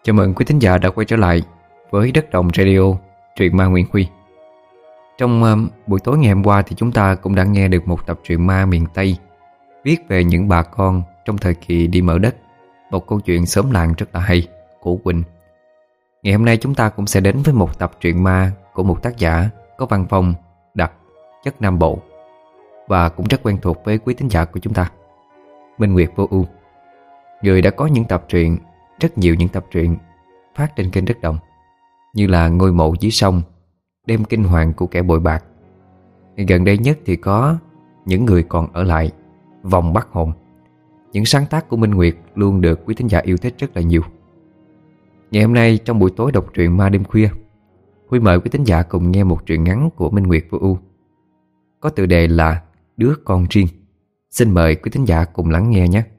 Chào mừng quý thính giả đã quay trở lại với Đất Đồng Radio, truyện ma Nguyễn Huy. Trong buổi tối ngày hôm qua thì chúng ta cũng đã nghe được một tập truyện ma miền Tây viết về những bà con trong thời kỳ đi mở đất, một câu chuyện xóm làng rất là hay của Quỳnh. Ngày hôm nay chúng ta cũng sẽ đến với một tập truyện ma của một tác giả có văn phong đặc chất Nam Bộ và cũng rất quen thuộc với quý thính giả của chúng ta, Minh Nguyệt Vô Ưu, người đã có những tập truyện, rất nhiều những tập truyện phát trên kênh Đất Đồng, như là Ngôi Mộ Dưới Sông, Đêm Kinh Hoàng của Kẻ Bội Bạc. Gần đây nhất thì có Những Người Còn Ở Lại, Vòng Bắt Hồn. Những sáng tác của Minh Nguyệt luôn được quý thính giả yêu thích rất là nhiều. Ngày hôm nay trong buổi tối đọc truyện ma đêm khuya, Huy mời quý thính giả cùng nghe một truyện ngắn của Minh Nguyệt Vô Ưu có tựa đề là Đứa Con Riêng. Xin mời quý thính giả cùng lắng nghe nhé.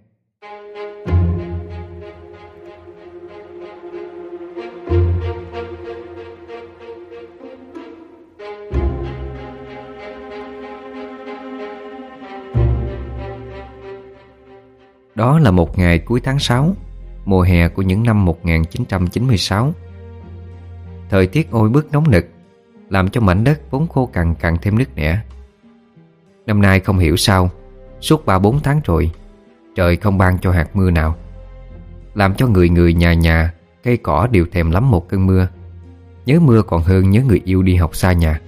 Đó là một ngày cuối tháng 6, mùa hè của những năm 1996. Thời tiết oi bức nóng nực, làm cho mảnh đất vốn khô cằn càng thêm nứt nẻ. Năm nay không hiểu sao, suốt 3-4 tháng rồi, trời không ban cho hạt mưa nào, làm cho người người nhà nhà, cây cỏ đều thèm lắm một cơn mưa. Nhớ mưa còn hơn nhớ người yêu đi học xa nhà.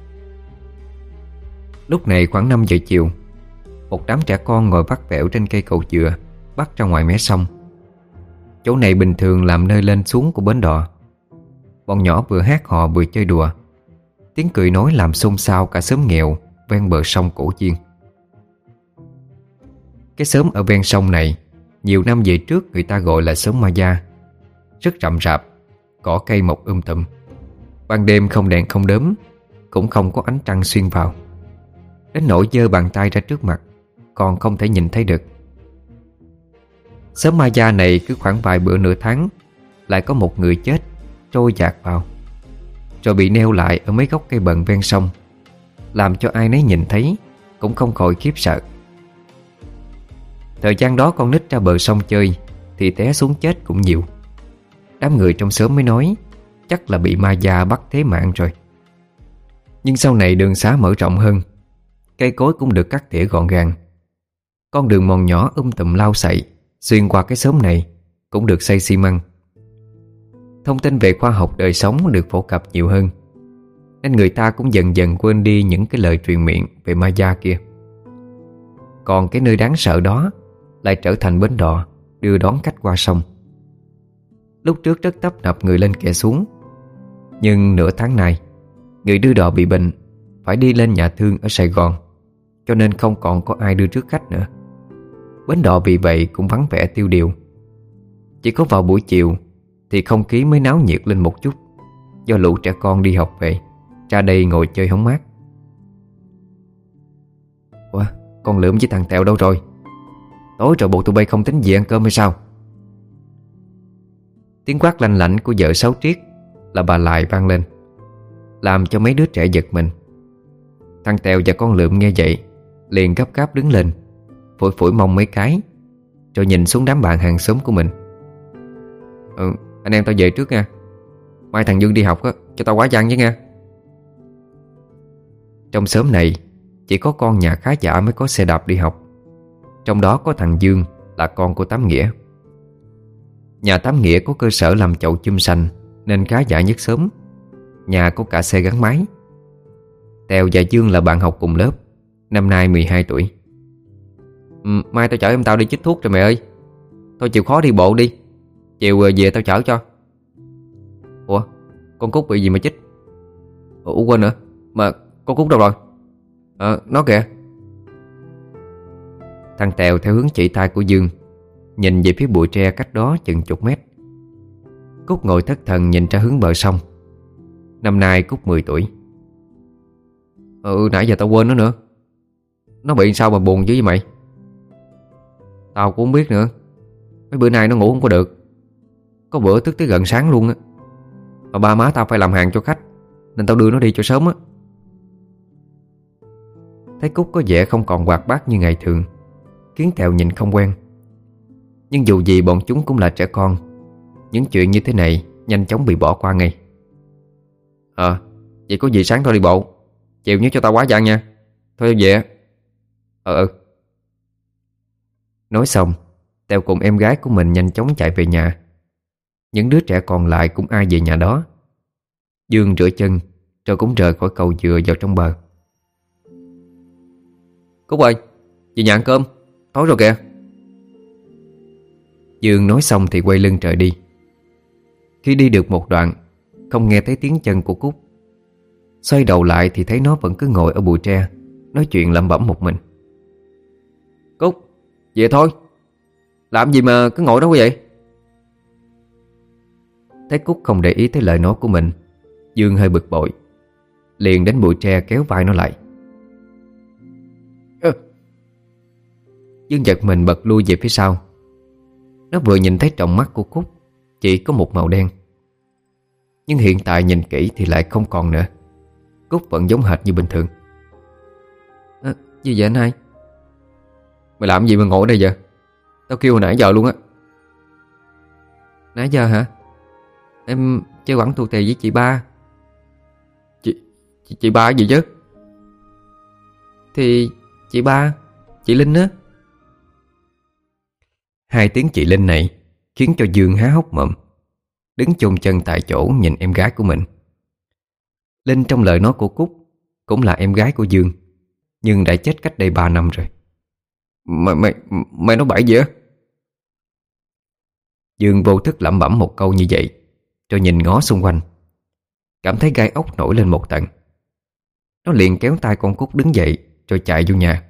Lúc này khoảng 5 giờ chiều, một đám trẻ con ngồi vắt vẻo trên cây cầu dừa bắt ra ngoài mé sông. Chỗ này bình thường làm nơi lên xuống của bến đò. Bọn nhỏ vừa hát hò vừa chơi đùa, tiếng cười nói làm xôn xao cả xóm nghèo ven bờ sông Cổ Chiên. Cái xóm ở ven sông này nhiều năm về trước người ta gọi là xóm Ma Gia. Rất rậm rạp, cỏ cây mọc tùm. Ban đêm không đèn không đốm, cũng không có ánh trăng xuyên vào, đến nỗi giơ bàn tay ra trước mặt còn không thể nhìn thấy được. Xóm Ma Gia này cứ khoảng vài bữa nửa tháng lại có một người chết trôi dạt vào, rồi bị neo lại ở mấy gốc cây bần ven sông, làm cho ai nấy nhìn thấy cũng không khỏi khiếp sợ. Thời gian đó con nít ra bờ sông chơi thì té xuống chết cũng nhiều. Đám người trong xóm mới nói chắc là bị ma da bắt thế mạng rồi. Nhưng sau này đường xá mở rộng hơn, cây cối cũng được cắt tỉa gọn gàng. Con đường mòn nhỏ tùm lau sậy xuyên qua cái xóm này cũng được xây xi măng. Thông tin về khoa học đời sống được phổ cập nhiều hơn, nên người ta cũng dần dần quên đi những cái lời truyền miệng về ma da kia. Còn cái nơi đáng sợ đó lại trở thành bến đò đưa đón khách qua sông. Lúc trước rất tấp nập người lên kẻ xuống, nhưng nửa tháng nay người đưa đò bị bệnh, phải đi lên nhà thương ở Sài Gòn, cho nên không còn có ai đưa trước khách nữa. Bến đò vì vậy cũng vắng vẻ tiêu điều. Chỉ có vào buổi chiều thì không khí mới náo nhiệt lên một chút, do lũ trẻ con đi học về ra đây ngồi chơi hóng mát. Ủa, con Lượm với thằng Tèo đâu rồi? Tối rồi bộ tụi bay không tính về ăn cơm hay sao? Tiếng quát lanh lảnh của vợ Sáu Triết là bà Lại vang lên, làm cho mấy đứa trẻ giật mình. Thằng Tèo và con Lượm nghe vậy liền gấp gáp đứng lên, phủi phủi mông mấy cái, rồi nhìn xuống đám bạn hàng xóm của mình. Anh em tao về trước nha, mai thằng Dương đi học á, cho tao quá văn với nha. Trong xóm này chỉ có con nhà khá giả mới có xe đạp đi học. Trong đó có thằng Dương là con của Tám Nghĩa. Nhà Tám Nghĩa có cơ sở làm chậu chum xanh nên khá giả nhất xóm. Nhà có cả xe gắn máy. Tèo và Dương là bạn học cùng lớp, năm nay 12 tuổi. Mai tao chở em tao đi chích thuốc rồi mẹ ơi. Thôi chịu khó đi bộ đi, chiều về tao chở cho. Ủa, con Cúc bị gì mà chích? Ủa quên nữa, mà con Cúc đâu rồi? Nó kìa. Thằng Tèo theo hướng chỉ tay của Dương nhìn về phía bụi tre cách đó chừng chục mét. Cúc ngồi thất thần nhìn ra hướng bờ sông. Năm nay Cúc 10 tuổi. Nãy giờ tao quên nó nữa. Nó bị sao mà buồn dữ vậy mày? Tao cũng không biết nữa. Mấy bữa nay nó ngủ không có được. Có bữa thức tới gần sáng luôn á. Mà ba má tao phải làm hàng cho khách, nên tao đưa nó đi cho sớm á. Thấy Cúc có vẻ không còn hoạt bát như ngày thường, khiến Tèo nhìn không quen. Nhưng dù gì bọn chúng cũng là trẻ con, những chuyện như thế này nhanh chóng bị bỏ qua ngay. Vậy có gì sáng thôi đi bộ, chiều nhớ cho tao quá gian nha. Thôi về. Nói xong, Tèo cùng em gái của mình nhanh chóng chạy về nhà. Những đứa trẻ còn lại cũng ai về nhà đó. Dương rửa chân rồi cũng rời khỏi cầu dừa vào trong bờ. Cúc ơi, về nhà ăn cơm, tối rồi kìa. Dương nói xong thì quay lưng trời đi. Khi đi được một đoạn, không nghe thấy tiếng chân của Cúc. Xoay đầu lại thì thấy nó vẫn cứ ngồi ở bụi tre, nói chuyện lẩm bẩm một mình. Cúc, về thôi. Làm gì mà cứ ngồi đó vậy? Thấy Cúc không để ý tới lời nói của mình, Dương hơi bực bội, liền đến bụi tre kéo vai nó lại. Dương giật mình bật lui về phía sau. Nó vừa nhìn thấy trong mắt của Cúc chỉ có một màu đen, nhưng hiện tại nhìn kỹ thì lại không còn nữa. Cúc vẫn giống hệt như bình thường. Gì vậy anh hai? Mày làm gì mà ngồi ở đây vậy? Tao kêu hồi nãy giờ luôn á. Nãy giờ hả? Em chơi quẳng tù tì với chị ba. Chị ba gì chứ? Thì chị ba, chị Linh á. Hai tiếng chị Linh này khiến cho Dương há hốc mồm, đứng chôn chân tại chỗ nhìn em gái của mình. Linh trong lời nói của Cúc cũng là em gái của Dương, nhưng đã chết cách đây 3 năm rồi. Mày nói bậy gì á? Dương vô thức lẩm bẩm một câu như vậy, rồi nhìn ngó xung quanh, cảm thấy gai ốc nổi lên một tầng. Nó liền kéo tay con Cúc đứng dậy rồi chạy vô nhà.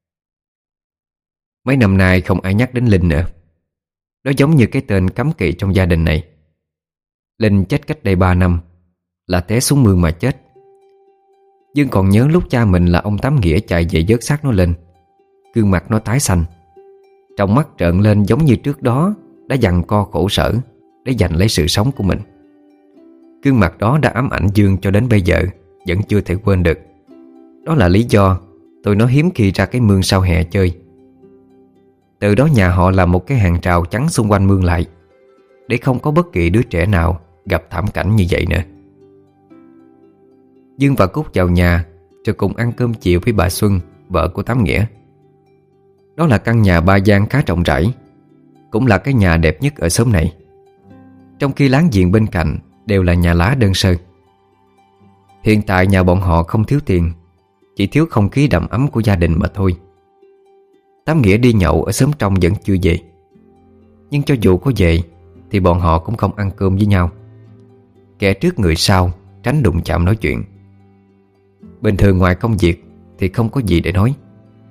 Mấy năm nay không ai nhắc đến Linh nữa. Nó giống như cái tên cấm kỵ trong gia đình này. Linh chết cách đây 3 năm, là té xuống mương mà chết. Dương còn nhớ lúc cha mình là ông Tám Nghĩa chạy về vớt xác nó lên. Gương mặt nó tái xanh, trong mắt trợn lên giống như trước đó đã giằng co khổ sở để giành lấy sự sống của mình. Gương mặt đó đã ám ảnh Dương cho đến bây giờ, vẫn chưa thể quên được. Đó là lý do tụi nó hiếm khi ra cái mương sau hè chơi. Từ đó nhà họ làm một cái hàng rào chắn xung quanh mương lại, để không có bất kỳ đứa trẻ nào gặp thảm cảnh như vậy nữa. Dương và Cúc vào nhà rồi cùng ăn cơm chiều với bà Xuân, vợ của Tám Nghĩa. Đó là căn nhà 3 gian khá rộng rãi, cũng là cái nhà đẹp nhất ở xóm này. Trong khi láng giềng bên cạnh đều là nhà lá đơn sơ. Hiện tại nhà bọn họ không thiếu tiền, chỉ thiếu không khí đầm ấm của gia đình mà thôi. Tám Nghĩa đi nhậu ở xóm trong vẫn chưa về. Nhưng cho dù có về thì bọn họ cũng không ăn cơm với nhau, kẻ trước người sau, tránh đụng chạm nói chuyện. Bình thường ngoài công việc thì không có gì để nói.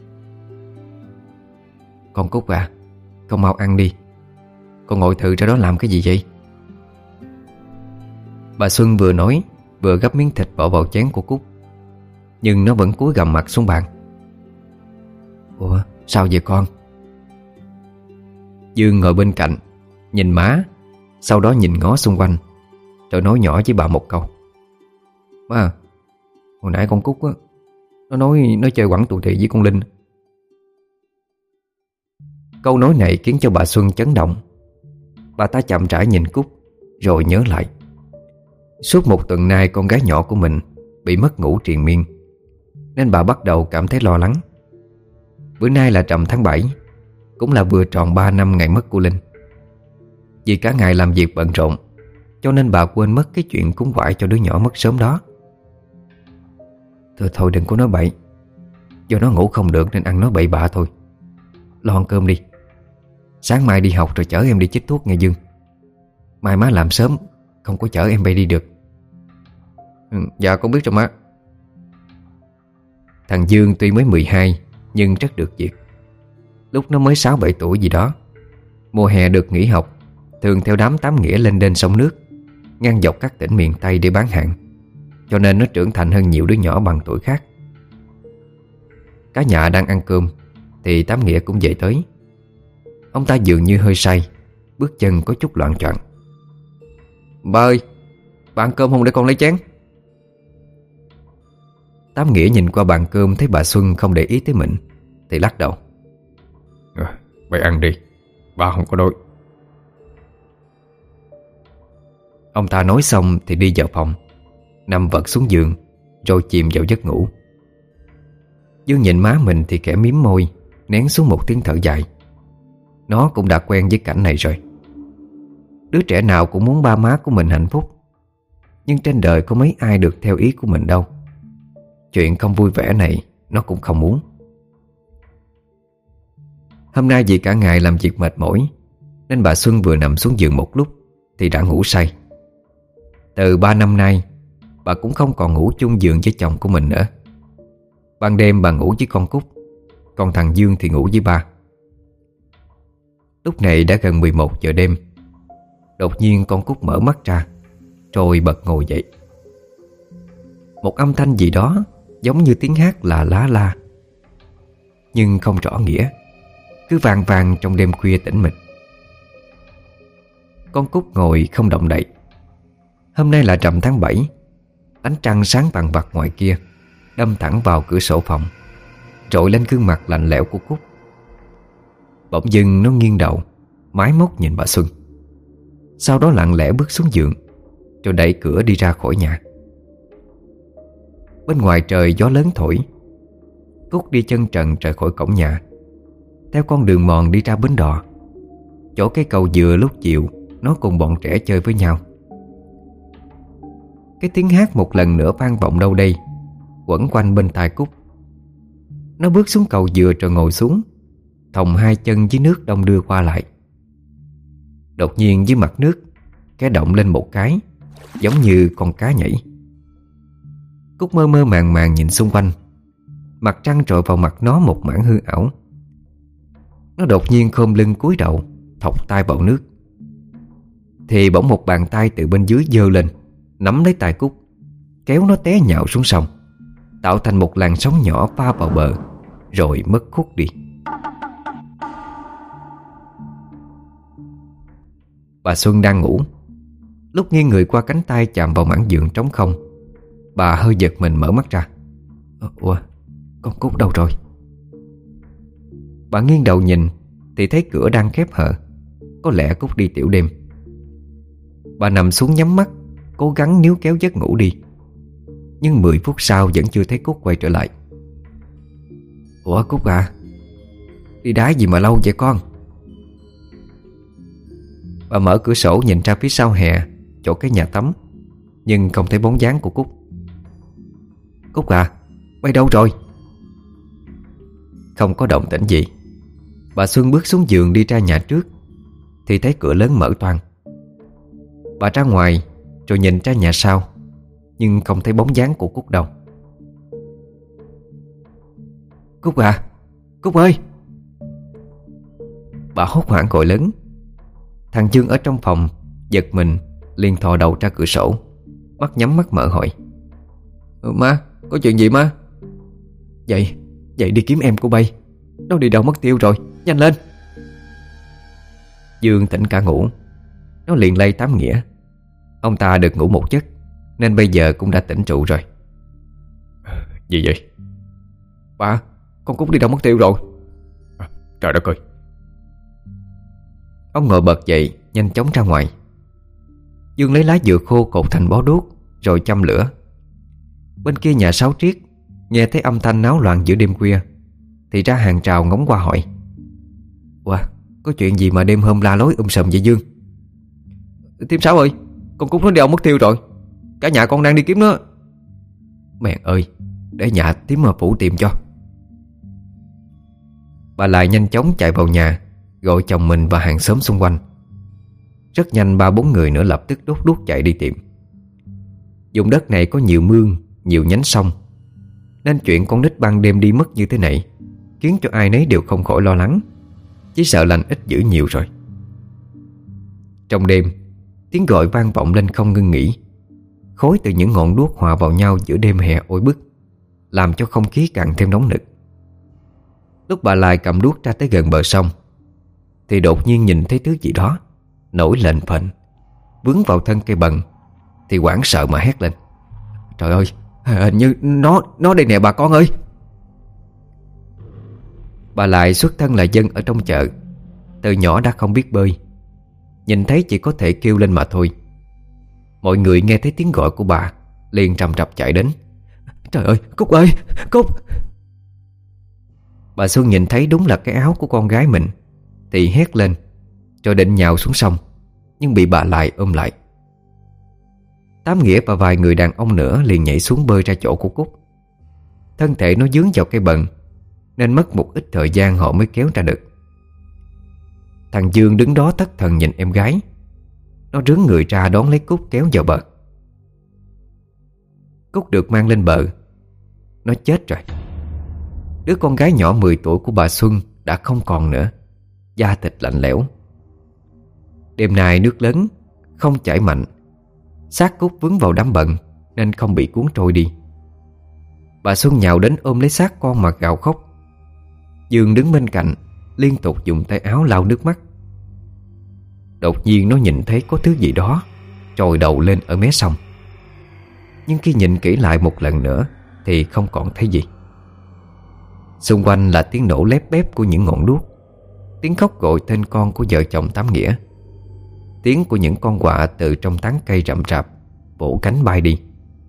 Con Cúc à, con mau ăn đi. Con ngồi thừ ra đó làm cái gì vậy? Bà Xuân vừa nói vừa gắp miếng thịt bỏ vào chén của Cúc, nhưng nó vẫn cúi gằm mặt xuống bàn. Ủa sao vậy con? Dương ngồi bên cạnh, nhìn má, sau đó nhìn ngó xung quanh, rồi nói nhỏ với bà một câu. Má, hồi nãy con Cúc á, nó nói nó chơi quẳng tù tì với con Linh. Câu nói này khiến cho bà Xuân chấn động. Bà ta chậm rãi nhìn Cúc rồi nhớ lại. Suốt một tuần nay con gái nhỏ của mình bị mất ngủ triền miên, nên bà bắt đầu cảm thấy lo lắng. Bữa nay là rằm tháng 7, cũng là vừa tròn 3 năm ngày mất của Linh. Vì cả ngày làm việc bận rộn, cho nên bà quên mất cái chuyện cúng quải cho đứa nhỏ mất sớm đó. Thôi đừng có nói bậy. Do nó ngủ không được nên ăn nói bậy bạ thôi. Lo ăn cơm đi. Sáng mai đi học rồi chở em đi chích thuốc nghe Dương. Mai má làm sớm, không có chở em bay đi được. Dạ con biết rồi má. Thằng Dương tuy mới 12 nhưng rất được việc. Lúc nó mới 6-7 tuổi gì đó, mùa hè được nghỉ học, thường theo đám Tám Nghĩa lên đên sông nước, ngang dọc các tỉnh miền Tây để bán hàng, cho nên nó trưởng thành hơn nhiều đứa nhỏ bằng tuổi khác. Cả nhà đang ăn cơm thì Tám Nghĩa cũng về tới. Ông ta dường như hơi say, bước chân có chút loạng choạng. Ba ơi, bà ăn cơm không để con lấy chén? Tám Nghĩa nhìn qua bàn cơm thấy bà Xuân không để ý tới mình thì lắc đầu. Mày ăn đi, ba không có đói. Ông ta nói xong thì đi vào phòng, nằm vật xuống giường, rồi chìm vào giấc ngủ. Dương nhìn má mình thì khẽ mím môi, nén xuống một tiếng thở dài. Nó cũng đã quen với cảnh này rồi. Đứa trẻ nào cũng muốn ba má của mình hạnh phúc, nhưng trên đời có mấy ai được theo ý của mình đâu. Chuyện không vui vẻ này nó cũng không muốn. Hôm nay vì cả ngày làm việc mệt mỏi, nên bà Xuân vừa nằm xuống giường một lúc thì đã ngủ say. Từ 3 năm nay, bà cũng không còn ngủ chung giường với chồng của mình nữa. Ban đêm bà ngủ với con Cúc, còn thằng Dương thì ngủ với ba. Lúc này đã gần 11 giờ đêm. Đột nhiên con Cúc mở mắt ra, rồi bật ngồi dậy. Một âm thanh gì đó giống như tiếng hát là lá la, nhưng không rõ nghĩa, cứ vang vang trong đêm khuya tĩnh mịch. Con Cúc ngồi không động đậy. Hôm nay là rằm tháng 7, ánh trăng sáng vàng vặc ngoài kia đâm thẳng vào cửa sổ phòng, trội lên gương mặt lạnh lẽo của Cúc. Bỗng dưng nó nghiêng đầu, mái móc nhìn bà Xuân. Sau đó lặng lẽ bước xuống giường, rồi đẩy cửa đi ra khỏi nhà. Bên ngoài trời gió lớn thổi. Cúc đi chân trần rời khỏi cổng nhà, theo con đường mòn đi ra bến đò, chỗ cái cầu dừa lúc chiều nó cùng bọn trẻ chơi với nhau. Cái tiếng hát một lần nữa vang vọng đâu đây, quẩn quanh bên tai Cúc. Nó bước xuống cầu dừa rồi ngồi xuống, thòng hai chân dưới nước đong đưa qua lại. Đột nhiên dưới mặt nước cái động lên một cái, giống như con cá nhảy. Cúc mơ mơ màng màng nhìn xung quanh. Mặt trăng trội vào mặt nó một mảng hư ảo. Nó đột nhiên khom lưng cúi đầu, thọc tay vào nước. Thì bỗng một bàn tay từ bên dưới giơ lên, nắm lấy tay Cúc, kéo nó té nhào xuống sông, tạo thành một làn sóng nhỏ pha vào bờ, rồi mất hút đi. Bà Xuân đang ngủ. Lúc nghiêng người qua cánh tay chạm vào mảng giường trống không, bà hơi giật mình mở mắt ra. Ủa, con Cúc đâu rồi? Bà nghiêng đầu nhìn thì thấy cửa đang khép hờ. Có lẽ Cúc đi tiểu đêm. Bà nằm xuống nhắm mắt, cố gắng níu kéo giấc ngủ đi. Nhưng 10 phút sau vẫn chưa thấy Cúc quay trở lại. Ủa Cúc à, đi đái gì mà lâu vậy con? Bà mở cửa sổ nhìn ra phía sau hè, chỗ cái nhà tắm, nhưng không thấy bóng dáng của Cúc. Cúc à, bay đâu rồi? Không có động tĩnh gì. Bà Xuân bước xuống giường đi ra nhà trước, thì thấy cửa lớn mở toang. Bà ra ngoài rồi nhìn ra nhà sau, nhưng không thấy bóng dáng của Cúc đâu. Cúc à, Cúc ơi! Bà hốt hoảng gọi lớn. Thằng Dương ở trong phòng giật mình, liền thò đầu ra cửa sổ, mắt nhắm mắt mở hỏi. Má, có chuyện gì má? Dậy đi kiếm em của bay. Nó đi đâu mất tiêu rồi, nhanh lên! Dương tỉnh cả ngủ. Nó liền lay Tám Nghĩa. Ông ta được ngủ một giấc nên bây giờ cũng đã tỉnh trụ rồi. Gì vậy? Ba, con Cúc đi đâu mất tiêu rồi? Trời đất ơi! Ông ngồi bật dậy, nhanh chóng ra ngoài. Dương lấy lá dừa khô cột thành bó đuốc, rồi châm lửa. Bên kia nhà Sáu Triết nghe thấy âm thanh náo loạn giữa đêm khuya, thì ra hàng trào ngóng qua hỏi. Wow, có chuyện gì mà đêm hôm la lối sùm vậy Dương? Thím Sáu ơi, con Cúc nó đi đâu mất tiêu rồi. Cả nhà con đang đi kiếm nó. Mẹ ơi, để nhà thím mà phụ tìm cho. Bà lại nhanh chóng chạy vào nhà, gọi chồng mình và hàng xóm xung quanh. Rất nhanh 3-4 người nữa lập tức đốt đuốc chạy đi tìm. Vùng đất này có nhiều mương, nhiều nhánh sông, nên chuyện con nít ban đêm đi mất như thế này khiến cho ai nấy đều không khỏi lo lắng. Chỉ sợ lành ít dữ nhiều rồi. Trong đêm, tiếng gọi vang vọng lên không ngưng nghỉ. Khói từ những ngọn đuốc hòa vào nhau giữa đêm hè oi bức, làm cho không khí càng thêm nóng nực. Lúc bà Lai cầm đuốc ra tới gần bờ sông, thì đột nhiên nhìn thấy thứ gì đó nổi lềnh phềnh vướng vào thân cây bần, thì hoảng sợ mà hét lên. Trời ơi, hình như nó đây nè bà con ơi! Bà Lại xuất thân là dân ở trong chợ, từ nhỏ đã không biết bơi, nhìn thấy chỉ có thể kêu lên mà thôi. Mọi người nghe thấy tiếng gọi của bà liền rầm rập chạy đến. Trời ơi, Cúc ơi, Cúc! Bà Xuân nhìn thấy đúng là cái áo của con gái mình thì hét lên, rồi định nhào xuống sông, nhưng bị bà lại ôm lại. Tám Nghĩa và vài người đàn ông nữa liền nhảy xuống bơi ra chỗ của Cúc. Thân thể nó dướng vào cây bần nên mất một ít thời gian họ mới kéo ra được. Thằng Dương đứng đó thất thần nhìn em gái. Nó rướn người ra đón lấy Cúc kéo vào bờ. Cúc được mang lên bờ. Nó chết rồi. Đứa con gái nhỏ 10 tuổi của bà Xuân đã không còn nữa, da thịt lạnh lẽo. Đêm nay nước lớn, không chảy mạnh, xác Cúc vướng vào đám bần nên không bị cuốn trôi đi. Bà Xuân nhào đến ôm lấy xác con mà gào khóc. Dương đứng bên cạnh liên tục dùng tay áo lau nước mắt. Đột nhiên nó nhìn thấy có thứ gì đó trồi đầu lên ở mé sông. Nhưng khi nhìn kỹ lại một lần nữa thì không còn thấy gì. Xung quanh là tiếng nổ lép bép của những ngọn đuốc, tiếng khóc gọi tên con của vợ chồng Tám Nghĩa, tiếng của những con quạ từ trong tán cây rậm rạp vỗ cánh bay đi.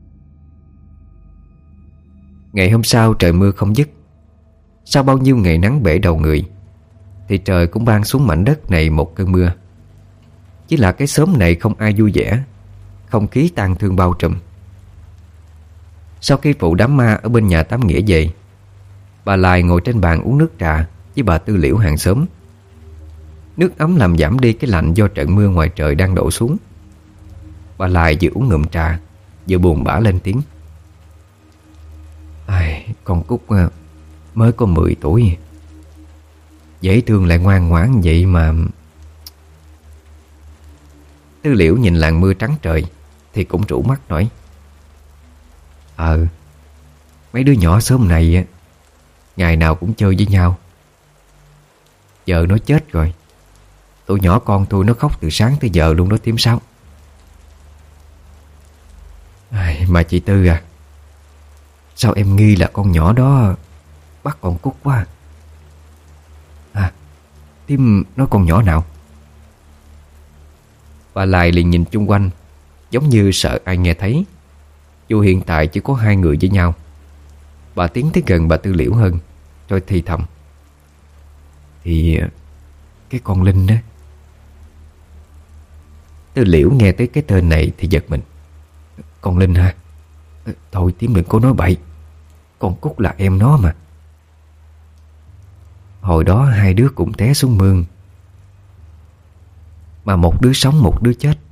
Ngày hôm sau trời mưa không dứt. Sau bao nhiêu ngày nắng bể đầu người thì trời cũng ban xuống mảnh đất này một cơn mưa. Chỉ là cái xóm này không ai vui vẻ, không khí tang thương bao trùm. Sau khi phụ đám ma ở bên nhà Tám Nghĩa về, bà Lai ngồi trên bàn uống nước trà với bà Tư Liễu hàng xóm. Nước ấm làm giảm đi cái lạnh do trận mưa ngoài trời đang đổ xuống. Bà Lai vừa uống ngụm trà vừa buồn bã lên tiếng. Ai, con Cúc mới có 10 tuổi, dễ thương lại ngoan ngoãn vậy mà. Tư Liễu nhìn làn mưa trắng trời thì cũng rũ mắt nói. Mấy đứa nhỏ xóm này ngày nào cũng chơi với nhau. Giờ nó chết rồi, tụi nhỏ con tôi nó khóc từ sáng tới giờ luôn đó Tím Sáu. Mà chị Tư à, sao em nghi là con nhỏ đó bắt con Cúc quá Tím nói con nhỏ nào? Bà Lai liền nhìn chung quanh, giống như sợ ai nghe thấy. Dù hiện tại chỉ có hai người với nhau. Bà tiến tới gần bà Tư Liễu hơn, rồi thì thầm. Thì cái con Linh đó. Tư Liễu nghe tới cái tên này thì giật mình. Con Linh hả? Thôi Tím đừng có nói bậy, con Cúc là em nó mà. Hồi đó hai đứa cũng té xuống mương, mà một đứa sống một đứa chết.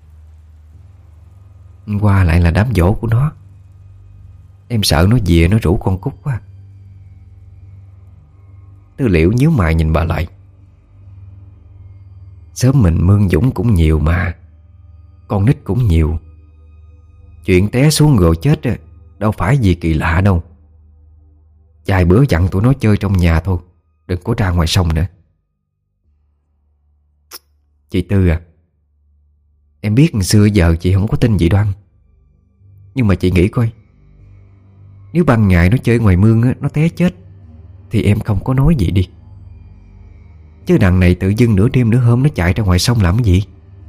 Qua lại là đám dỗ của nó. Em sợ nó về nó rủ con Cúc quá. Tư Liễu nhíu mày nhìn bà lại. Xóm mình mương dũng cũng nhiều mà, con nít cũng nhiều. Chuyện té xuống rồi chết đâu phải gì kỳ lạ đâu. Vài bữa dặn tụi nó chơi trong nhà thôi, đừng có ra ngoài sông nữa. Chị Tư à, em biết xưa giờ chị không có tin dị đoan, nhưng mà chị nghĩ coi, nếu ban ngày nó chơi ngoài mương nó té chết thì em không có nói gì đi. Chứ đằng này tự dưng nửa đêm nửa hôm nó chạy ra ngoài sông làm cái gì?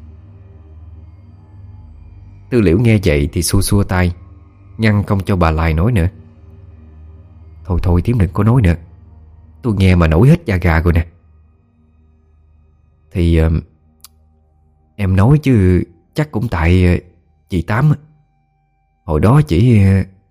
Tư Liễu nghe vậy thì xua xua tay, ngăn không cho bà Lai nói nữa. Thôi thôi Tím đừng có nói nữa, tôi nghe mà nổi hết da gà rồi nè. Thì em nói chứ chắc cũng tại chị Tám. Hồi đó chỉ...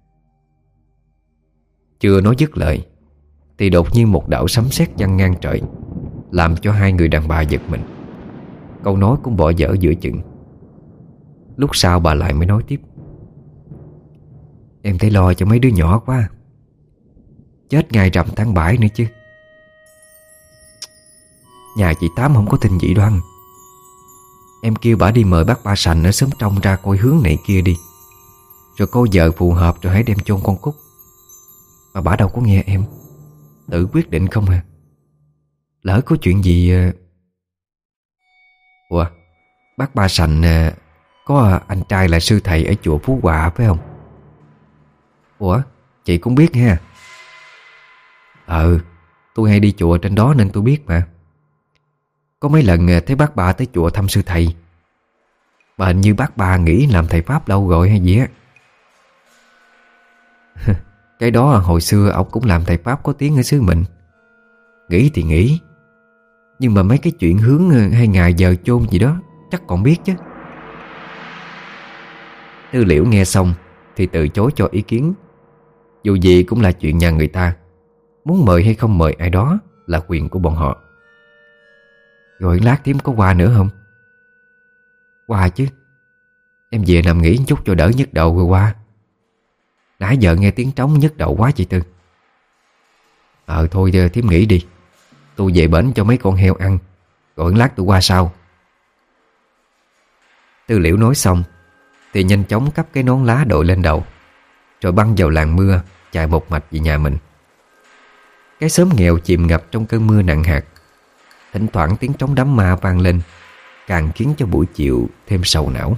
Chưa nói dứt lời thì đột nhiên một đạo sấm sét giăng ngang trời, làm cho hai người đàn bà giật mình. Câu nói cũng bỏ dở giữa chừng. Lúc sau bà lại mới nói tiếp. Em thấy lo cho mấy đứa nhỏ quá, chết ngày rằm tháng 7 nữa chứ. Nhà chị Tám không có tin dị đoan. Em kêu bà đi mời bác Ba Sành ở xóm trong ra coi hướng này kia đi, rồi cô vợ phù hợp rồi hãy đem chôn con Cúc. Mà bà đâu có nghe em, tự quyết định không à. Lỡ có chuyện gì... Ủa, bác Ba Sành có anh trai là sư thầy ở chùa Phú Hòa phải không? Ủa, chị cũng biết ha. Tôi hay đi chùa trên đó nên tôi biết mà. Có mấy lần thấy bác Ba tới chùa thăm sư thầy. Mà hình như bác ba nghỉ làm thầy Pháp lâu rồi hay gì á. Cái đó hồi xưa ông cũng làm thầy Pháp có tiếng ở xứ mình. Nghĩ thì nghĩ, nhưng mà mấy cái chuyện hướng hay ngày giờ chôn gì đó chắc còn biết chứ. Tư Liễu nghe xong thì từ chối cho ý kiến. Dù gì cũng là chuyện nhà người ta, muốn mời hay không mời ai đó là quyền của bọn họ. Rồi lát thím có qua nữa không? Qua chứ. Em về nằm nghỉ chút cho đỡ nhức đầu rồi qua. Nãy giờ nghe tiếng trống nhức đầu quá chị Tư. Thôi thím nghỉ đi. Tôi về bển cho mấy con heo ăn, rồi lát tôi qua sau. Tư Liễu nói xong thì nhanh chóng cắp cái nón lá đội lên đầu, rồi băng vào làn mưa, chạy một mạch về nhà mình. Cái xóm nghèo chìm ngập trong cơn mưa nặng hạt. Thỉnh thoảng tiếng trống đám ma vang lên, càng khiến cho buổi chiều thêm sầu não.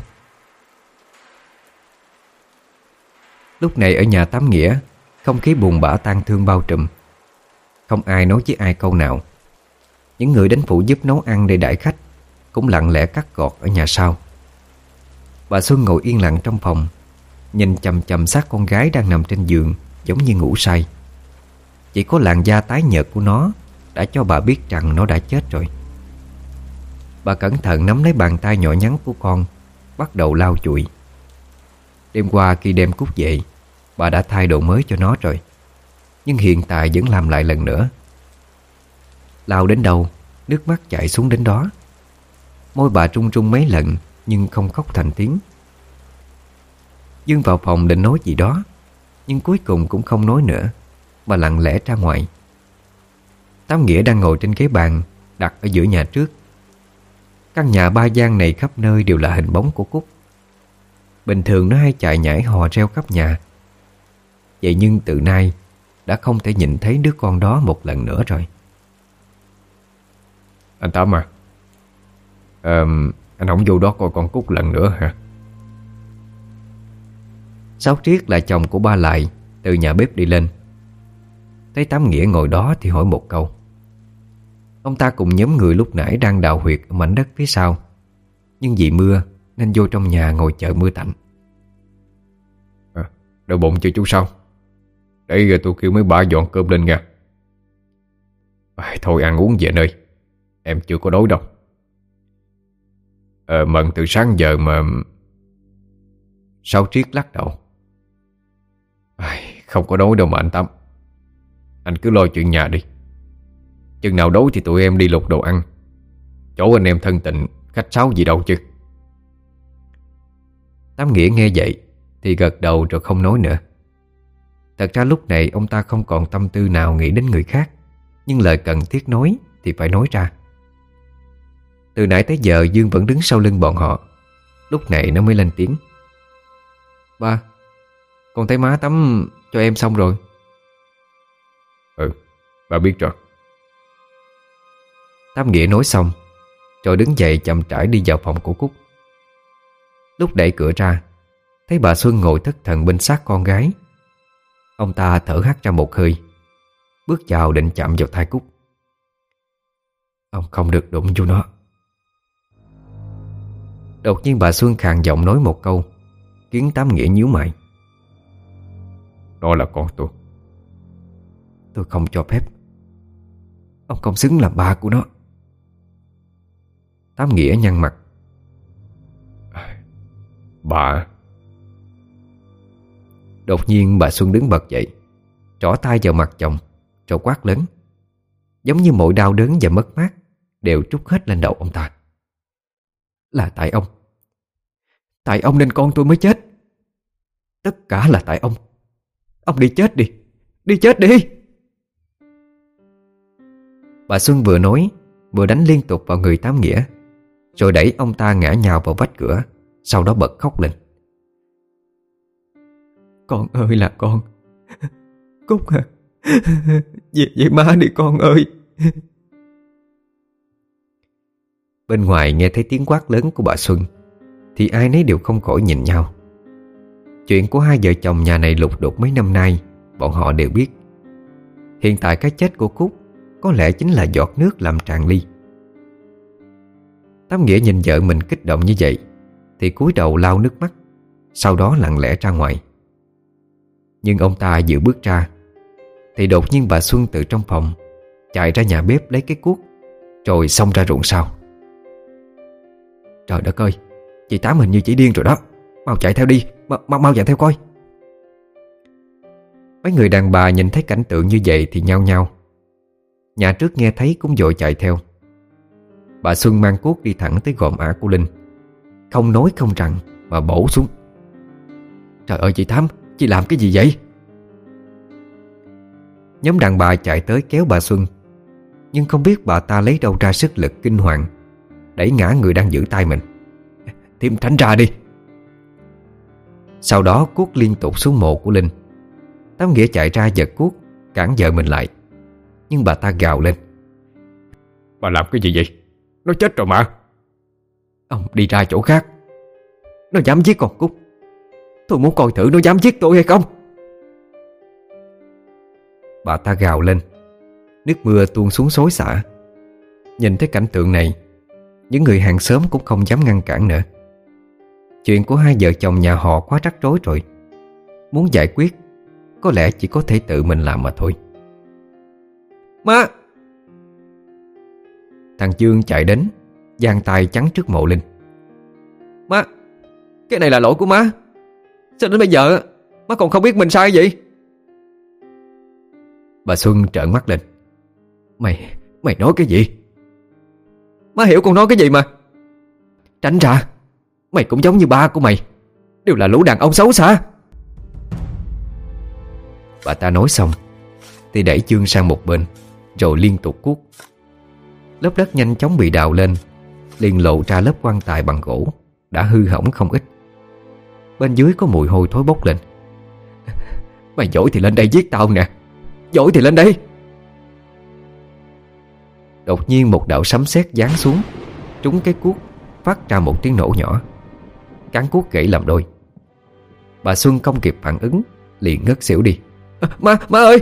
Lúc này ở nhà Tám Nghĩa, không khí buồn bã tang thương bao trùm. Không ai nói với ai câu nào. Những người đến phụ giúp nấu ăn để đãi khách cũng lặng lẽ cắt gọt ở nhà sau. Bà Xuân ngồi yên lặng trong phòng, nhìn chằm chằm xác con gái đang nằm trên giường, giống như ngủ say. Chỉ có làn da tái nhợt của nó đã cho bà biết rằng nó đã chết rồi. Bà cẩn thận nắm lấy bàn tay nhỏ nhắn của con, bắt đầu lau chùi. Đêm qua khi đem Cúc về, bà đã thay đồ mới cho nó rồi, nhưng hiện tại vẫn làm lại lần nữa. Lau đến đâu, nước mắt chảy xuống đến đó. Môi bà run run mấy lần, nhưng không khóc thành tiếng. Dương vào phòng định nói gì đó, nhưng cuối cùng cũng không nói nữa, mà lặng lẽ ra ngoài. Tám Nghĩa đang ngồi trên ghế bàn đặt ở giữa nhà trước. Căn nhà ba gian này khắp nơi đều là hình bóng của Cúc. Bình thường nó hay chạy nhảy hò reo khắp nhà. Vậy nhưng từ nay đã không thể nhìn thấy đứa con đó một lần nữa rồi. Anh Tám à, anh không vô đó coi con Cúc lần nữa hả? Sáu Triết là chồng của ba Lại từ nhà bếp đi lên. Thấy Tám Nghĩa ngồi đó thì hỏi một câu. Ông ta cùng nhóm người lúc nãy đang đào huyệt ở mảnh đất phía sau, nhưng vì mưa nên vô trong nhà ngồi chờ mưa tạnh. Đau bụng chưa chú sao? Để rồi tôi kêu mấy bà dọn cơm lên nha. Thôi ăn uống về nơi, em chưa có đói đâu. Mận từ sáng giờ mà... Sáu Triết lắc đầu. Không có đói đâu mà anh Tám. Anh cứ lo chuyện nhà đi. Chừng nào đói thì tụi em đi lục đồ ăn. Chỗ anh em thân tịnh, khách sáo gì đâu chứ. Tám Nghĩa nghe vậy thì gật đầu rồi không nói nữa. Thật ra lúc này ông ta không còn tâm tư nào nghĩ đến người khác, nhưng lời cần thiết nói thì phải nói ra. Từ nãy tới giờ Dương vẫn đứng sau lưng bọn họ. Lúc này nó mới lên tiếng. Ba, con thấy má tắm cho em xong rồi. Ba biết rồi. Tám Nghĩa nói xong rồi đứng dậy chậm rãi đi vào phòng của Cúc. Lúc đẩy cửa ra, thấy bà Xuân ngồi thất thần bên xác con gái. Ông ta thở hắt ra một hơi, bước vào định chạm vào thai Cúc. Ông không được đụng vô nó. Đột nhiên bà Xuân khàn giọng nói một câu, khiến Tám Nghĩa nhíu mày. Nó là con tôi. Tôi không cho phép. Ông không xứng làm ba của nó. Tám Nghĩa nhăn mặt. Bà... Đột nhiên bà Xuân đứng bật dậy, trỏ tay vào mặt chồng, rồi quát lớn, giống như mọi đau đớn và mất mát đều trút hết lên đầu ông ta. Là tại ông. Tại ông nên con tôi mới chết. Tất cả là tại ông. Ông đi chết đi. Đi chết đi. Bà Xuân vừa nói vừa đánh liên tục vào người Tám Nghĩa, rồi đẩy ông ta ngã nhào vào vách cửa. Sau đó bật khóc lên. Con ơi là con. Cúc à, về má đi con ơi. Bên ngoài nghe thấy tiếng quát lớn của bà Xuân thì ai nấy đều không khỏi nhìn nhau. Chuyện của hai vợ chồng nhà này lục đục mấy năm nay bọn họ đều biết. Hiện tại cái chết của Cúc có lẽ chính là giọt nước làm tràn ly. Tám Nghĩa nhìn vợ mình kích động như vậy thì cúi đầu lau nước mắt, sau đó lặng lẽ ra ngoài. Nhưng ông ta vừa bước ra thì đột nhiên bà Xuân từ trong phòng chạy ra nhà bếp lấy cái cuốc, rồi xông ra ruộng sau. Trời đất ơi, chị Tám hình như chỉ điên rồi đó. Mau chạy theo đi, mau chạy theo coi. Mấy người đàn bà nhìn thấy cảnh tượng như vậy thì nhao nhao. Nhà trước nghe thấy cũng vội chạy theo. Bà Xuân mang cuốc đi thẳng tới gò má của Linh, không nói không rằng mà bổ xuống. Trời ơi chị Tám, chị làm cái gì vậy? Nhóm đàn bà chạy tới kéo bà Xuân, nhưng không biết bà ta lấy đâu ra sức lực kinh hoàng đẩy ngã người đang giữ tay mình. Thím tránh ra đi. Sau đó cuốc liên tục xuống mộ của Linh. Tám Nghĩa chạy ra giật cuốc cản vợ mình lại, nhưng bà ta gào lên. Bà làm cái gì vậy? Nó chết rồi mà. Ông đi ra chỗ khác. Nó dám giết con Cúc. Tôi muốn coi thử nó dám giết tôi hay không. Bà ta gào lên. Nước mưa tuôn xuống xối xả. Nhìn thấy cảnh tượng này, những người hàng xóm cũng không dám ngăn cản nữa. Chuyện của hai vợ chồng nhà họ quá rắc rối rồi. Muốn giải quyết có lẽ chỉ có thể tự mình làm mà thôi. Má! Thằng Dương chạy đến, giang tay chắn trước mộ Linh. Má! Cái này là lỗi của má. Sao đến bây giờ má còn không biết mình sai vậy? Bà Xuân trợn mắt lên. Mày nói cái gì? Má hiểu con nói cái gì mà. Tránh ra. Mày cũng giống như ba của mày, đều là lũ đàn ông xấu xa. Bà ta nói xong thì đẩy Dương sang một bên, rồi liên tục cuốc. Lớp đất nhanh chóng bị đào lên, liền lộ ra lớp quan tài bằng gỗ đã hư hỏng không ít. Bên dưới có mùi hôi thối bốc lên. Mày giỏi thì lên đây giết tao nè. Giỏi thì lên đây. Đột nhiên một đạo sấm sét giáng xuống, trúng cái cuốc, phát ra một tiếng nổ nhỏ. Cán cuốc gãy làm đôi. Bà Xuân không kịp phản ứng, liền ngất xỉu đi. Má ơi!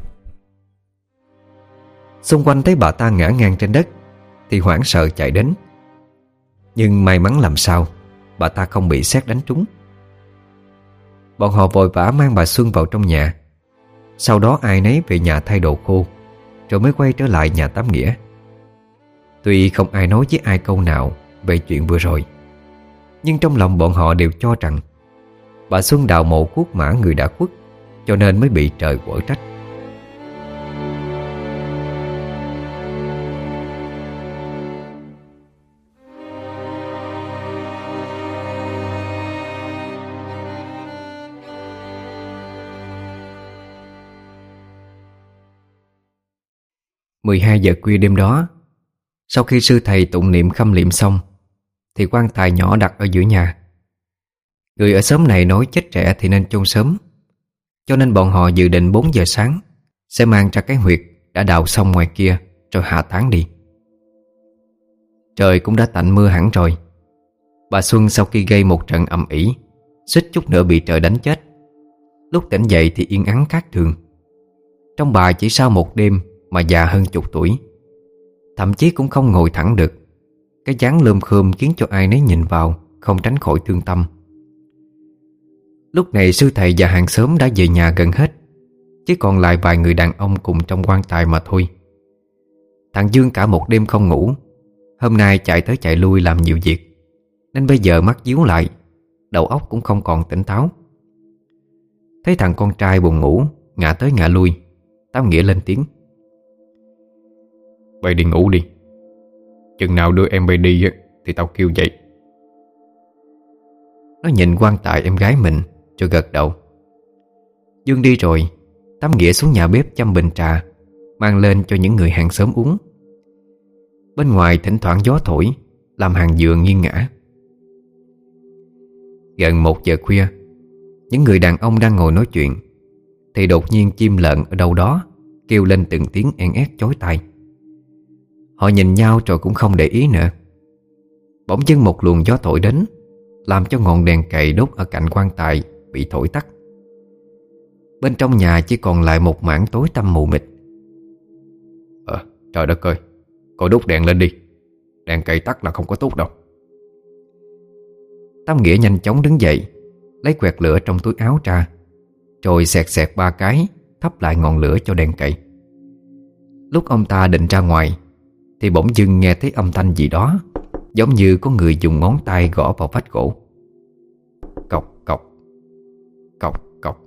Xung quanh thấy bà ta ngã ngang trên đất thì hoảng sợ chạy đến. Nhưng may mắn làm sao bà ta không bị sét đánh trúng. Bọn họ vội vã mang bà Xuân vào trong nhà. Sau đó ai nấy về nhà thay đồ khô, rồi mới quay trở lại nhà Tám Nghĩa. Tuy không ai nói với ai câu nào về chuyện vừa rồi, nhưng trong lòng bọn họ đều cho rằng bà Xuân đào mộ cuốc mã người đã khuất, cho nên mới bị trời quở trách. Mười 12 giờ khuya đêm đó, sau khi sư thầy tụng niệm khâm liệm xong, thì quan tài nhỏ đặt ở giữa nhà. Người ở xóm này nói chết trẻ thì nên chôn sớm, cho nên bọn họ dự định 4 giờ sáng sẽ mang ra cái huyệt đã đào xong ngoài kia, rồi hạ táng đi. Trời cũng đã tạnh mưa hẳn rồi. Bà Xuân sau khi gây một trận ầm ĩ, suýt chút nữa bị trời đánh chết. Lúc tỉnh dậy thì yên ắng khác thường. Trong bà chỉ sau một đêm mà già hơn chục tuổi, thậm chí cũng không ngồi thẳng được. Cái dáng lơm khơm khiến cho ai nấy nhìn vào không tránh khỏi thương tâm. Lúc này sư thầy và hàng xóm đã về nhà gần hết, chỉ còn lại vài người đàn ông cùng trong quan tài mà thôi. Thằng Dương cả một đêm không ngủ. Hôm nay chạy tới chạy lui làm nhiều việc, nên bây giờ mắt díu lại, đầu óc cũng không còn tỉnh táo. Thấy thằng con trai buồn ngủ, ngã tới ngã lui, Tám Nghĩa lên tiếng. Vậy đi ngủ đi. Chừng nào đưa em bay đi thì tao kêu dậy. Nó nhìn quan tài em gái mình rồi gật đầu. Dương đi rồi, Tám Nghĩa xuống nhà bếp chăm bình trà, mang lên cho những người hàng xóm uống. Bên ngoài thỉnh thoảng gió thổi, làm hàng dừa nghiêng ngả. Gần 1 giờ khuya, những người đàn ông đang ngồi nói chuyện thì đột nhiên chim lợn ở đâu đó kêu lên từng tiếng en ét chói tai. Họ nhìn nhau rồi cũng không để ý nữa. Bỗng dưng một luồng gió thổi đến, làm cho ngọn đèn cầy đốt ở cạnh quan tài bị thổi tắt. Bên trong nhà chỉ còn lại một mảng tối tăm mù mịt. Trời đất ơi, coi đốt đèn lên đi. Đèn cầy tắt là không có tốt đâu. Tám Nghĩa nhanh chóng đứng dậy, lấy quẹt lửa trong túi áo ra, rồi xẹt xẹt 3 cái, thắp lại ngọn lửa cho đèn cậy. Lúc ông ta định ra ngoài thì bỗng dưng nghe thấy âm thanh gì đó, giống như có người dùng ngón tay gõ vào vách gỗ. Cộc cộc, cộc cộc.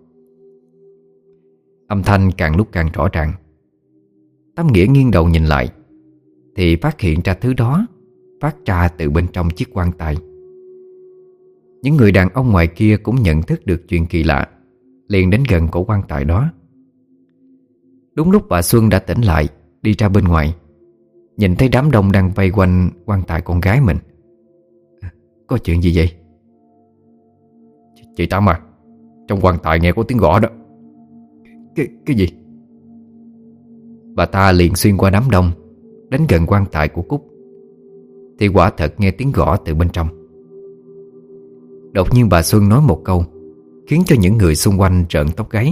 Âm thanh càng lúc càng rõ ràng. Tám Nghĩa nghiêng đầu nhìn lại thì phát hiện ra thứ đó phát ra từ bên trong chiếc quan tài. Những người đàn ông ngoài kia cũng nhận thức được chuyện kỳ lạ, liền đến gần cổ quan tài đó. Đúng lúc bà Xuân đã tỉnh lại, đi ra bên ngoài, nhìn thấy đám đông đang vây quanh quan tài con gái mình. Có chuyện gì vậy? Chị Tám à, trong quan tài nghe có tiếng gõ đó. Cái gì? Bà ta liền xuyên qua đám đông, đến gần quan tài của Cúc, thì quả thật nghe tiếng gõ từ bên trong. Đột nhiên bà Xuân nói một câu khiến cho những người xung quanh trợn tóc gáy.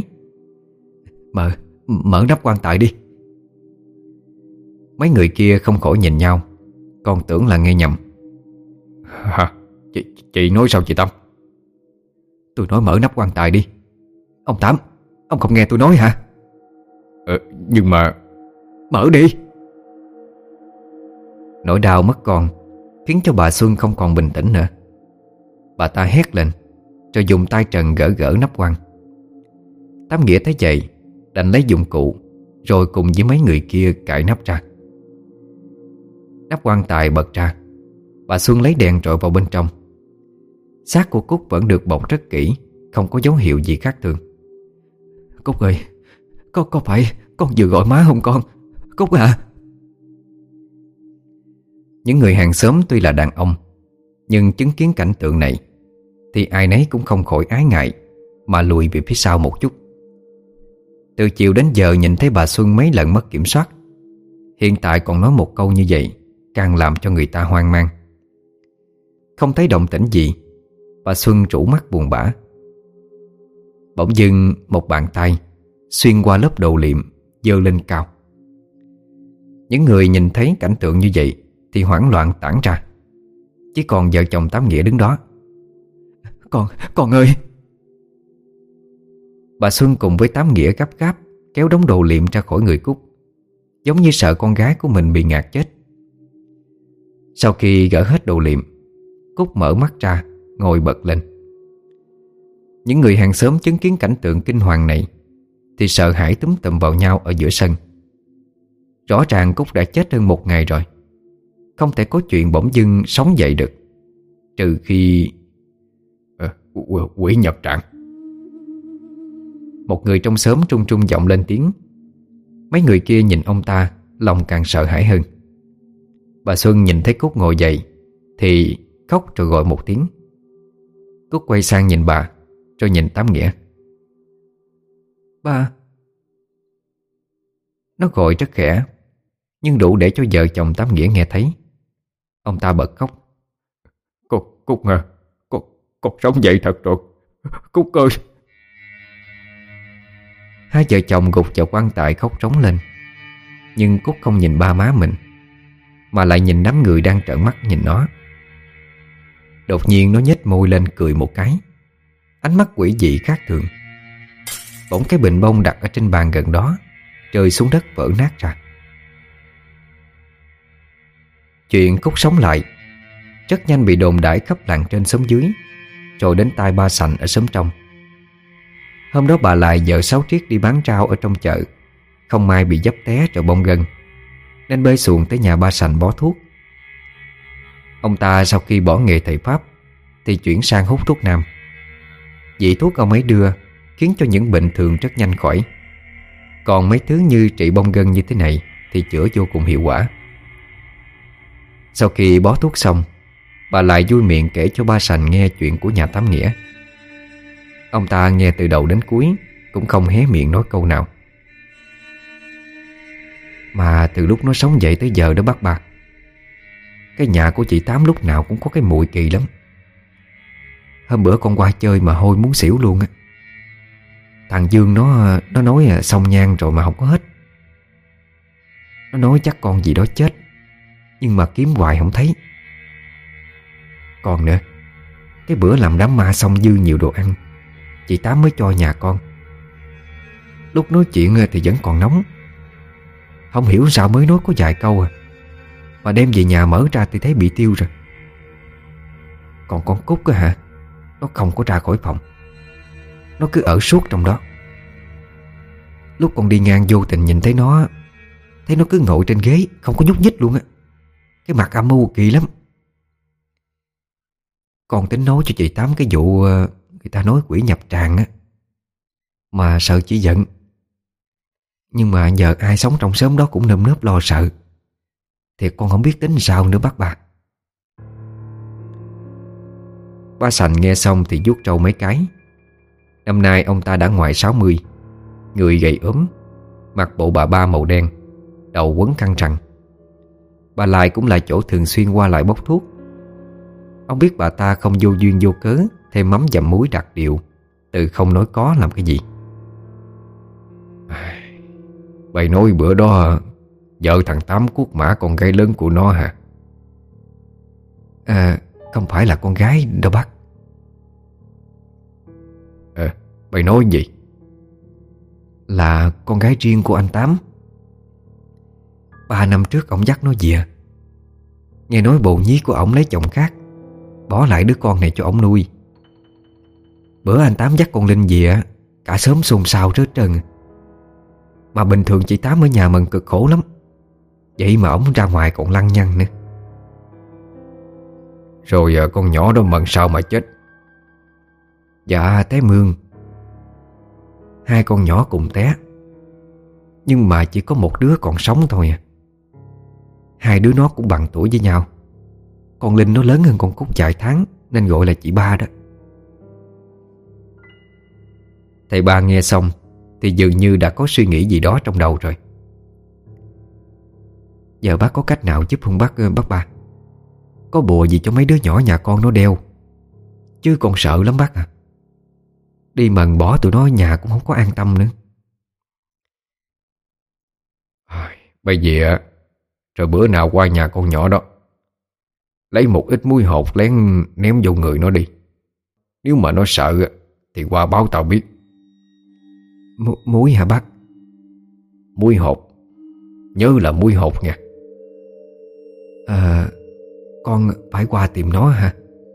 Mở nắp quan tài đi. Mấy người kia không khỏi nhìn nhau, còn tưởng là nghe nhầm. Hả? Chị nói sao chị Tâm? Tôi nói mở nắp quan tài đi. Ông Tám, ông không nghe tôi nói hả? Nhưng mà... Mở đi. Nỗi đau mất con khiến cho bà Xuân không còn bình tĩnh nữa. Bà ta hét lên, rồi dùng tay trần gỡ gỡ nắp quan. Tám Nghĩa thấy vậy đành lấy dụng cụ, rồi cùng với mấy người kia cạy nắp ra. Nắp quan tài bật ra, bà Xuân lấy đèn rọi vào bên trong. Xác của Cúc vẫn được bọc rất kỹ, không có dấu hiệu gì khác thường. Cúc ơi, có phải con vừa gọi má không con? Cúc à? Những người hàng xóm tuy là đàn ông, nhưng chứng kiến cảnh tượng này thì ai nấy cũng không khỏi ái ngại mà lùi về phía sau một chút. Từ chiều đến giờ nhìn thấy bà Xuân mấy lần mất kiểm soát, hiện tại còn nói một câu như vậy càng làm cho người ta hoang mang. Không thấy động tĩnh gì, bà Xuân rũ mắt buồn bã. Bỗng dưng một bàn tay xuyên qua lớp đồ liệm giơ lên cao. Những người nhìn thấy cảnh tượng như vậy thì hoảng loạn tản ra. Chỉ còn vợ chồng Tám Nghĩa đứng đó. Con ơi! Bà Xuân cùng với Tám Nghĩa gấp gáp kéo đống đồ liệm ra khỏi người Cúc, giống như sợ con gái của mình bị ngạt chết. Sau khi gỡ hết đồ liệm, Cúc mở mắt ra, ngồi bật lên. Những người hàng xóm chứng kiến cảnh tượng kinh hoàng này thì sợ hãi túm tụm vào nhau ở giữa sân. Rõ ràng Cúc đã chết hơn 1 ngày rồi, không thể có chuyện bỗng dưng sống dậy được, trừ khi... Quỷ nhập trạng. Một người trong xóm trung trung vọng lên tiếng. Mấy người kia nhìn ông ta, lòng càng sợ hãi hơn. Bà Xuân nhìn thấy Cúc ngồi dậy thì khóc rồi gọi một tiếng. Cúc quay sang nhìn bà, rồi nhìn Tám Nghĩa. Ba. Nó gọi rất khẽ, nhưng đủ để cho vợ chồng Tám Nghĩa nghe thấy. Ông ta bật khóc. Cúc à, con sống dậy thật rồi. Cúc ơi! Hai vợ chồng gục vào quan tài khóc rống lên. Nhưng Cúc không nhìn ba má mình, mà lại nhìn đám người đang trợn mắt nhìn nó. Đột nhiên nó nhếch môi lên cười một cái, ánh mắt quỷ dị khác thường. Bỗng cái bình bông đặt ở trên bàn gần đó rơi xuống đất vỡ nát ra. Chuyện Cúc sống lại rất nhanh bị đồn đãi khắp làng trên xóm dưới, rồi đến tai ba Sành ở xóm trong. Hôm đó bà lại vợ Sáu Triết đi bán rau ở trong chợ, không may bị dấp té rồi bong gân, nên bơi xuồng tới nhà ba Sành bó thuốc. Ông ta sau khi bỏ nghề thầy Pháp thì chuyển sang hút thuốc nam. Vị thuốc ông ấy đưa khiến cho những bệnh thường rất nhanh khỏi. Còn mấy thứ như trị bong gân như thế này thì chữa vô cùng hiệu quả. Sau khi bó thuốc xong, bà lại vui miệng kể cho ba Sành nghe chuyện của nhà Tám Nghĩa. Ông ta nghe từ đầu đến cuối cũng không hé miệng nói câu nào. Mà từ lúc nó sống dậy tới giờ đó bác bà, cái nhà của chị Tám lúc nào cũng có cái mùi kỳ lắm. Hôm bữa con qua chơi mà hôi muốn xỉu luôn á. Thằng Dương nó nói xong nhang rồi mà không có hết. Nó nói chắc con gì đó chết, nhưng mà kiếm hoài không thấy. Còn nữa, Cái bữa làm đám ma xong dư nhiều đồ ăn, chị Tám mới cho nhà con. Lúc nói chuyện thì vẫn còn nóng. Không hiểu sao mới nói có vài câu mà đem về nhà mở ra thì thấy bị tiêu rồi. Còn con Cúc á hả, nó không có ra khỏi phòng. Nó cứ ở suốt trong đó. Lúc con đi ngang vô tình nhìn thấy nó, thấy nó cứ ngồi trên ghế không có nhúc nhích luôn á. Cái mặt âm u kỳ lắm. Con tính nói cho chị Tám cái vụ người ta nói quỷ nhập tràng á, mà sợ chị giận. Nhưng mà giờ ai sống trong xóm đó cũng nơm nớp lo sợ, thì con không biết tính sao nữa bác bà. Ba Sành nghe xong thì vuốt trâu mấy cái. Năm nay ông ta đã ngoài 60, người gầy ốm, mặc bộ bà ba màu đen, đầu quấn khăn rằn. Bà Lai cũng là chỗ thường xuyên qua lại bốc thuốc. Ông biết bà ta không vô duyên vô cớ thêm mắm dặm muối đặc điệu, từ không nói có làm cái gì. Bày nói bữa đó vợ thằng Tám cuốc mã con gái lớn của nó hả? Không phải là con gái đâu bác. Bày nói gì? Là con gái riêng của anh Tám. 3 năm trước ổng dắt nó về. Nghe nói bồ nhí của ổng lấy chồng khác, bỏ lại đứa con này cho ổng nuôi. Bữa anh Tám dắt con Linh về á, cả xóm xôn xao rớt trơn. Mà bình thường chị Tám ở nhà mình cực khổ lắm, vậy mà ổng ra ngoài còn lăng nhăng nữa. Rồi con nhỏ đó mần sao mà chết? Dạ té mương. 2 con nhỏ cùng té, nhưng mà chỉ có một đứa còn sống thôi à. 2 đứa nó cũng bằng tuổi với nhau. Con Linh nó lớn hơn con Cúc vài tháng, nên gọi là chị ba đó. Thầy ba nghe xong thì dường như đã có suy nghĩ gì đó trong đầu rồi. Giờ bác có cách nào giúp không bác ba? Có bùa gì cho mấy đứa nhỏ nhà con nó đeo, chứ con sợ lắm bác à. Đi mần bỏ tụi nó ở nhà cũng không có an tâm nữa. Bây giờ rồi bữa nào qua nhà con nhỏ đó, lấy một ít muối hột lén ném vô người nó đi. Nếu mà nó sợ thì qua báo tao biết. Muối hả bác? Muối hột, nhớ là muối hột nha. Con phải qua tìm nó hả?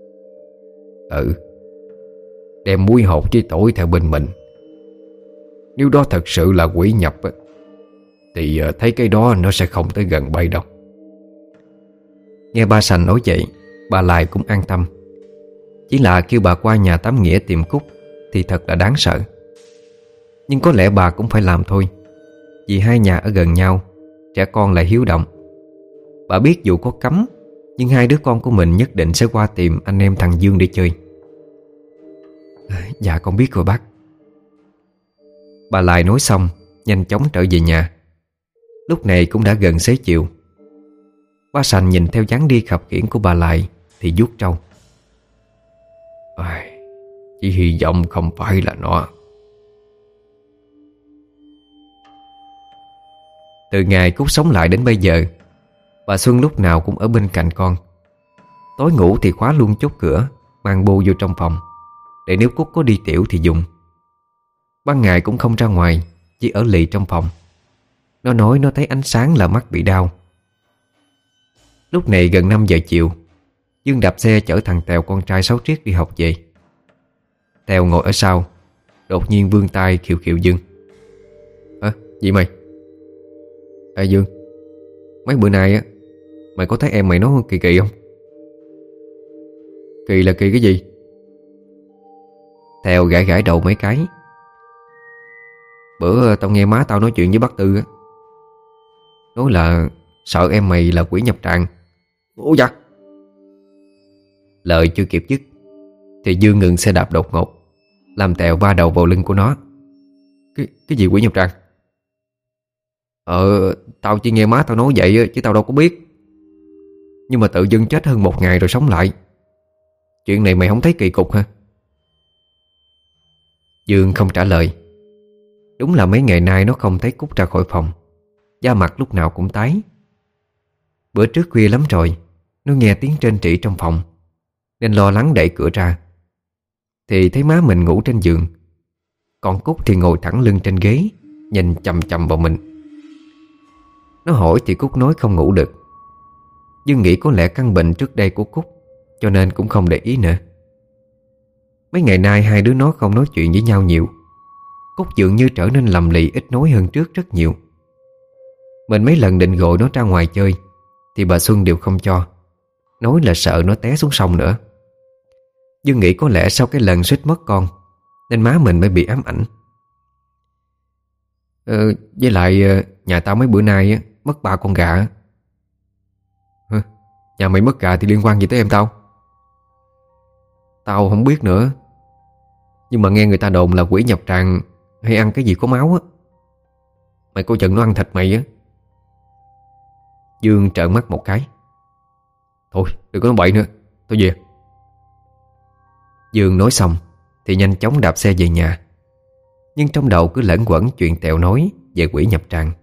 Đem muối hột với tỏi theo bên mình. Nếu đó thật sự là quỷ nhập thì thấy cái đó nó sẽ không tới gần bay đâu. Nghe ba Sành nói vậy, bà Lai cũng an tâm. Chỉ là kêu bà qua nhà Tám Nghĩa tìm Cúc thì thật là đáng sợ. Nhưng có lẽ bà cũng phải làm thôi, vì 2 nhà ở gần nhau, trẻ con lại hiếu động. Bà biết dù có cấm, nhưng 2 đứa con của mình nhất định sẽ qua tìm anh em thằng Dương để chơi. Dạ con biết rồi bác. Bà Lai nói xong nhanh chóng trở về nhà. Lúc này cũng đã gần xế chiều. Ba Sành nhìn theo dáng đi khập khiễng của bà Lai thì vuốt trâu. Chỉ hy vọng không phải là nó. Từ ngày Cúc sống lại đến bây giờ, bà Xuân lúc nào cũng ở bên cạnh con. Tối ngủ thì khóa luôn chốt cửa, mang bô vô trong phòng, để nếu Cúc có đi tiểu thì dùng. Ban ngày cũng không ra ngoài, chỉ ở lì trong phòng. Nó nói nó thấy ánh sáng là mắt bị đau. Lúc này gần 5 giờ chiều, Dương đạp xe chở thằng Tèo con trai 6 triết đi học về. Tèo ngồi ở sau, đột nhiên vươn tay khiều khiều Dương. Gì mày? Dương, mấy bữa nay á, mày có thấy em mày nó kỳ kỳ không? Kỳ là kỳ cái gì? Tèo gãi gãi đầu mấy cái. Bữa tao nghe má tao nói chuyện với bác Tư á, nói là sợ em mày là quỷ nhập tràng. Ủa dạ? Lời chưa kịp dứt thì Dương ngừng xe đạp đột ngột, làm Tèo va đầu vào lưng của nó. Cái gì quỷ nhập tràng? Tao chỉ nghe má tao nói vậy chứ tao đâu có biết. Nhưng mà tự dưng chết hơn 1 ngày rồi sống lại. Chuyện này mày không thấy kỳ cục hả? Dương không trả lời. Đúng là mấy ngày nay nó không thấy Cúc ra khỏi phòng, da mặt lúc nào cũng tái. Bữa trước khuya lắm rồi, nó nghe tiếng trên trĩ trong phòng, nên lo lắng đẩy cửa ra, thì thấy má mình ngủ trên giường, còn Cúc thì ngồi thẳng lưng trên ghế, nhìn chằm chằm vào mình. Nó hỏi thì Cúc nói không ngủ được. Dương nghĩ có lẽ căn bệnh trước đây của Cúc, cho nên cũng không để ý nữa. Mấy ngày nay hai đứa nó không nói chuyện với nhau nhiều. Cúc dường như trở nên lầm lì, ít nói hơn trước rất nhiều. Mình mấy lần định gọi nó ra ngoài chơi thì bà Xuân đều không cho, nói là sợ nó té xuống sông nữa. Dương nghĩ có lẽ sau cái lần suýt mất con nên má mình mới bị ám ảnh. Với lại nhà tao mấy bữa nay mất 3 con gà. Nhà mày mất gà thì liên quan gì tới em tao? Tao không biết nữa, nhưng mà nghe người ta đồn là quỷ nhập tràng hay ăn cái gì có máu á. Mày coi chừng nó ăn thịt mày á. Dương trợn mắt một cái. Thôi đừng có nói bậy nữa, tôi về. Dương nói xong thì nhanh chóng đạp xe về nhà, nhưng trong đầu cứ lẩn quẩn chuyện Tẹo nói về quỷ nhập tràng.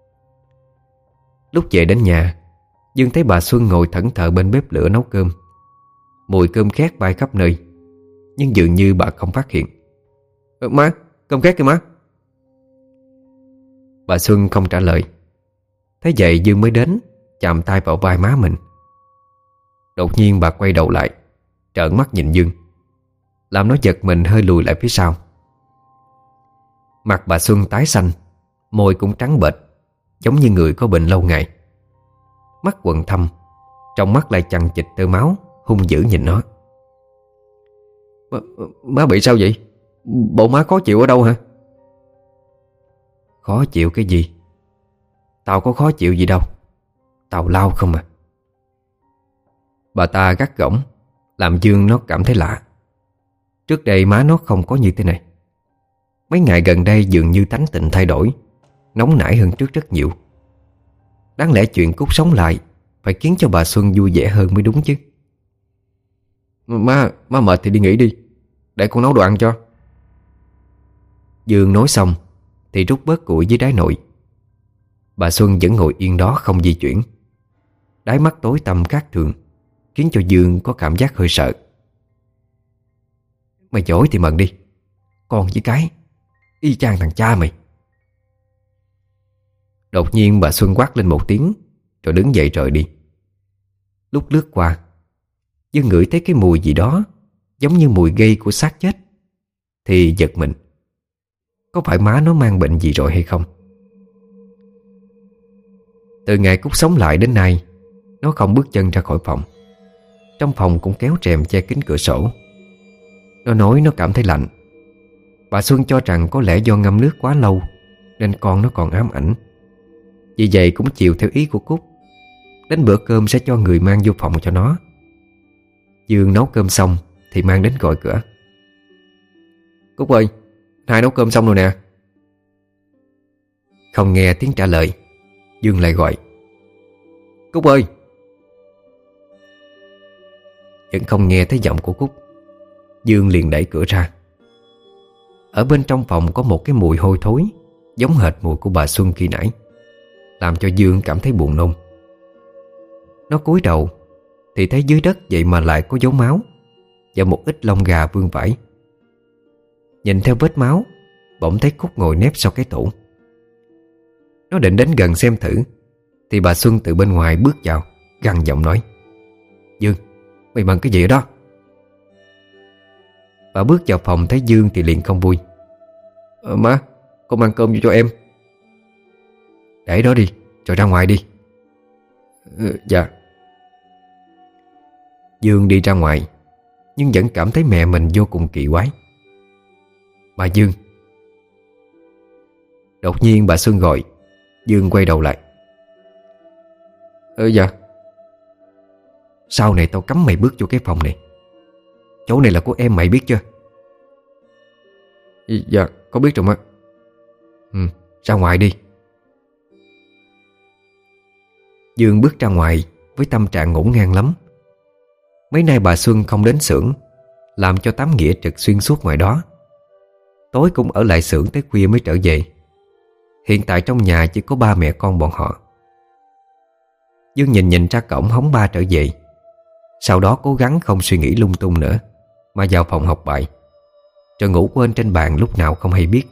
Lúc về đến nhà, Dương thấy bà Xuân ngồi thẫn thờ bên bếp lửa nấu cơm. Mùi cơm khét bay khắp nơi, nhưng dường như bà không phát hiện. Má, cơm khét kìa má. Bà Xuân không trả lời. Thế vậy Dương mới đến, chạm tay vào vai má mình. Đột nhiên bà quay đầu lại, trợn mắt nhìn Dương, làm nó giật mình hơi lùi lại phía sau. Mặt bà Xuân tái xanh, môi cũng trắng bệch, giống như người có bệnh lâu ngày. Mắt quầng thâm, trong mắt lại chằng chịt tơ máu, hung dữ nhìn nó. Má bị sao vậy? Bộ má khó chịu ở đâu hả? Khó chịu cái gì? Tao có khó chịu gì đâu, tào lao không à. Bà ta gắt gỏng, làm Dương nó cảm thấy lạ. Trước đây má nó không có như thế này. Mấy ngày gần đây dường như tánh tình thay đổi, nóng nảy hơn trước rất nhiều. Đáng lẽ chuyện Cúc sống lại phải khiến cho bà Xuân vui vẻ hơn mới đúng chứ. Má mệt thì đi nghỉ đi, để con nấu đồ ăn cho. Dương nói xong thì rút bớt củi dưới đáy nồi. Bà Xuân vẫn ngồi yên đó không di chuyển. Đáy mắt tối tăm khác thường, khiến cho Dương có cảm giác hơi sợ. Mày giỏi thì mần đi, con với cái y chang thằng cha mày. Đột nhiên bà Xuân quát lên một tiếng, rồi đứng dậy rời đi. Lúc lướt qua, Dương ngửi thấy cái mùi gì đó giống như mùi gây của xác chết, thì giật mình. Có phải má nó mang bệnh gì rồi hay không? Từ ngày Cúc sống lại đến nay, nó không bước chân ra khỏi phòng. Trong phòng cũng kéo rèm che kín cửa sổ. Nó nói nó cảm thấy lạnh. Bà Xuân cho rằng có lẽ do ngâm nước quá lâu nên con nó còn ám ảnh. Vì vậy cũng chiều theo ý của Cúc. Đến bữa cơm sẽ cho người mang vô phòng cho nó. Dương nấu cơm xong thì mang đến gọi cửa. Cúc ơi, Hai nấu cơm xong rồi nè. Không nghe tiếng trả lời, Dương lại gọi. Cúc ơi. Vẫn không nghe thấy giọng của Cúc. Dương liền đẩy cửa ra. Ở bên trong phòng có một cái mùi hôi thối, giống hệt mùi của bà Xuân khi nãy, làm cho Dương cảm thấy buồn nôn. Nó cúi đầu thì thấy dưới đất vậy mà lại có dấu máu và một ít lông gà vương vãi. Nhìn theo vết máu, bỗng thấy Cúc ngồi nép sau cái tủ. Nó định đến gần xem thử thì bà Xuân từ bên ngoài bước vào, gằn giọng nói: Dương, mày mần cái gì ở đó? Bà bước vào phòng thấy Dương thì liền không vui. Má, con mang cơm vô cho em. Để đó đi, rồi ra ngoài đi. Dạ. Dương đi ra ngoài, nhưng vẫn cảm thấy mẹ mình vô cùng kỳ quái. Bà Dương. Đột nhiên bà Xuân gọi. Dương quay đầu lại. Dạ. Sau này tao cấm mày bước vô cái phòng này. Chỗ này là của em mày biết chưa? Dạ, có biết rồi má. Ra ngoài đi. Dương bước ra ngoài với tâm trạng ngổn ngang lắm. Mấy nay bà Xuân không đến xưởng, làm cho Tám Nghĩa trực xuyên suốt ngoài đó. Tối cũng ở lại xưởng tới khuya mới trở về. Hiện tại trong nhà chỉ có ba mẹ con bọn họ. Dương nhìn ra cổng hóng ba trở về. Sau đó cố gắng không suy nghĩ lung tung nữa, mà vào phòng học bài, rồi ngủ quên trên bàn lúc nào không hay biết.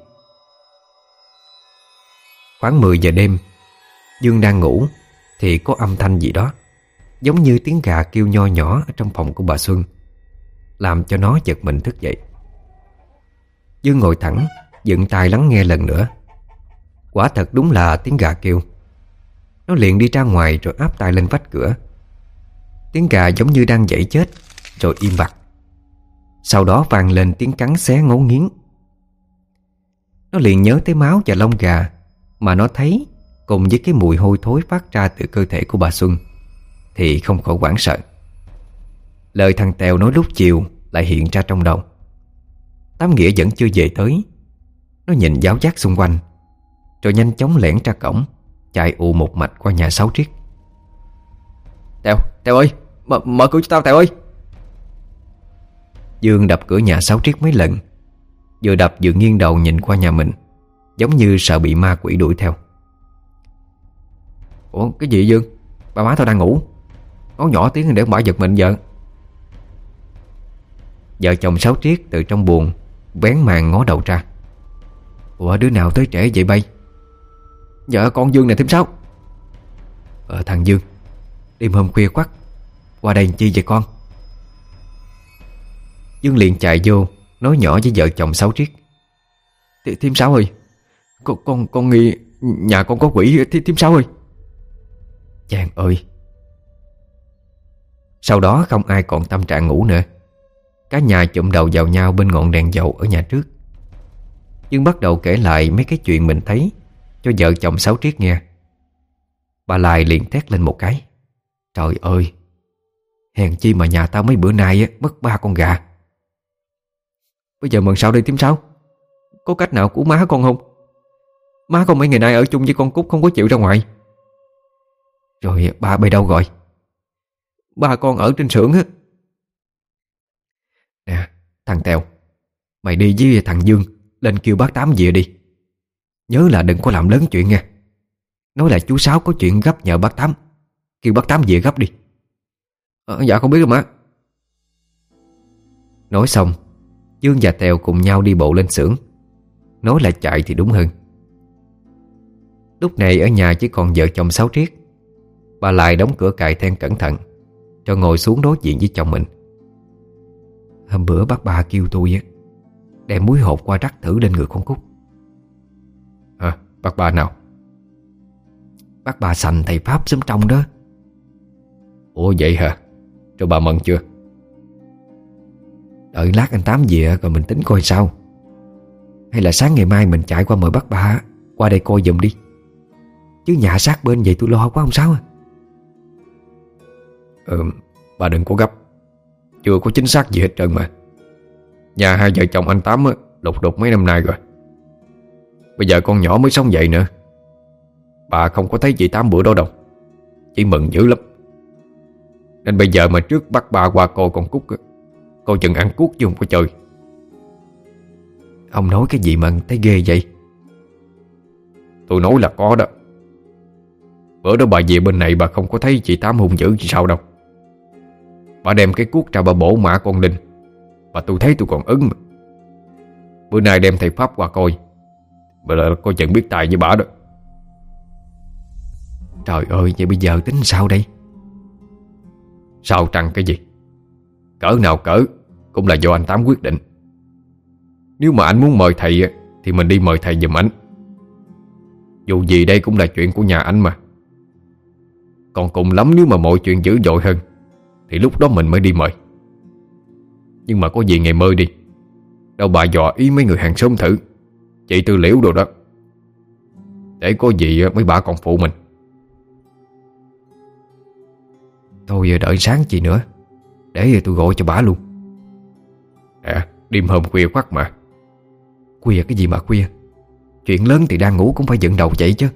Khoảng 10 giờ đêm, Dương đang ngủ thì có âm thanh gì đó, giống như tiếng gà kêu nho nhỏ ở trong phòng của bà Xuân, làm cho nó giật mình thức dậy. Dương ngồi thẳng, dựng tai lắng nghe lần nữa. Quả thật đúng là tiếng gà kêu. Nó liền đi ra ngoài rồi áp tai lên vách cửa. Tiếng gà giống như đang dậy chết, rồi im bặt. Sau đó vang lên tiếng cắn xé ngấu nghiến. Nó liền nhớ tới máu và lông gà mà nó thấy, cùng với cái mùi hôi thối phát ra từ cơ thể của bà Xuân, thì không khỏi hoảng sợ. Lời thằng Tèo nói lúc chiều lại hiện ra trong đầu. Tám Nghĩa vẫn chưa về tới. Nó nhìn giáo giác xung quanh, rồi nhanh chóng lẻn ra cổng, chạy ù một mạch qua nhà Sáu Triết. Tèo ơi, mở cửa cho tao Tèo ơi. Dương đập cửa nhà Sáu Triết mấy lần, vừa đập vừa nghiêng đầu nhìn qua nhà mình, giống như sợ bị ma quỷ đuổi theo. Ủa cái gì Dương? Ba má tao đang ngủ, nói nhỏ tiếng để bà giật mình vợ. Vợ chồng Sáu Triết từ trong buồng vén màn ngó đầu ra. Ủa đứa nào tới trễ vậy bay? Dạ con Dương này thím Sáu. Thằng Dương, đêm hôm khuya quắc qua đây chi vậy con? Dương liền chạy vô nói nhỏ với vợ chồng Sáu Triết. Thím Sáu ơi, con nghi nhà con có quỷ thím Sáu ơi. Chàng ơi. Sau đó không ai còn tâm trạng ngủ nữa. Cả nhà chụm đầu vào nhau bên ngọn đèn dầu ở nhà trước. Dương bắt đầu kể lại mấy cái chuyện mình thấy cho vợ chồng Sáu Triết nghe. Bà Lai liền thét lên một cái. Trời ơi, hèn chi mà nhà tao mấy bữa nay mất 3 con gà. Bây giờ mần sao đây thím Sáu? Có cách nào cứu má con không? Má con mấy ngày nay ở chung với con Cúc, không có chịu ra ngoài. Rồi ba bay đâu rồi? Ba con ở trên xưởng á. Nè thằng Tèo, mày đi với thằng Dương lên kêu bác Tám về đi. Nhớ là đừng có làm lớn chuyện nha. Nói là chú Sáu có chuyện gấp nhờ bác Tám, kêu bác Tám về gấp đi. Dạ không biết rồi má. Nói xong, Dương và Tèo cùng nhau đi bộ lên xưởng. Nói là chạy thì đúng hơn. Lúc này ở nhà chỉ còn vợ chồng Sáu Triết. Bà lại đóng cửa cài then cẩn thận, rồi ngồi xuống đối diện với chồng mình. Hôm bữa bác ba kêu tôi đem muối hột qua rắc thử lên người con Cúc. Bác ba nào? Bác ba sành thầy Pháp xóm trong đó. Ủa vậy hả? Rồi bà mừng chưa? Đợi lát anh Tám về rồi mình tính coi sao. Hay là sáng ngày mai mình chạy qua mời bác ba qua đây coi giùm đi. Chứ nhà sát bên vậy tôi lo quá không sao. Bà đừng có gấp. Chưa có chính xác gì hết trơn mà. Nhà hai vợ chồng anh Tám lục đục mấy năm nay rồi. Bây giờ con nhỏ mới sống dậy nữa. Bà không có thấy chị Tám bữa đó đâu. Chị mừng dữ lắm. Nên bây giờ mà trước bắt bà qua coi con Cúc, coi chừng ăn cuốc chứ không có chơi. Ông nói cái gì mà thấy ghê vậy? Tôi nói là có đó. Bữa đó bà về bên này bà không có thấy chị Tám hung dữ gì sao đâu. Bà đem cái cuốc ra bà bổ mã con Linh, và tôi thấy tôi còn ưng mà. Bữa nay đem thầy Pháp qua coi, bà là coi chừng biết tài với bà đó. Trời ơi, vậy bây giờ tính sao đây? Sao trăng cái gì? Cỡ nào cỡ cũng là do anh Tám quyết định. Nếu mà anh muốn mời thầy thì mình đi mời thầy giùm anh. Dù gì đây cũng là chuyện của nhà anh mà. Còn cùng lắm nếu mà mọi chuyện dữ dội hơn thì lúc đó mình mới đi mời. Nhưng mà có gì ngày mơ đi. Đâu bà dò ý mấy người hàng xóm thử, chị Tư Liễu đồ đó, để có gì mấy bà còn phụ mình. Thôi giờ đợi sáng chị nữa, để tôi gọi cho bà luôn. Đêm hôm khuya khoắt mà. Khuya cái gì mà khuya? Chuyện lớn thì đang ngủ cũng phải dựng đầu dậy chứ.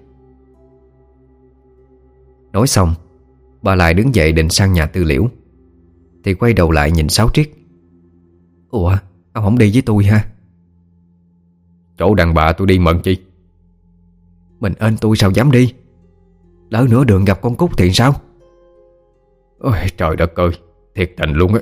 Nói xong, bà lại đứng dậy định sang nhà Tư Liễu, thì quay đầu lại nhìn Sáu Triết. Ủa, ông không đi với tôi ha? Chỗ đàn bà tôi đi mận chi? Mình ên tôi sao dám đi? Lỡ nửa đường gặp con Cúc thì sao? Ôi trời đất ơi, thiệt tình luôn á.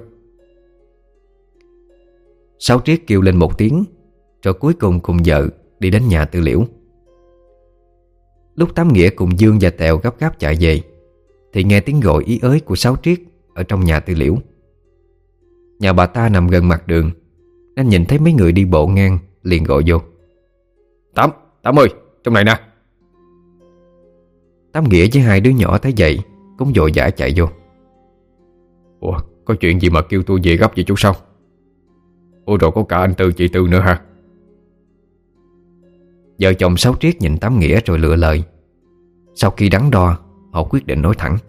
Sáu Triết kêu lên một tiếng, rồi cuối cùng cùng vợ đi đến nhà Tư Liễu. Lúc Tám Nghĩa cùng Dương và Tèo gấp gáp chạy về thì nghe tiếng gọi ý ới của Sáu Triết ở trong nhà Tư Liễu. Nhà bà ta nằm gần mặt đường nên nhìn thấy mấy người đi bộ ngang, liền gọi vô: Tám ơi, trong này nè. Tám Nghĩa với hai đứa nhỏ thấy vậy cũng vội vã chạy vô. Ủa, có chuyện gì mà kêu tôi về gấp vậy chú sao? Ủa rồi có cả anh Tư chị Tư nữa hả? Vợ chồng Sáu Triết nhìn Tám Nghĩa rồi lựa lời. Sau khi đắn đo, họ quyết định nói thẳng: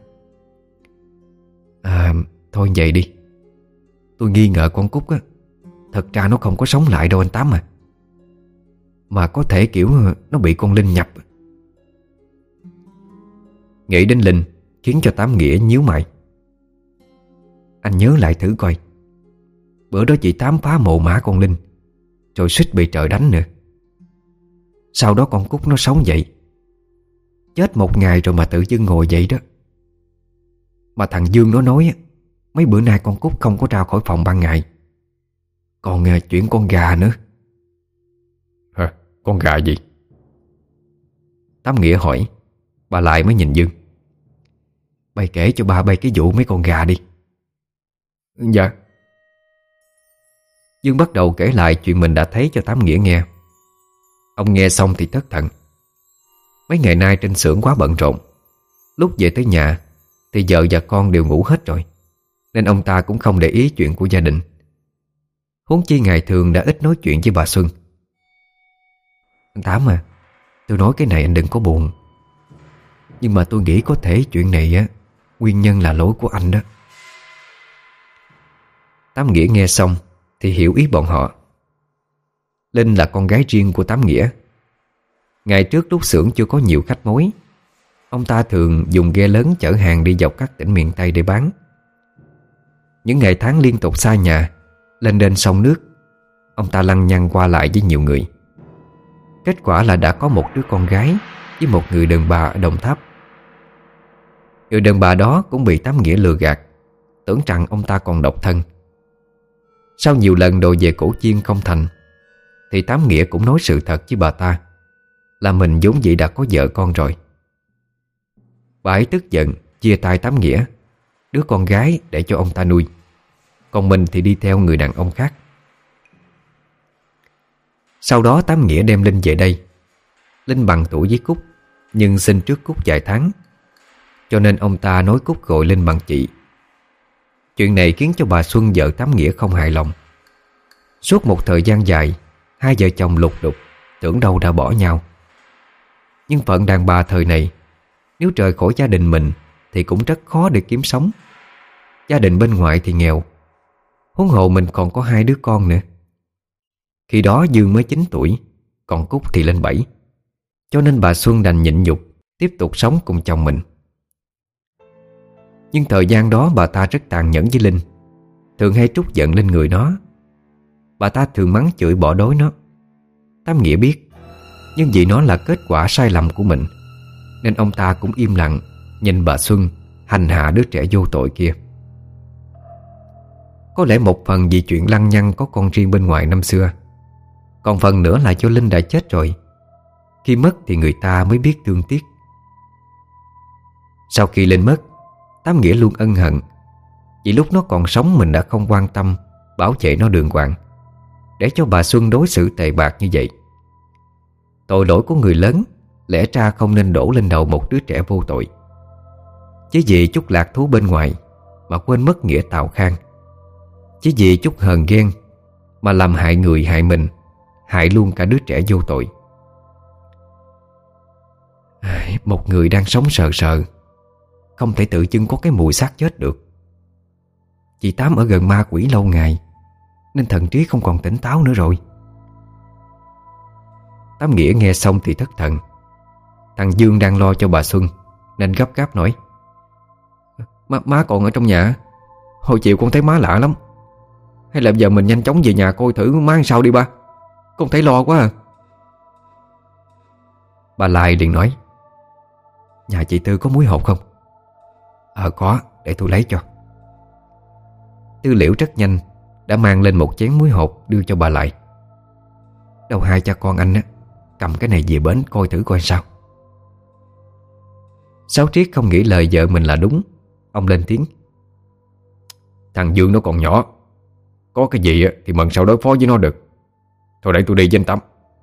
Thôi vậy đi. Tôi nghi ngờ con Cúc á, thật ra nó không có sống lại đâu anh Tám à. Mà có thể kiểu nó bị con Linh nhập. Nghĩ đến Linh khiến cho Tám Nghĩa nhíu mày. Anh nhớ lại thử coi. Bữa đó chị Tám phá mồ mả con Linh, rồi suýt bị trời đánh nữa. Sau đó con Cúc nó sống vậy, chết một ngày rồi mà tự dưng ngồi vậy đó. Mà thằng Dương nó nói mấy bữa nay con Cúc không có ra khỏi phòng ban ngày. Còn chuyện con gà nữa. Hả? Con gà gì? Tám Nghĩa hỏi. Bà lại mới nhìn Dương. Bay kể cho bà bay cái vụ mấy con gà đi. Dạ. Dương bắt đầu kể lại chuyện mình đã thấy cho Tám Nghĩa nghe. Ông nghe xong thì thất thần. Mấy ngày nay trên xưởng quá bận rộn. Lúc về tới nhà thì vợ và con đều ngủ hết rồi, nên ông ta cũng không để ý chuyện của gia đình. Huống chi ngày thường đã ít nói chuyện với bà Xuân. Anh Tám à, tôi nói cái này anh đừng có buồn. Nhưng mà tôi nghĩ có thể chuyện này á, nguyên nhân là lỗi của anh đó. Tám Nghĩa nghe xong thì hiểu ý bọn họ. Linh là con gái riêng của Tám Nghĩa. Ngày trước lúc xưởng chưa có nhiều khách mối, ông ta thường dùng ghe lớn chở hàng đi dọc các tỉnh miền Tây để bán. Những ngày tháng liên tục xa nhà, lên đên sông nước, ông ta lăng nhăng qua lại với nhiều người. Kết quả là đã có một đứa con gái với một người đàn bà ở Đồng Tháp. Người đàn bà đó cũng bị Tám Nghĩa lừa gạt, tưởng rằng ông ta còn độc thân. Sau nhiều lần đòi về Cổ Chiên không thành, thì Tám Nghĩa cũng nói sự thật với bà ta là mình vốn dĩ đã có vợ con rồi. Bà ấy tức giận chia tay Tám Nghĩa, đứa con gái để cho ông ta nuôi, còn mình thì đi theo người đàn ông khác. Sau đó Tám Nghĩa đem Linh về đây. Linh bằng tuổi với Cúc, nhưng sinh trước Cúc vài tháng, cho nên ông ta nói Cúc gọi Linh bằng chị. Chuyện này khiến cho bà Xuân vợ Tám Nghĩa không hài lòng. Suốt một thời gian dài, hai vợ chồng lục đục, tưởng đâu đã bỏ nhau. Nhưng phận đàn bà thời này, nếu rời khỏi gia đình mình thì cũng rất khó để kiếm sống. Gia đình bên ngoại thì nghèo, huống hồ mình còn có hai đứa con nữa. Khi đó Dương mới 9 tuổi, còn Cúc thì lên 7. Cho nên bà Xuân đành nhịn nhục tiếp tục sống cùng chồng mình. Nhưng thời gian đó bà ta rất tàn nhẫn với Linh, thường hay trút giận lên người nó. Bà ta thường mắng chửi bỏ đói nó. Tám Nghĩa biết, nhưng vì nó là kết quả sai lầm của mình, nên ông ta cũng im lặng nhìn bà Xuân hành hạ đứa trẻ vô tội kia. Có lẽ một phần vì chuyện lăng nhăng có con riêng bên ngoài năm xưa, còn phần nữa là do Linh đã chết rồi. Khi mất thì người ta mới biết thương tiếc. Sau khi Linh mất, Tám Nghĩa luôn ân hận vì lúc nó còn sống mình đã không quan tâm bảo vệ nó đường hoàng, để cho bà Xuân đối xử tệ bạc như vậy. Tội lỗi của người lớn lẽ ra không nên đổ lên đầu một đứa trẻ vô tội. Chỉ vì chút lạc thú bên ngoài mà quên mất nghĩa tào khang. Chỉ vì chút hờn ghen mà làm hại người hại mình, hại luôn cả đứa trẻ vô tội. Một người đang sống sờ sờ không thể tự dưng có cái mùi xác chết được. Chị Tám ở gần ma quỷ lâu ngày nên thần trí không còn tỉnh táo nữa rồi. Tám Nghĩa nghe xong thì thất thần. Thằng Dương đang lo cho bà Xuân nên gấp gáp nói: Má còn ở trong nhà. Hồi chiều con thấy má lạ lắm. Hay là giờ mình nhanh chóng về nhà coi thử má làm sao đi ba. Con thấy lo quá à. Bà Lai liền nói: Nhà chị Tư có muối hột không? Có, để tôi lấy cho. Tư Liễu rất nhanh đã mang lên một chén muối hột đưa cho bà lại. Đâu hai cha con anh á, cầm cái này về bến coi thử coi sao. Sáu Triết không nghĩ lời vợ mình là đúng. Ông lên tiếng: Thằng Dương nó còn nhỏ, có cái gì thì mần sao đối phó với nó được. Thôi để tôi đi với anh Tám.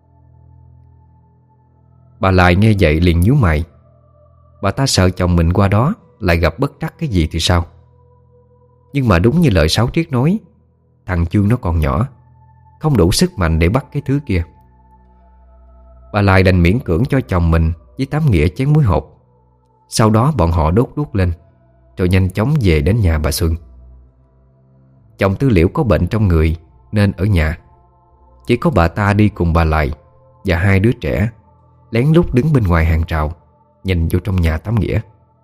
Bà Lại nghe vậy liền nhíu mày. Bà ta sợ chồng mình qua đó lại gặp bất trắc cái gì thì sao. Nhưng mà đúng như lời Sáu Triết nói, thằng Dương nó còn nhỏ, không đủ sức mạnh để bắt cái thứ kia. Bà Lại đành miễn cưỡng cho chồng mình với Tám Nghĩa chén muối hột. Sau đó bọn họ đốt đuốc lên, rồi nhanh chóng về đến nhà bà Xuân. Chồng Tư Liễu có bệnh trong người nên ở nhà. Chỉ có bà ta đi cùng bà Lại và hai đứa trẻ lén lút đứng bên ngoài hàng rào nhìn vô trong nhà Tám Nghĩa.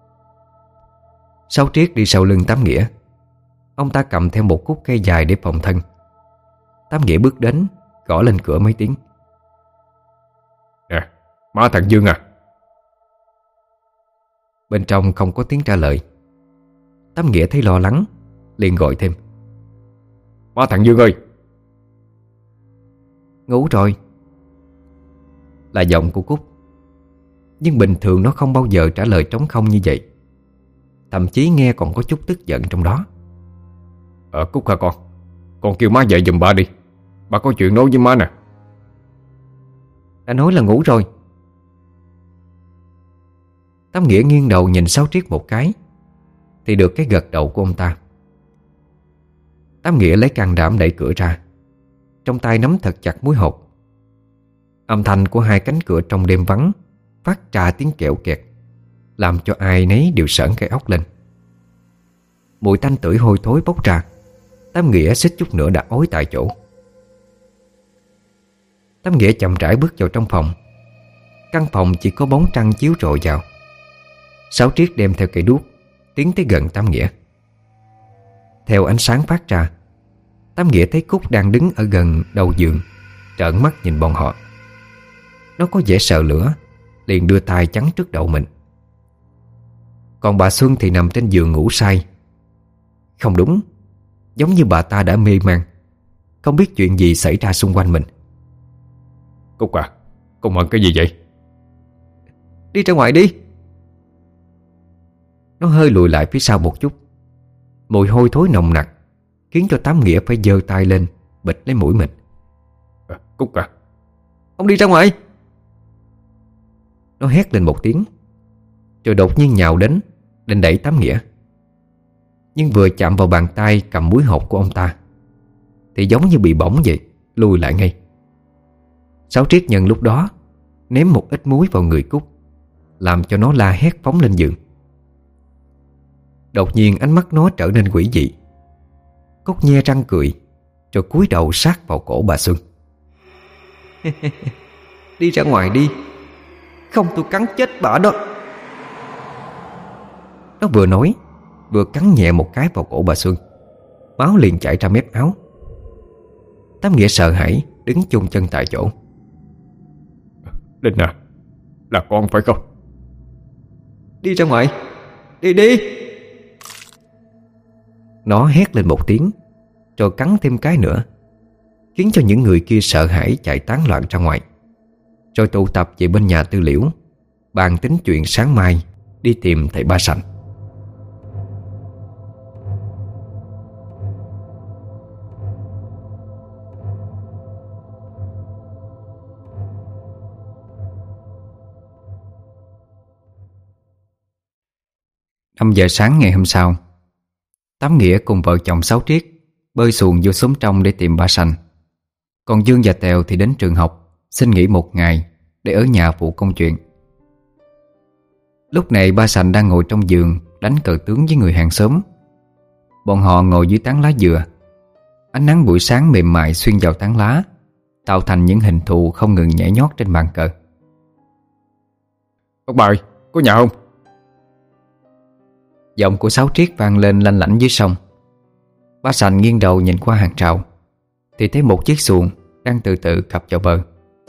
Sáu Triết đi sau lưng Tám Nghĩa. Ông ta cầm theo một khúc cây dài để phòng thân. Tám Nghĩa bước đến, gõ lên cửa mấy tiếng. Nè, má thằng Dương à. Bên trong không có tiếng trả lời. Tám Nghĩa thấy lo lắng, liền gọi thêm: Má thằng Dương ơi. Ngủ rồi, là giọng của Cúc. Nhưng bình thường nó không bao giờ trả lời trống không như vậy. Thậm chí nghe còn có chút tức giận trong đó. Cúc hả con kêu má dậy giùm ba đi. Ba có chuyện nói với má nè. Đã nói là ngủ rồi. Tám Nghĩa nghiêng đầu nhìn Sáu Triết một cái thì được cái gật đầu của ông ta. Tám Nghĩa lấy can đảm đẩy cửa ra, trong tay nắm thật chặt muối hột. Âm thanh của hai cánh cửa trong đêm vắng phát ra tiếng kẹo kẹt, làm cho ai nấy đều sởn gai ốc lên. Mùi tanh tưởi hôi thối bốc ra. Tám Nghĩa suýt chút nữa đã ói tại chỗ. Tám Nghĩa chậm rãi bước vào trong phòng. Căn phòng chỉ có bóng trăng chiếu rọi vào. Sáu Triết đem theo cây đuốc tiến tới gần Tám Nghĩa. Theo ánh sáng phát ra, Tám Nghĩa thấy Cúc đang đứng ở gần đầu giường, trợn mắt nhìn bọn họ. Nó có vẻ sợ lửa, liền đưa tay chắn trước đầu mình. Còn bà Xuân thì nằm trên giường ngủ say. Không đúng, giống như bà ta đã mê man, không biết chuyện gì xảy ra xung quanh mình. Cúc à, con mần cái gì vậy? Đi ra ngoài đi. Nó hơi lùi lại phía sau một chút. Mùi hôi thối nồng nặc khiến cho Tám Nghĩa phải giơ tay lên bịt lấy mũi mình. Cúc à. Ông đi ra ngoài. Nó hét lên một tiếng, rồi đột nhiên nhào đến định đẩy Tám Nghĩa. Nhưng vừa chạm vào bàn tay cầm muối hột của ông ta thì giống như bị bỏng vậy, lùi lại ngay. Sáu Triết nhân lúc đó ném một ít muối vào người Cúc, làm cho nó la hét phóng lên giường. Đột nhiên ánh mắt nó trở nên quỷ dị. Cúc nhe răng cười, rồi cúi đầu sát vào cổ bà Xuân. Đi ra ngoài đi, không tôi cắn chết bà đó. Nó vừa nói vừa cắn nhẹ một cái vào cổ bà Xuân. Máu liền chảy ra mép áo. Tám Nghĩa sợ hãi đứng chôn chân tại chỗ. Linh à, là con phải không? Đi ra ngoài, đi đi. Nó hét lên một tiếng, rồi cắn thêm cái nữa, khiến cho những người kia sợ hãi chạy tán loạn ra ngoài, rồi tụ tập về bên nhà Tư Liễu, bàn tính chuyện sáng mai đi tìm thầy Ba Sành. Năm giờ sáng ngày hôm sau, Tám Nghĩa cùng vợ chồng Sáu Triết bơi xuồng vô xóm trong để tìm Ba Sành. Còn Dương và Tèo thì đến trường học xin nghỉ một ngày để ở nhà phụ công chuyện. Lúc này Ba Sành đang ngồi trong giường đánh cờ tướng với người hàng xóm. Bọn họ ngồi dưới tán lá dừa. Ánh nắng buổi sáng mềm mại xuyên vào tán lá, tạo thành những hình thù không ngừng nhảy nhót trên bàn cờ. Ông bà ơi, có nhà không? Giọng của Sáu Triết vang lên lanh lảnh dưới sông. Ba Sành nghiêng đầu nhìn qua hàng rào thì thấy một chiếc xuồng đang từ từ cập vào bờ.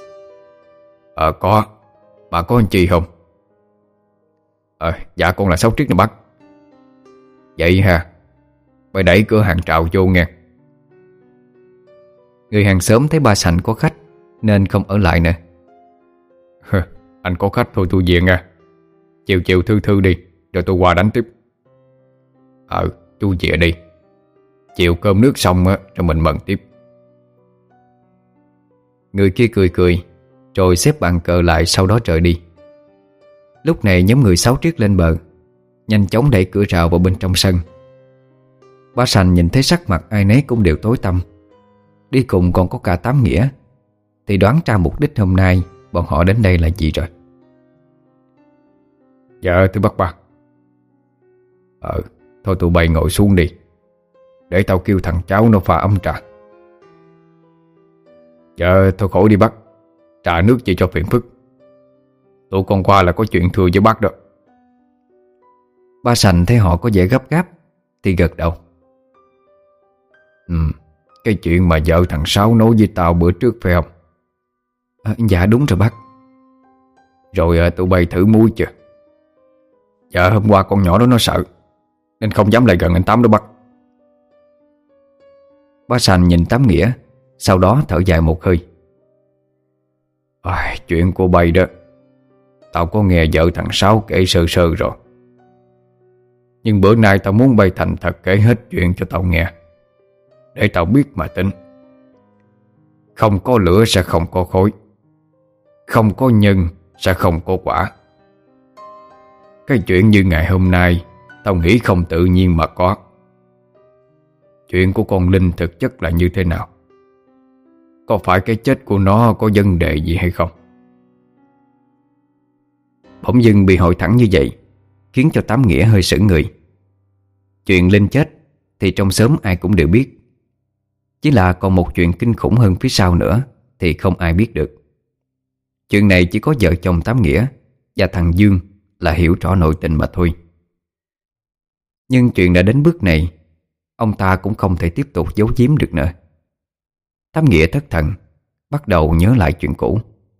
Có. Bà có anh chị không? Dạ con là Sáu Triết nè bác. Vậy hả? Mày đẩy cửa hàng trào vô nghe. Người hàng xóm thấy ba Sành có khách nên không ở lại nữa. Anh có khách thôi tôi về nha. Chiều chiều thư thư đi, rồi tôi qua đánh tiếp. Chú về đi. Chiều cơm nước xong á, rồi mình mần tiếp. Người kia cười cười, rồi xếp bàn cờ lại, sau đó rời đi. Lúc này nhóm người 6 triết lên bờ, nhanh chóng đẩy cửa rào vào bên trong sân. Ba Sành nhìn thấy sắc mặt ai nấy cũng đều tối tăm. Đi cùng còn có cả Tám Nghĩa, thì đoán ra mục đích hôm nay bọn họ đến đây là gì rồi. Dạ thưa bác ba. Thôi tụi bay ngồi xuống đi, để tao kêu thằng cháu nó pha ấm trà. Dạ thôi khỏi đi bác, trà nước chỉ cho phiền phức. Tụi con qua là có chuyện thưa với bác đó. Ba Sành thấy họ có vẻ gấp gáp thì gật đầu. Cái chuyện mà vợ thằng Sáu nói với tao bữa trước phải không? Dạ đúng rồi bác. Rồi tụi bay thử muối chưa? Dạ hôm qua con nhỏ đó nó sợ, nên không dám lại gần anh Tám đó bác. Ba Sành nhìn Tám Nghĩa, sau đó thở dài một hơi. Chuyện của bay đó tao có nghe vợ thằng Sáu kể sơ sơ rồi, nhưng bữa nay tao muốn bay thành thật kể hết chuyện cho tao nghe, để tao biết mà tính. Không có lửa sẽ không có khói, không có nhân sẽ không có quả. Cái chuyện như ngày hôm nay tao nghĩ không tự nhiên mà có. Chuyện của con Linh thực chất là như thế nào? Có phải cái chết của nó có vấn đề gì hay không? Bỗng dưng bị hội thẳng như vậy, khiến cho Tám Nghĩa hơi sững người. Chuyện Linh chết thì trong xóm ai cũng đều biết, chỉ là còn một chuyện kinh khủng hơn phía sau nữa thì không ai biết được. Chuyện này chỉ có vợ chồng Tám Nghĩa và thằng Dương là hiểu rõ nội tình mà thôi. Nhưng chuyện đã đến bước này, ông ta cũng không thể tiếp tục giấu giếm được nữa. Tám Nghĩa thất thần, bắt đầu nhớ lại chuyện cũ.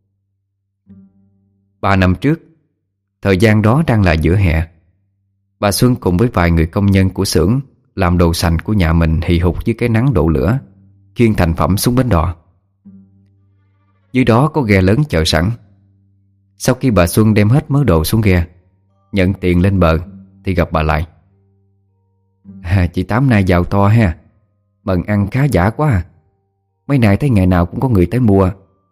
3 năm trước, thời gian đó đang là giữa hè. Bà Xuân cùng với vài người công nhân của xưởng làm đồ sành của nhà mình hì hục dưới cái nắng đổ lửa, khiêng thành phẩm xuống bến đò. Dưới đó có ghe lớn chờ sẵn. Sau khi bà Xuân đem hết mớ đồ xuống ghe, nhận tiền lên bờ, thì gặp bà lại. Chị Tám nay giàu to ha, mần ăn khá giả quá à. Mấy nay thấy ngày nào cũng có người tới mua.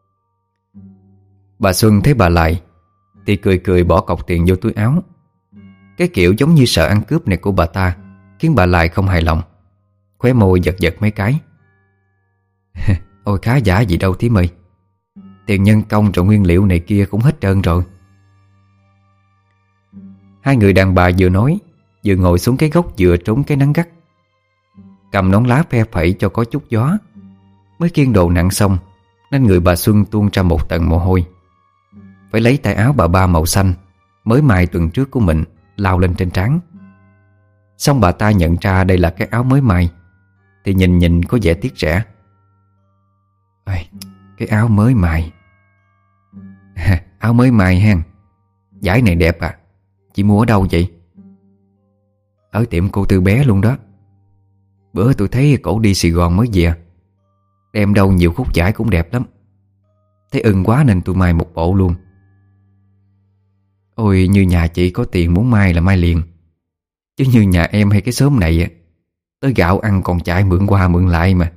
Bà Xuân thấy bà lại thì cười cười bỏ cọc tiền vô túi áo. Cái kiểu giống như sợ ăn cướp này của bà ta khiến bà lại không hài lòng, khóe môi giật giật mấy cái. Ôi khá giả gì đâu thím ơi, tiền nhân công rồi nguyên liệu này kia cũng hết trơn rồi. Hai người đàn bà vừa nói vừa ngồi xuống cái gốc dừa trốn cái nắng gắt, cầm nón lá phe phẩy cho có chút gió. Mới khiêng đồ nặng xong nên người bà Xuân tuôn ra một tầng mồ hôi. Phải lấy tay áo bà ba màu xanh mới mài tuần trước của mình lao lên trên trán. Xong bà ta nhận ra đây là cái áo mới mài thì nhìn nhìn có vẻ tiếc rẻ. Cái áo mới mài. Áo mới mài hen. Vải này đẹp à, chị mua ở đâu vậy? Ở tiệm cô Tư bé luôn đó. Bữa tôi thấy cổ đi Sài Gòn mới về, đem đâu nhiều khúc vải cũng đẹp lắm. Thấy ưng quá nên tôi may một bộ luôn. Ôi như nhà chị có tiền muốn may là may liền, chứ như nhà em hay cái xóm này tới gạo ăn còn chạy mượn qua mượn lại mà.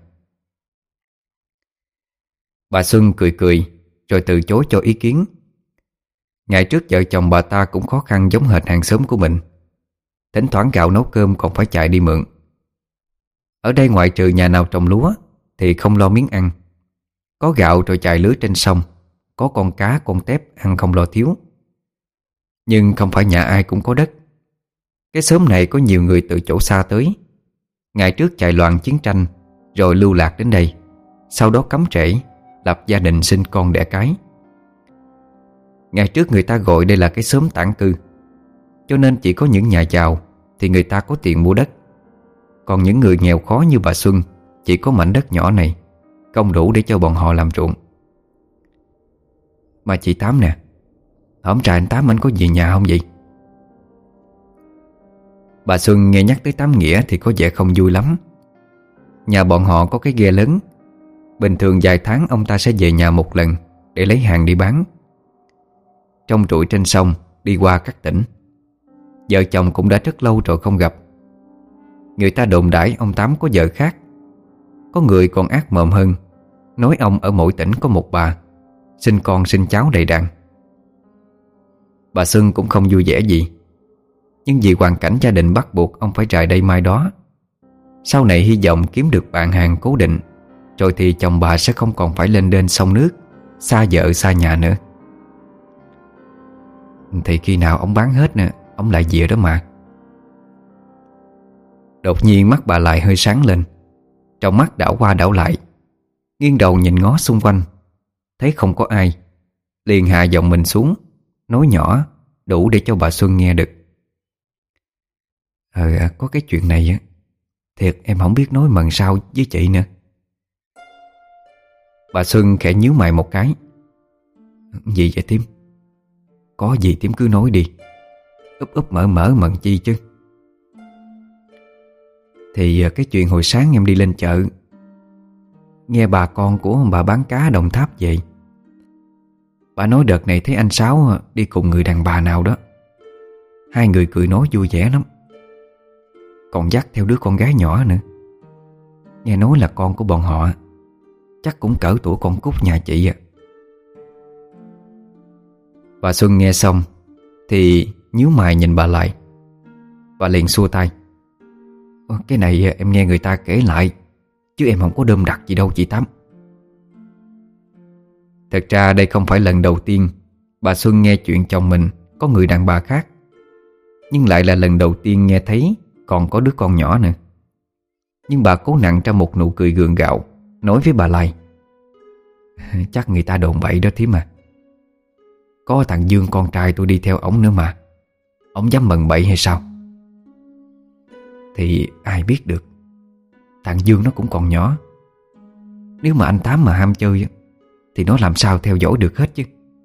Bà Xuân cười cười rồi từ chối cho ý kiến. Ngày trước vợ chồng bà ta cũng khó khăn giống hệt hàng xóm của mình. Thỉnh thoảng gạo nấu cơm còn phải chạy đi mượn. Ở đây ngoại trừ nhà nào trồng lúa thì không lo miếng ăn. Có gạo rồi chài lưới trên sông, có con cá con tép ăn không lo thiếu. Nhưng không phải nhà ai cũng có đất. Cái xóm này có nhiều người từ chỗ xa tới. Ngày trước chạy loạn chiến tranh rồi lưu lạc đến đây, sau đó cắm rễ lập gia đình sinh con đẻ cái. Ngày trước người ta gọi đây là cái xóm tản cư, cho nên chỉ có những nhà giàu thì người ta có tiền mua đất. Còn những người nghèo khó như bà Xuân chỉ có mảnh đất nhỏ này, không đủ để cho bọn họ làm ruộng. Mà chị Tám nè, hôm trà anh Tám anh có về nhà không vậy? Bà Xuân nghe nhắc tới Tám Nghĩa thì có vẻ không vui lắm. Nhà bọn họ có cái ghe lớn. Bình thường vài tháng ông ta sẽ về nhà một lần để lấy hàng đi bán. Trong trụi trên sông đi qua các tỉnh. Vợ chồng cũng đã rất lâu rồi không gặp. Người ta đồn đãi ông Tám có vợ khác. Có người còn ác mồm hơn, nói ông ở mỗi tỉnh có một bà, sinh con sinh cháu đầy đàn. Bà Xuân cũng không vui vẻ gì. Nhưng vì hoàn cảnh gia đình bắt buộc ông phải rời đây mai đó. Sau này hy vọng kiếm được bạn hàng cố định, rồi thì chồng bà sẽ không còn phải lên đên sông nước, xa vợ xa nhà nữa. Thì khi nào ông bán hết nè, ông lại về đó mà. Đột nhiên mắt bà lại hơi sáng lên. Trong mắt đảo qua đảo lại, nghiêng đầu nhìn ngó xung quanh, thấy không có ai, liền hạ giọng mình xuống, nói nhỏ đủ để cho bà Xuân nghe được. Có cái chuyện này á, thiệt em không biết nói mần sao với chị nữa. Bà Xuân khẽ nhíu mày một cái. Gì vậy Tím? Có gì Tím cứ nói đi, úp úp mở mở mần chi chứ. Thì cái chuyện hồi sáng em đi lên chợ, nghe bà con của bà bán cá Đồng Tháp về. Bà nói đợt này thấy anh Sáu đi cùng người đàn bà nào đó. Hai người cười nói vui vẻ lắm, còn dắt theo đứa con gái nhỏ nữa. Nghe nói là con của bọn họ, chắc cũng cỡ tuổi con Cúc nhà chị ạ. Bà Xuân nghe xong thì nhíu mày nhìn bà lại. Bà liền xua tay. Cái này em nghe người ta kể lại, chứ em không có đơm đặt gì đâu chị Tám. Thật ra đây không phải lần đầu tiên bà Xuân nghe chuyện chồng mình có người đàn bà khác, nhưng lại là lần đầu tiên nghe thấy còn có đứa con nhỏ nữa. Nhưng bà cố nặn ra một nụ cười gượng gạo, nói với bà Lai. Chắc người ta đồn bậy đó Thím à. Có thằng Dương con trai tôi đi theo ổng nữa mà, ổng dám mần bậy hay sao? Thì ai biết được. Thằng Dương nó cũng còn nhỏ. Nếu mà anh Tám mà ham chơi thì nó làm sao theo dõi được hết chứ.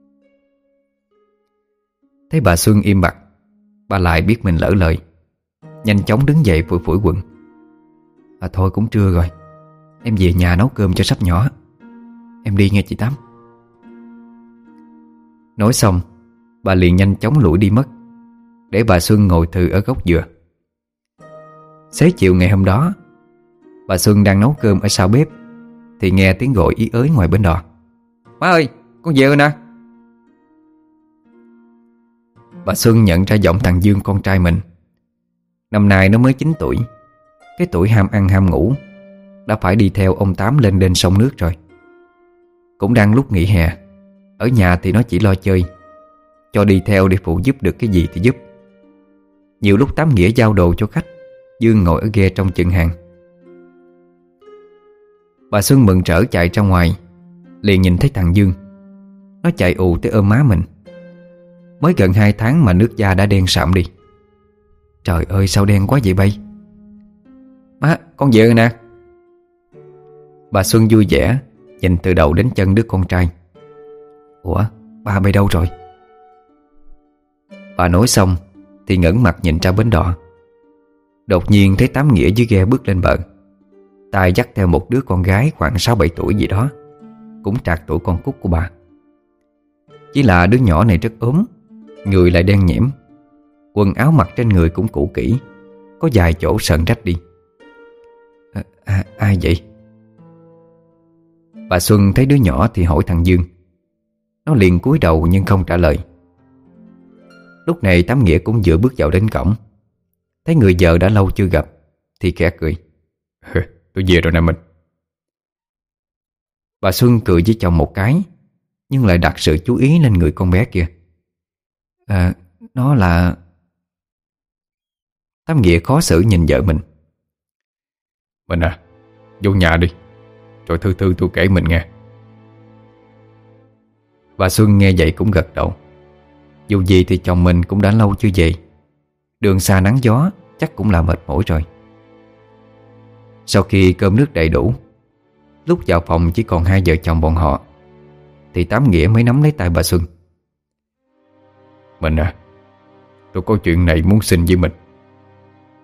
Thấy bà Xuân im bặt, bà lại biết mình lỡ lời, nhanh chóng đứng dậy phủi phủi quần. Thôi cũng trưa rồi, em về nhà nấu cơm cho sắp nhỏ. Em đi nghe chị Tám. Nói xong, bà liền nhanh chóng lủi đi mất, để bà Xuân ngồi thừ ở góc dừa. Xế chiều ngày hôm đó, bà Xuân đang nấu cơm ở sau bếp thì nghe tiếng gọi ý ới ngoài bến đò. Má ơi, con về rồi nè. Bà Xuân nhận ra giọng thằng Dương con trai mình. Năm nay nó mới 9 tuổi, cái tuổi ham ăn ham ngủ, đã phải đi theo ông Tám lên đên sông nước rồi. Cũng đang lúc nghỉ hè, ở nhà thì nó chỉ lo chơi, cho đi theo để phụ giúp được cái gì thì giúp. Nhiều lúc Tám Nghĩa giao đồ cho khách, Dương ngồi ở ghe trong chừng hàng. Bà Xuân mừng rỡ chạy ra ngoài, liền nhìn thấy thằng Dương. Nó chạy ù tới ôm má mình. Mới gần 2 tháng mà nước da đã đen sạm đi. Trời ơi sao đen quá vậy bay? Má, con về rồi nè. Bà Xuân vui vẻ nhìn từ đầu đến chân đứa con trai. Ủa, ba bay đâu rồi? Bà nói xong thì ngẩng mặt nhìn ra bến đò. Đột nhiên thấy Tám Nghĩa dưới ghe bước lên bờ, tay dắt theo một đứa con gái khoảng 6-7 tuổi gì đó, cũng trạc tuổi con Cúc của bà. Chỉ là đứa nhỏ này rất ốm, người lại đen nhẽm, quần áo mặc trên người cũng cũ kỹ, có vài chỗ sờn rách đi. Ai vậy? Bà Xuân thấy đứa nhỏ thì hỏi thằng Dương. Nó liền cúi đầu nhưng không trả lời. Lúc này Tám Nghĩa cũng vừa bước vào đến cổng, thấy người vợ đã lâu chưa gặp thì khẽ cười. Tôi về rồi nè mình. Bà Xuân cười với chồng một cái, nhưng lại đặt sự chú ý lên người con bé kia. Nó là... Tám Nghĩa khó xử nhìn vợ mình. Mình à, vô nhà đi, rồi thư thư tôi kể mình nghe. Bà Xuân nghe vậy cũng gật đầu. Dù gì thì chồng mình cũng đã lâu chưa về, đường xa nắng gió chắc cũng là mệt mỏi rồi. Sau khi cơm nước đầy đủ, lúc vào phòng chỉ còn hai vợ chồng bọn họ, thì Tám Nghĩa mới nắm lấy tay bà Xuân. Mình à, tôi có chuyện này muốn xin với mình.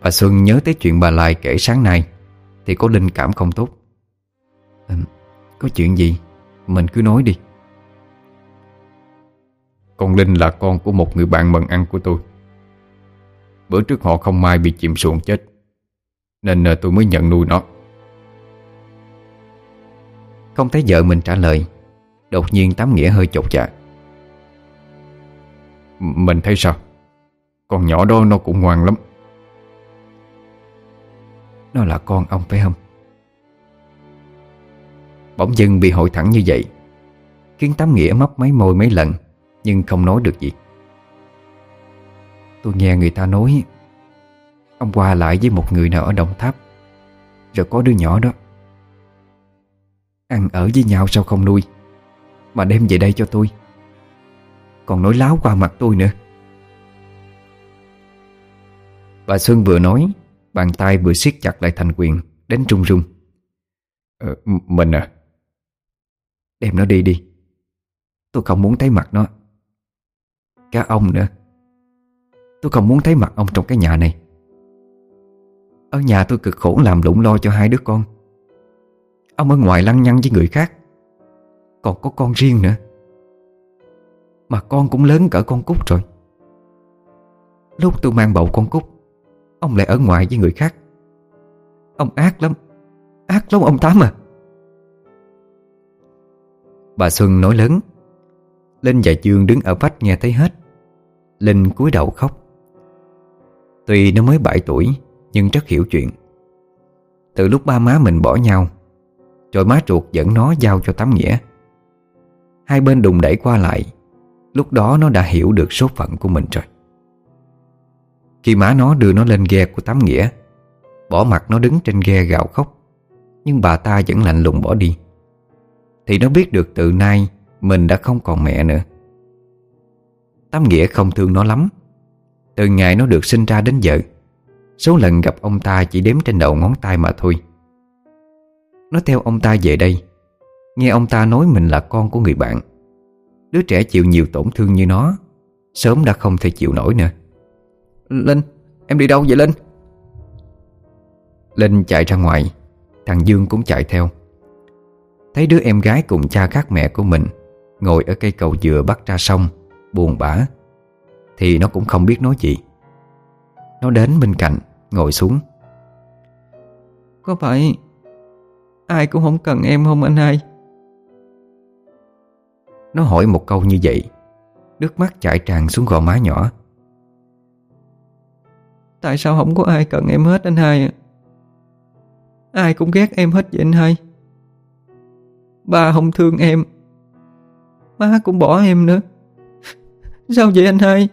Bà Xuân nhớ tới chuyện bà Lai kể sáng nay thì có linh cảm không tốt. Có chuyện gì mình cứ nói đi. Con Linh là con của một người bạn mần ăn của tôi. Bữa trước họ không may bị chìm xuồng chết, nên tôi mới nhận nuôi nó. Không thấy vợ mình trả lời, đột nhiên Tám Nghĩa hơi chột dạ. Mình thấy sao? Con nhỏ đó nó cũng ngoan lắm. Nó là con ông phải không? Bỗng dưng bị hội thẳng như vậy, khiến Tám Nghĩa mấp máy môi mấy lần nhưng không nói được gì. Tôi nghe người ta nói ông qua lại với một người nào ở Đồng Tháp, rồi có đứa nhỏ đó. Ăn ở với nhau sao không nuôi, mà đem về đây cho tôi, còn nói láo qua mặt tôi nữa. Bà Xuân vừa nói, bàn tay vừa siết chặt lại thành quyền, đến run run. Mình à? Đem nó đi đi. Tôi không muốn thấy mặt nó. Cả ông nữa. Tôi không muốn thấy mặt ông trong cái nhà này. Ở nhà tôi cực khổ làm lụng lo cho hai đứa con. Ông ở ngoài lăng nhăng với người khác, còn có con riêng nữa. Mà con cũng lớn cỡ con Cúc rồi. Lúc tôi mang bầu con Cúc, ông lại ở ngoài với người khác. Ông ác lắm. Ác lắm ông Tám à. Bà Xuân nói lớn. Linh và Dương đứng ở vách nghe thấy hết. Linh cúi đầu khóc. Tuy nó mới 7 tuổi nhưng rất hiểu chuyện. Từ lúc ba má mình bỏ nhau, rồi má ruột dẫn nó giao cho Tám Nghĩa. Hai bên đùng đẩy qua lại. Lúc đó nó đã hiểu được số phận của mình rồi. Khi má nó đưa nó lên ghe của Tám Nghĩa, bỏ mặc nó đứng trên ghe gào khóc, nhưng bà ta vẫn lạnh lùng bỏ đi, thì nó biết được từ nay mình đã không còn mẹ nữa. Tám Nghĩa không thương nó lắm. Từ ngày nó được sinh ra đến giờ, số lần gặp ông ta chỉ đếm trên đầu ngón tay mà thôi. Nó theo ông ta về đây, nghe ông ta nói mình là con của người bạn. Đứa trẻ chịu nhiều tổn thương như nó sớm đã không thể chịu nổi nữa. Linh, em đi đâu vậy Linh? Linh chạy ra ngoài. Thằng Dương cũng chạy theo. Thấy đứa em gái cùng cha khác mẹ của mình ngồi ở cây cầu dừa bắt ra sông, buồn bã, thì nó cũng không biết nói gì. Nó đến bên cạnh, ngồi xuống. Có phải ai cũng không cần em không anh hai? Nó hỏi một câu như vậy, nước mắt chảy tràn xuống gò má nhỏ. Tại sao không có ai cần em hết anh hai à? Ai cũng ghét em hết vậy anh hai. Ba không thương em, má cũng bỏ em nữa. Sao vậy anh hai?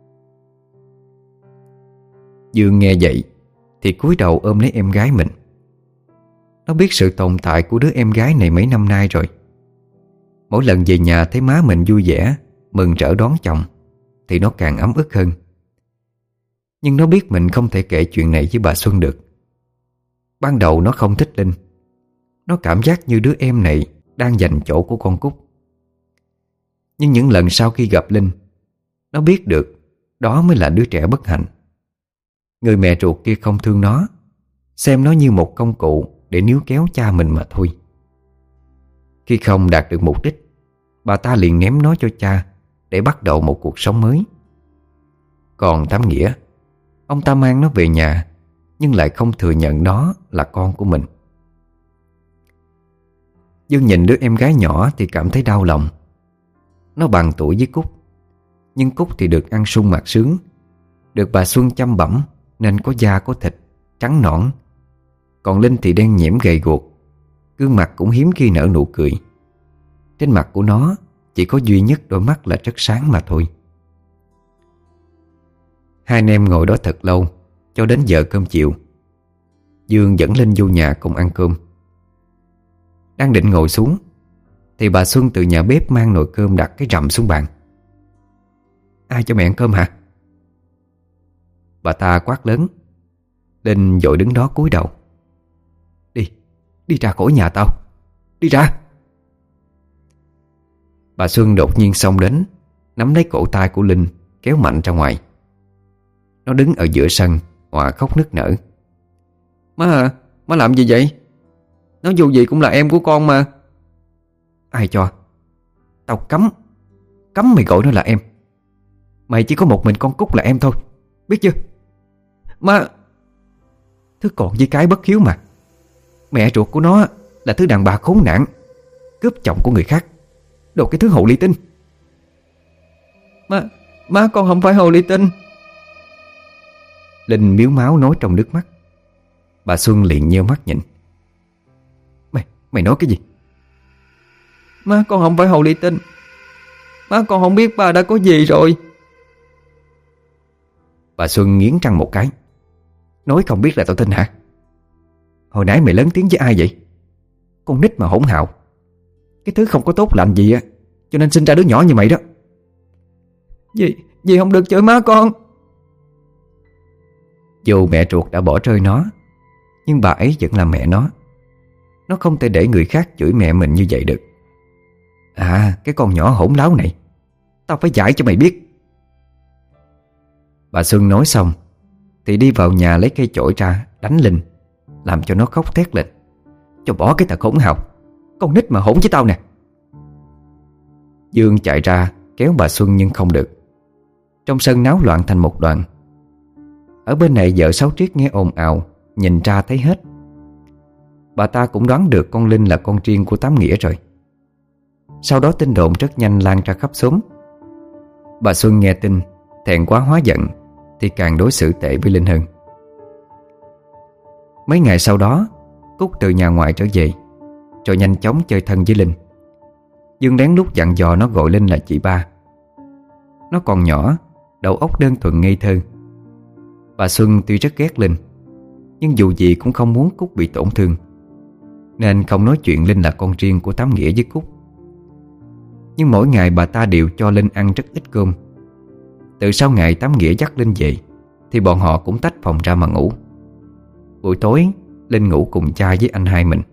Dương nghe vậy thì cúi đầu ôm lấy em gái mình. Nó biết sự tồn tại của đứa em gái này mấy năm nay rồi. Mỗi lần về nhà thấy má mình vui vẻ, mừng rỡ đón chồng, thì nó càng ấm ức hơn. Nhưng nó biết mình không thể kể chuyện này với bà Xuân được. Ban đầu nó không thích Linh. Nó cảm giác như đứa em này đang giành chỗ của con Cúc. Nhưng những lần sau khi gặp Linh, nó biết được đó mới là đứa trẻ bất hạnh. Người mẹ ruột kia không thương nó, xem nó như một công cụ để níu kéo cha mình mà thôi. Khi không đạt được mục đích, bà ta liền ném nó cho cha để bắt đầu một cuộc sống mới. Còn Tám Nghĩa, ông ta mang nó về nhà nhưng lại không thừa nhận nó là con của mình. Dương nhìn đứa em gái nhỏ thì cảm thấy đau lòng. Nó bằng tuổi với Cúc, nhưng Cúc thì được ăn sung mặc sướng, được bà Xuân chăm bẵm nên có da có thịt, trắng nõn. Còn Linh thì đen nhẽm gầy guộc, gương mặt cũng hiếm khi nở nụ cười. Trên mặt của nó chỉ có duy nhất đôi mắt là rất sáng mà thôi. Hai anh em ngồi đó thật lâu, cho đến giờ cơm chiều. Dương dẫn Linh vô nhà cùng ăn cơm. Đang định ngồi xuống thì bà Xuân từ nhà bếp mang nồi cơm đặt cái rầm xuống bàn. Ai cho mẹ ăn cơm hả? Bà ta quát lớn. Linh vội đứng đó cúi đầu. Đi ra khỏi nhà tao. Đi ra. Bà Xuân đột nhiên xông đến, nắm lấy cổ tay của Linh, kéo mạnh ra ngoài. Nó đứng ở giữa sân, Hòa khóc nức nở. Má à, má làm gì vậy? Nó dù gì cũng là em của con mà. Ai cho? Tao cấm mày gọi nó là em. Mày chỉ có một mình con Cúc là em thôi, biết chưa? Má, thứ còn với cái bất hiếu mà. Mẹ ruột của nó là thứ đàn bà khốn nạn, cướp chồng của người khác, đồ cái thứ hồ ly tinh. Má con không phải hồ ly tinh. Linh miếu máu nói trong nước mắt. Bà Xuân liền nheo mắt nhìn. Mày nói cái gì? Má con không phải hồ ly tinh. Má con không biết ba đã có gì rồi. Bà Xuân nghiến răng một cái. Nói không biết là tao tin hả? Hồi nãy mày lớn tiếng với ai vậy? Con nít mà hỗn hào, cái thứ không có tốt lành gì á, cho nên sinh ra đứa nhỏ như mày đó. Dì không được chửi má con. Dù mẹ ruột đã bỏ rơi nó, nhưng bà ấy vẫn là mẹ nó. Nó không thể để người khác chửi mẹ mình như vậy được. À, cái con nhỏ hỗn láo này, tao phải dạy cho mày biết. Bà Xuân nói xong thì đi vào nhà lấy cây chổi ra đánh Linh, làm cho nó khóc thét lên. Cho bỏ cái thằng hỗn hào, con nít mà hỗn với tao nè. Dương chạy ra kéo bà Xuân nhưng không được. Trong sân náo loạn thành một đoàn. Ở bên này vợ Sáu Triết nghe ồn ào, nhìn ra thấy hết. Bà ta cũng đoán được con Linh là con riêng của Tám Nghĩa rồi. Sau đó tin đồn rất nhanh lan ra khắp xóm. Bà Xuân nghe tin, thẹn quá hóa giận, thì càng đối xử tệ với Linh hơn. Mấy ngày sau đó, Cúc từ nhà ngoại trở về, rồi nhanh chóng chơi thân với Linh. Dương lén lút dặn dò nó gọi Linh là chị ba. Nó còn nhỏ, đầu óc đơn thuần ngây thơ. Bà Xuân tuy rất ghét Linh, nhưng dù gì cũng không muốn Cúc bị tổn thương, nên không nói chuyện Linh là con riêng của Tám Nghĩa với Cúc. Nhưng mỗi ngày bà ta đều cho Linh ăn rất ít cơm. Từ sau ngày Tám Nghĩa dắt Linh về thì bọn họ cũng tách phòng ra mà ngủ. Buổi tối Linh ngủ cùng cha với anh hai mình.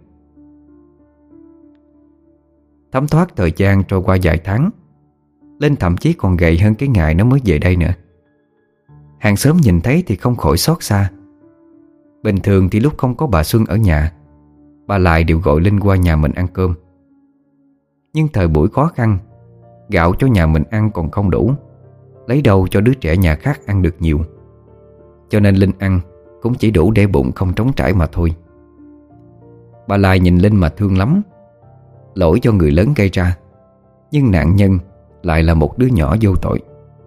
Thấm thoát thời gian trôi qua vài tháng, Linh thậm chí còn gầy hơn cái ngày nó mới về đây nữa. Hàng xóm nhìn thấy thì không khỏi xót xa. Bình thường thì lúc không có bà Xuân ở nhà, bà Lại đều gọi Linh qua nhà mình ăn cơm. Nhưng thời buổi khó khăn, gạo cho nhà mình ăn còn không đủ, lấy đâu cho đứa trẻ nhà khác ăn được nhiều. Cho nên Linh ăn cũng chỉ đủ để bụng không trống trải mà thôi. Bà Lại nhìn Linh mà thương lắm. Lỗi do người lớn gây ra, nhưng nạn nhân lại là một đứa nhỏ vô tội.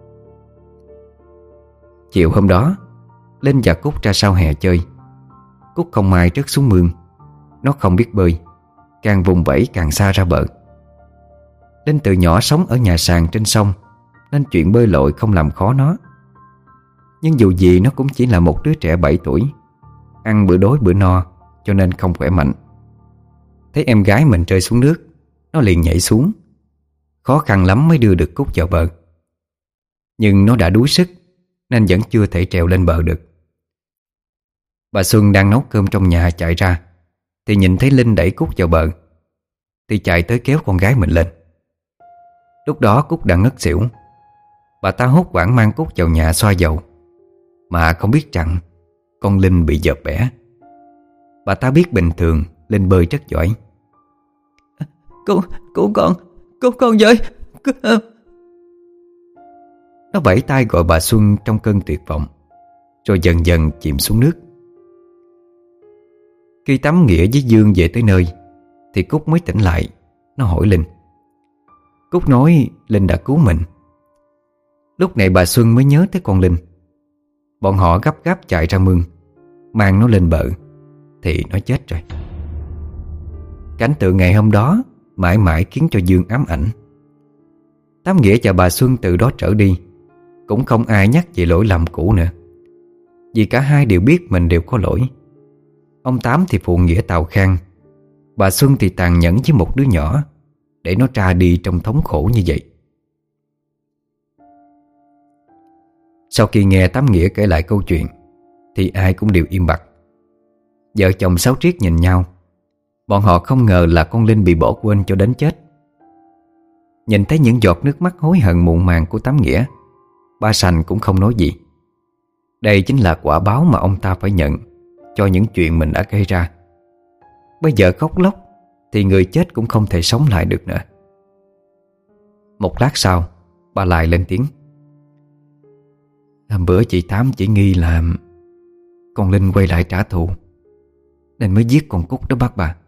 Chiều hôm đó, Linh và Cúc ra sau hè chơi. Cúc không may rớt xuống mương. Nó không biết bơi, càng vùng vẫy càng xa ra bờ. Linh từ nhỏ sống ở nhà sàn trên sông, nên chuyện bơi lội không làm khó nó. Nhưng dù gì nó cũng chỉ là một đứa trẻ 7 tuổi, ăn bữa đói bữa no, cho nên không khỏe mạnh. Thấy em gái mình rơi xuống nước, nó liền nhảy xuống. Khó khăn lắm mới đưa được Cúc vào bờ. Nhưng nó đã đuối sức, nên vẫn chưa thể trèo lên bờ được. Bà Xuân đang nấu cơm trong nhà chạy ra, thì nhìn thấy Linh đẩy Cúc vào bờ, thì chạy tới kéo con gái mình lên. Lúc đó Cúc đã ngất xỉu. Bà ta hốt hoảng mang Cúc vào nhà xoa dầu, mà không biết rằng con Linh bị dợp bẻ. Bà ta biết bình thường Linh bơi rất giỏi. Cứu con với. Nó vẫy tay gọi bà Xuân trong cơn tuyệt vọng, rồi dần dần chìm xuống nước. Khi Tám Nghĩa với Dương về tới nơi thì Cúc mới tỉnh lại. Nó hỏi Linh. Cúc nói Linh đã cứu mình. Lúc này bà Xuân mới nhớ tới con Linh. Bọn họ gấp gáp chạy ra mương, mang nó lên bờ, thì nó chết rồi. Cảnh tượng ngày hôm đó mãi mãi khiến cho Dương ám ảnh. Tám Nghĩa và bà Xuân từ đó trở đi cũng không ai nhắc về lỗi lầm cũ nữa, vì cả hai đều biết mình đều có lỗi. Ông Tám thì phụ nghĩa tào khang, bà Xuân thì tàn nhẫn với một đứa nhỏ, để nó ra đi trong thống khổ như vậy. Sau khi nghe Tám Nghĩa kể lại câu chuyện thì ai cũng đều im bặt. Vợ chồng Sáu Triết nhìn nhau. Bọn họ không ngờ là con Linh bị bỏ quên cho đến chết. Nhìn thấy những giọt nước mắt hối hận muộn màng của Tám Nghĩa, ba Sành cũng không nói gì. Đây chính là quả báo mà ông ta phải nhận cho những chuyện mình đã gây ra. Bây giờ khóc lóc thì người chết cũng không thể sống lại được nữa. Một lát sau, bà Lai lên tiếng: Hôm bữa chị Tám chỉ nghi là con Linh quay lại trả thù nên mới giết con Cúc đó bác bà.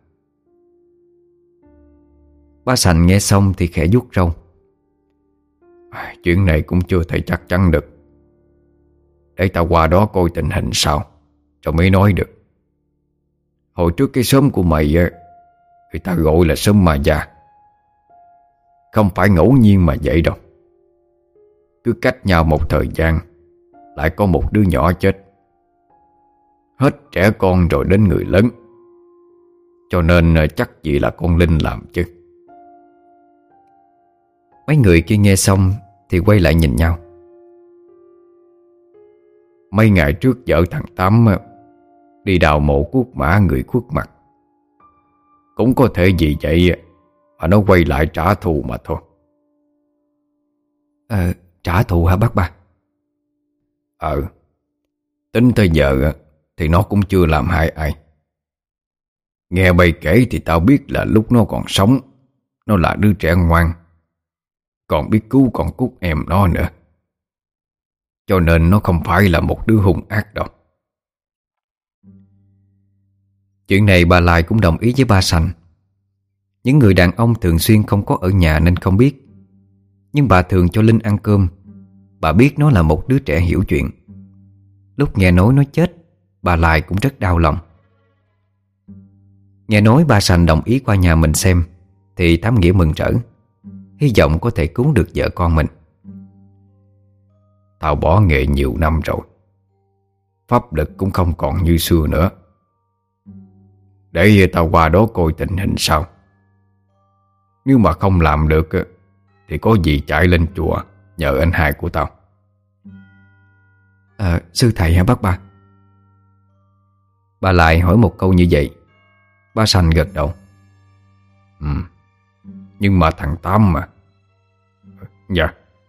Ba Sành nghe xong thì khẽ vuốt râu: Chuyện này cũng chưa thể chắc chắn được. Để tao qua đó coi tình hình sao rồi mới nói được. Hồi trước cái xóm của mày người ta gọi là xóm ma già. Không phải ngẫu nhiên mà vậy đâu. Cứ cách nhau một thời gian lại có một đứa nhỏ chết, hết trẻ con rồi đến người lớn. Cho nên chắc gì là con Linh làm chứ. Mấy người kia nghe xong thì quay lại nhìn nhau. Mấy ngày trước vợ thằng Tám đi đào mộ cuốc mã người khuất mặt. Cũng có thể vì vậy mà nó quay lại trả thù mà thôi. Trả thù hả bác ba? Tính tới giờ thì nó cũng chưa làm hại ai. Nghe bay kể thì tao biết là lúc nó còn sống, nó là đứa trẻ ngoan, còn biết cứu con Cúc em nó nữa. Cho nên nó không phải là một đứa hung ác đâu. Chuyện này bà Lai cũng đồng ý với ba Sành. Những người đàn ông thường xuyên không có ở nhà nên không biết. Nhưng bà thường cho Linh ăn cơm. Bà biết nó là một đứa trẻ hiểu chuyện. Lúc nghe nói nó chết, bà Lai cũng rất đau lòng. Nghe nói ba Sành đồng ý qua nhà mình xem thì Tám Nghĩa mừng rỡ, hy vọng có thể cứu được vợ con mình. Tao bỏ nghề nhiều năm rồi, pháp lực cũng không còn như xưa nữa. Để tao qua đó coi tình hình sao. Nếu mà không làm được thì có gì chạy lên chùa nhờ anh hai của tao. Sư thầy hả bác ba? Bà lại hỏi một câu như vậy. Ba Sành gật đầu. Nhưng mà thằng Tám mà. Dạ.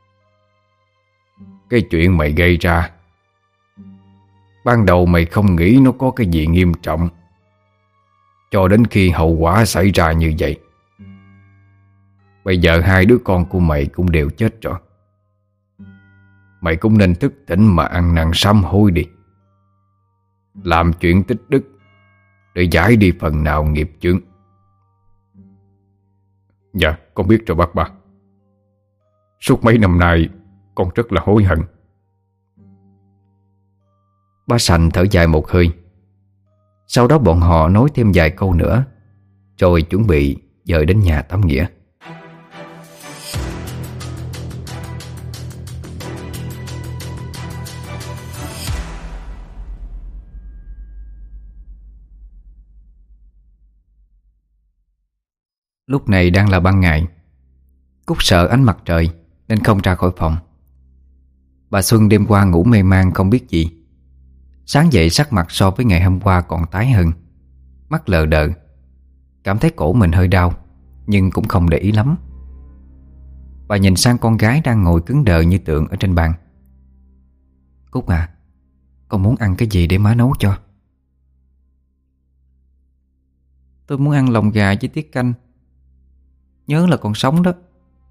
Cái chuyện mày gây ra, ban đầu mày không nghĩ nó có cái gì nghiêm trọng, cho đến khi hậu quả xảy ra như vậy. Bây giờ hai đứa con của mày cũng đều chết rồi. Mày cũng nên thức tỉnh mà ăn năn sám hối đi, làm chuyện tích đức để giải đi phần nào nghiệp chướng. Dạ con biết rồi bác ba. Suốt mấy năm nay con rất là hối hận. Ba Sành thở dài một hơi. Sau đó bọn họ nói thêm vài câu nữa rồi chuẩn bị dời đến nhà Tám Nghĩa. Lúc này đang là ban ngày. Cúc sợ ánh mặt trời nên không ra khỏi phòng. Bà Xuân đêm qua ngủ mê man không biết gì. Sáng dậy sắc mặt so với ngày hôm qua còn tái hơn, mắt lờ đờ. Cảm thấy cổ mình hơi đau nhưng cũng không để ý lắm. Bà nhìn sang con gái đang ngồi cứng đờ như tượng ở trên bàn. Cúc à, con muốn ăn cái gì để má nấu cho? Tôi muốn ăn lòng gà với tiết canh. Nhớ là còn sống đó.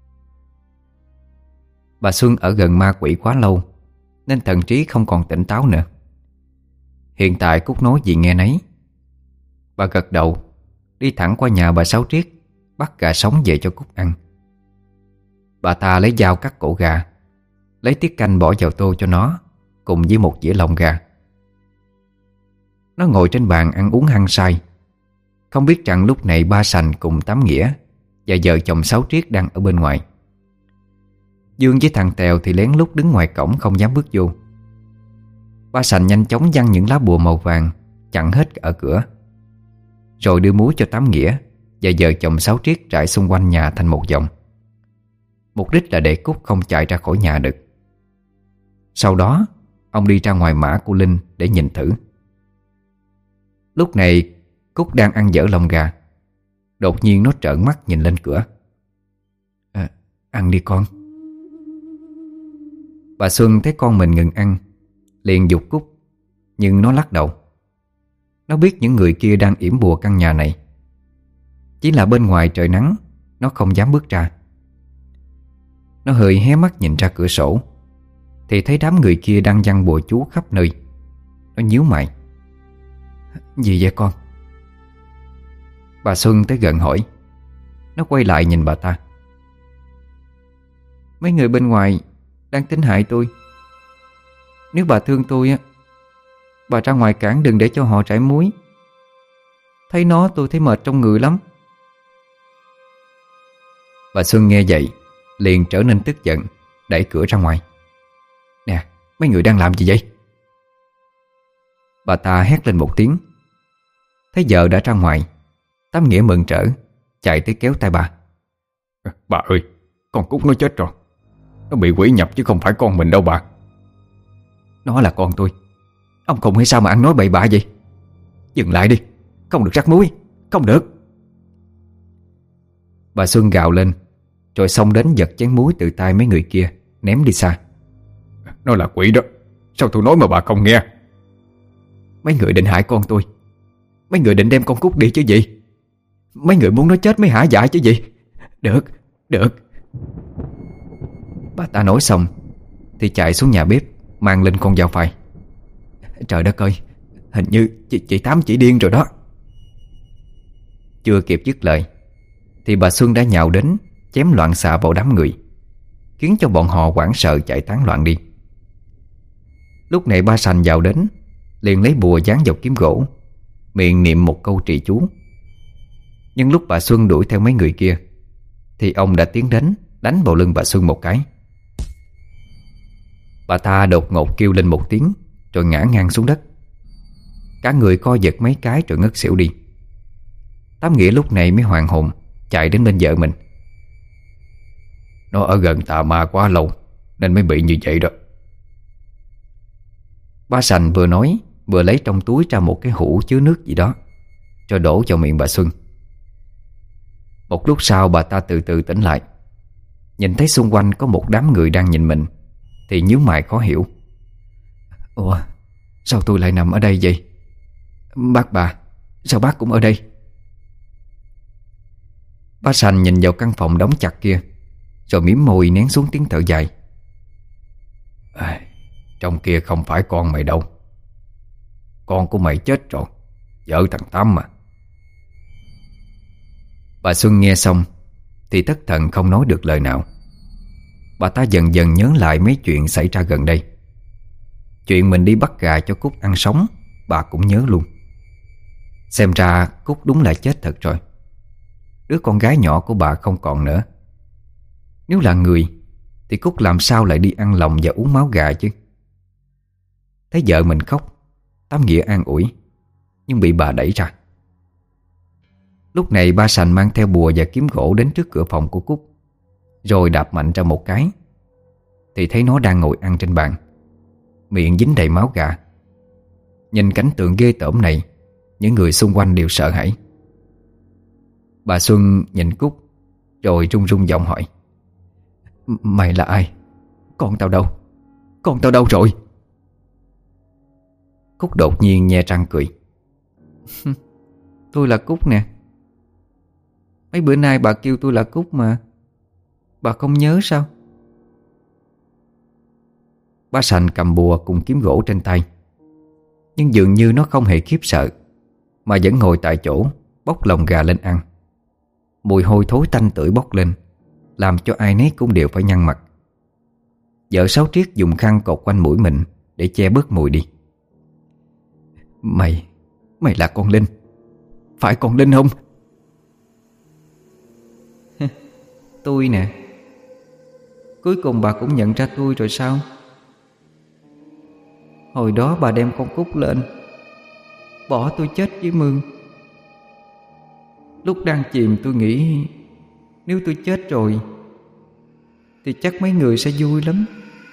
Bà Xuân ở gần ma quỷ quá lâu nên thần trí không còn tỉnh táo nữa. Hiện tại Cúc nói gì nghe nấy. Bà gật đầu, đi thẳng qua nhà bà Sáu Triết, bắt gà sống về cho Cúc ăn. Bà ta lấy dao cắt cổ gà, lấy tiết canh bỏ vào tô cho nó, cùng với một dĩa lòng gà. Nó ngồi trên bàn ăn uống hăng say, không biết rằng lúc này ba Sành cùng Tám Nghĩa và vợ chồng Sáu Triết đang ở bên ngoài. Dương với thằng Tèo thì lén lút đứng ngoài cổng không dám bước vô. Ba Sành nhanh chóng giăng những lá bùa màu vàng chặn hết ở cửa, rồi đưa muối cho Tám Nghĩa và vợ chồng Sáu Triết trải xung quanh nhà thành một vòng. Mục đích là để Cúc không chạy ra khỏi nhà được. Sau đó ông đi ra ngoài mã của Linh để nhìn thử. Lúc này Cúc đang ăn dở lòng gà. Đột nhiên nó trợn mắt nhìn lên cửa. Ăn đi con. Bà Xuân thấy con mình ngừng ăn liền giục Cúc, nhưng nó lắc đầu. Nó biết những người kia đang yểm bùa căn nhà này. Chỉ là bên ngoài trời nắng, nó không dám bước ra. Nó hơi hé mắt nhìn ra cửa sổ, thì thấy đám người kia đang giăng bùa chú khắp nơi. Nó nhíu mày. Gì vậy con? Bà Xuân tới gần hỏi. Nó quay lại nhìn bà ta. Mấy người bên ngoài đang tính hại tôi. Nếu bà thương tôi á, bà ra ngoài cản đừng để cho họ trải muối. Thấy nó tôi thấy mệt trong người lắm. Bà Xuân nghe vậy liền trở nên tức giận, đẩy cửa ra ngoài. Nè, mấy người đang làm gì vậy? Bà ta hét lên một tiếng. Thấy vợ đã ra ngoài, Tám Nghĩa mừng rỡ chạy tới kéo tay bà. Bà ơi, con Cúc nó chết rồi. Nó bị quỷ nhập chứ không phải con mình đâu bà. Nó là con tôi. Ông khùng hay sao mà ăn nói bậy bạ vậy? Dừng lại đi, không được rắc muối, không được. Bà Xuân gào lên, rồi xông đến giật chén muối từ tay mấy người kia, ném đi xa. Nó là quỷ đó, sao tôi nói mà bà không nghe? Mấy người định hại con tôi. Mấy người định đem con Cúc đi chứ gì? Mấy người muốn nó chết mới hả dạ chứ gì? Được, được. Bà ta nói xong thì chạy xuống nhà bếp, mang lên con dao phai. Trời đất ơi, hình như chị Tám chỉ điên rồi đó. Chưa kịp dứt lời thì bà Xuân đã nhào đến, chém loạn xạ vào đám người, khiến cho bọn họ hoảng sợ chạy tán loạn đi. Lúc này ba Sành vào đến, liền lấy bùa dán vào kiếm gỗ, miệng niệm một câu trì chú. Nhưng lúc bà Xuân đuổi theo mấy người kia thì ông đã tiến đến, đánh vào lưng bà Xuân một cái. Bà ta đột ngột kêu lên một tiếng, rồi ngã ngang xuống đất. Cả người co giật mấy cái rồi ngất xỉu đi. Tám Nghĩa lúc này mới hoàn hồn, chạy đến bên vợ mình. Nó ở gần tà ma quá lâu nên mới bị như vậy đó. Ba Sành vừa nói vừa lấy trong túi ra một cái hũ chứa nước gì đó, rồi đổ vào miệng bà Xuân. Một lúc sau bà ta từ từ tỉnh lại, nhìn thấy xung quanh có một đám người đang nhìn mình thì nhíu mày khó hiểu. Ủa, sao tôi lại nằm ở đây vậy? Bác bà, sao bác cũng ở đây? Ba Sành nhìn vào căn phòng đóng chặt kia, rồi mím môi nén xuống tiếng thở dài. Trong kia không phải con mày đâu. Con của mày chết rồi, vợ thằng Tám mà. Bà Xuân nghe xong thì thất thần không nói được lời nào. Bà ta dần dần nhớ lại mấy chuyện xảy ra gần đây. Chuyện mình đi bắt gà cho Cúc ăn sống bà cũng nhớ luôn. Xem ra Cúc đúng là chết thật rồi. Đứa con gái nhỏ của bà không còn nữa. Nếu là người thì Cúc làm sao lại đi ăn lòng và uống máu gà chứ? Thấy vợ mình khóc, Tám Nghĩa an ủi, nhưng bị bà đẩy ra. Lúc này ba Sành mang theo bùa và kiếm gỗ đến trước cửa phòng của Cúc, rồi đạp mạnh ra một cái thì thấy nó đang ngồi ăn trên bàn, miệng dính đầy máu gà. Nhìn cảnh tượng ghê tởm này, những người xung quanh đều sợ hãi. Bà Xuân nhìn Cúc, rồi run run giọng hỏi: Mày là ai? Con tao đâu? Con tao đâu rồi? Cúc đột nhiên nhe răng cười. Tôi là Cúc nè. Mấy bữa nay bà kêu tôi là Cúc mà. Bà không nhớ sao? Ba Sành cầm bùa cùng kiếm gỗ trên tay, nhưng dường như nó không hề khiếp sợ, mà vẫn ngồi tại chỗ bóc lòng gà lên ăn. Mùi hôi thối tanh tưởi bốc lên, làm cho ai nấy cũng đều phải nhăn mặt. Vợ Sáu Triết dùng khăn cột quanh mũi mình để che bớt mùi đi. Mày là con Linh, phải con Linh không? Tôi nè. Cuối cùng bà cũng nhận ra tôi rồi sao? Hồi đó bà đem con Cúc lên, bỏ tôi chết với mương. Lúc đang chìm tôi nghĩ nếu tôi chết rồi thì chắc mấy người sẽ vui lắm.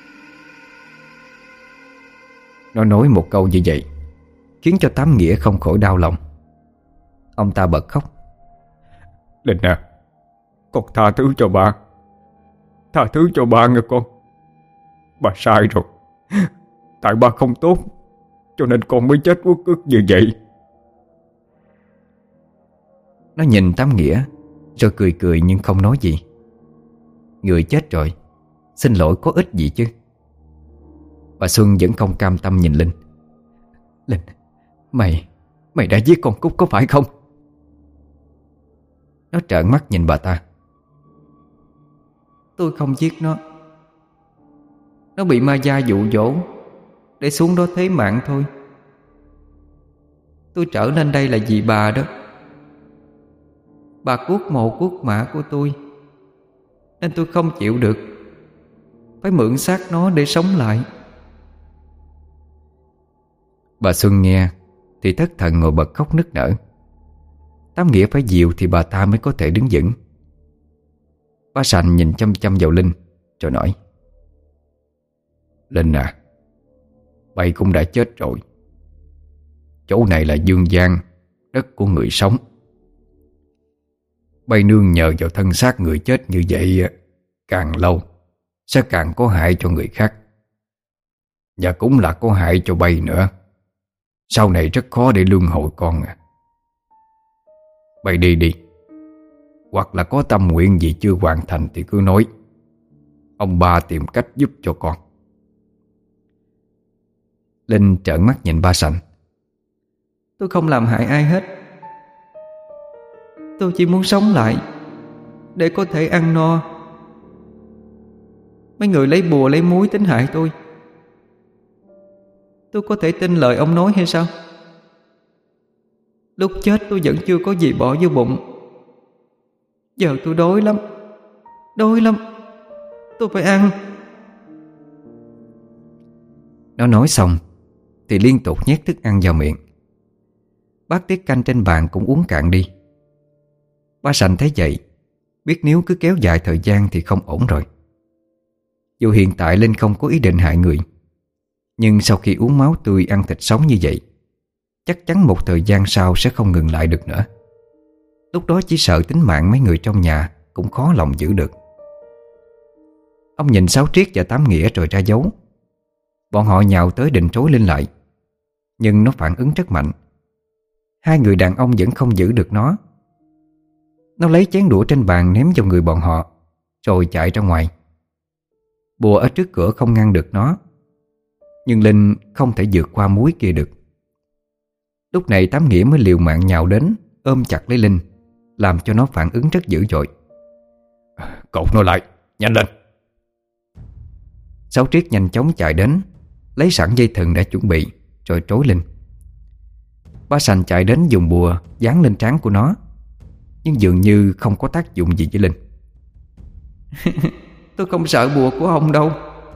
Nó nói một câu như vậy khiến cho Tám Nghĩa không khỏi đau lòng. Ông ta bật khóc. Linh à, con tha thứ cho bà. Tha thứ cho bà nghe con. Bà sai rồi. Tại ba không tốt, cho nên con mới chết uất ức như vậy. Nó nhìn Tám Nghĩa rồi cười cười nhưng không nói gì. Người chết rồi, xin lỗi có ích gì chứ. Bà Xuân vẫn không cam tâm nhìn Linh. Linh, mày đã giết con Cúc có phải không? Nó trợn mắt nhìn bà ta. Tôi không giết nó. Nó bị ma da dụ dỗ để xuống đó thế mạng thôi. Tôi trở lên đây là vì bà đó. Bà cuốc mồ cuốc mả của tôi, nên tôi không chịu được, phải mượn xác nó để sống lại. Bà Xuân nghe thì thất thần ngồi bật khóc nức nở. Tám Nghĩa phải dìu thì bà ta mới có thể đứng vững. Ba Sành nhìn chăm chăm vào Linh rồi nói: Linh à, bay cũng đã chết rồi. Chỗ này là dương gian, đất của người sống. Bay nương nhờ vào thân xác người chết như vậy càng lâu sẽ càng có hại cho người khác, và cũng là có hại cho bay nữa. Sau này rất khó để luân hồi con à. Bay đi đi, hoặc là có tâm nguyện gì chưa hoàn thành thì cứ nói, ông ba tìm cách giúp cho con. Linh trợn mắt nhìn ba Sành. Tôi không làm hại ai hết. Tôi chỉ muốn sống lại để có thể ăn no. Mấy người lấy bùa lấy muối tính hại tôi có thể tin lời ông nói hay sao? Lúc chết tôi vẫn chưa có gì bỏ vô bụng. Giờ tôi đói lắm. Tôi phải ăn. Nó nói xong thì liên tục nhét thức ăn vào miệng. Bát tiết canh trên bàn cũng uống cạn đi. Ba Sành thấy vậy, biết nếu cứ kéo dài thời gian thì không ổn rồi. Dù hiện tại Linh không có ý định hại người, nhưng sau khi uống máu tươi ăn thịt sống như vậy, chắc chắn một thời gian sau sẽ không ngừng lại được nữa. Lúc đó chỉ sợ tính mạng mấy người trong nhà cũng khó lòng giữ được. Ông nhìn Sáu Triết và Tám Nghĩa rồi ra dấu. Bọn họ nhào tới định trối Linh lại, nhưng nó phản ứng rất mạnh. Hai người đàn ông vẫn không giữ được nó. Nó lấy chén đũa trên bàn ném vào người bọn họ, rồi chạy ra ngoài. Bùa ở trước cửa không ngăn được nó, nhưng Linh không thể vượt qua múi kia được. Lúc này Tám Nghĩa mới liều mạng nhào đến, ôm chặt lấy Linh, làm cho nó phản ứng rất dữ dội. Cột nó lại, nhanh lên. Sáu Triết nhanh chóng chạy đến, lấy sẵn dây thừng đã chuẩn bị, rồi trối Linh. Ba Sành chạy đến dùng bùa dán lên trán của nó, nhưng dường như không có tác dụng gì với Linh. Tôi không sợ bùa của ông đâu.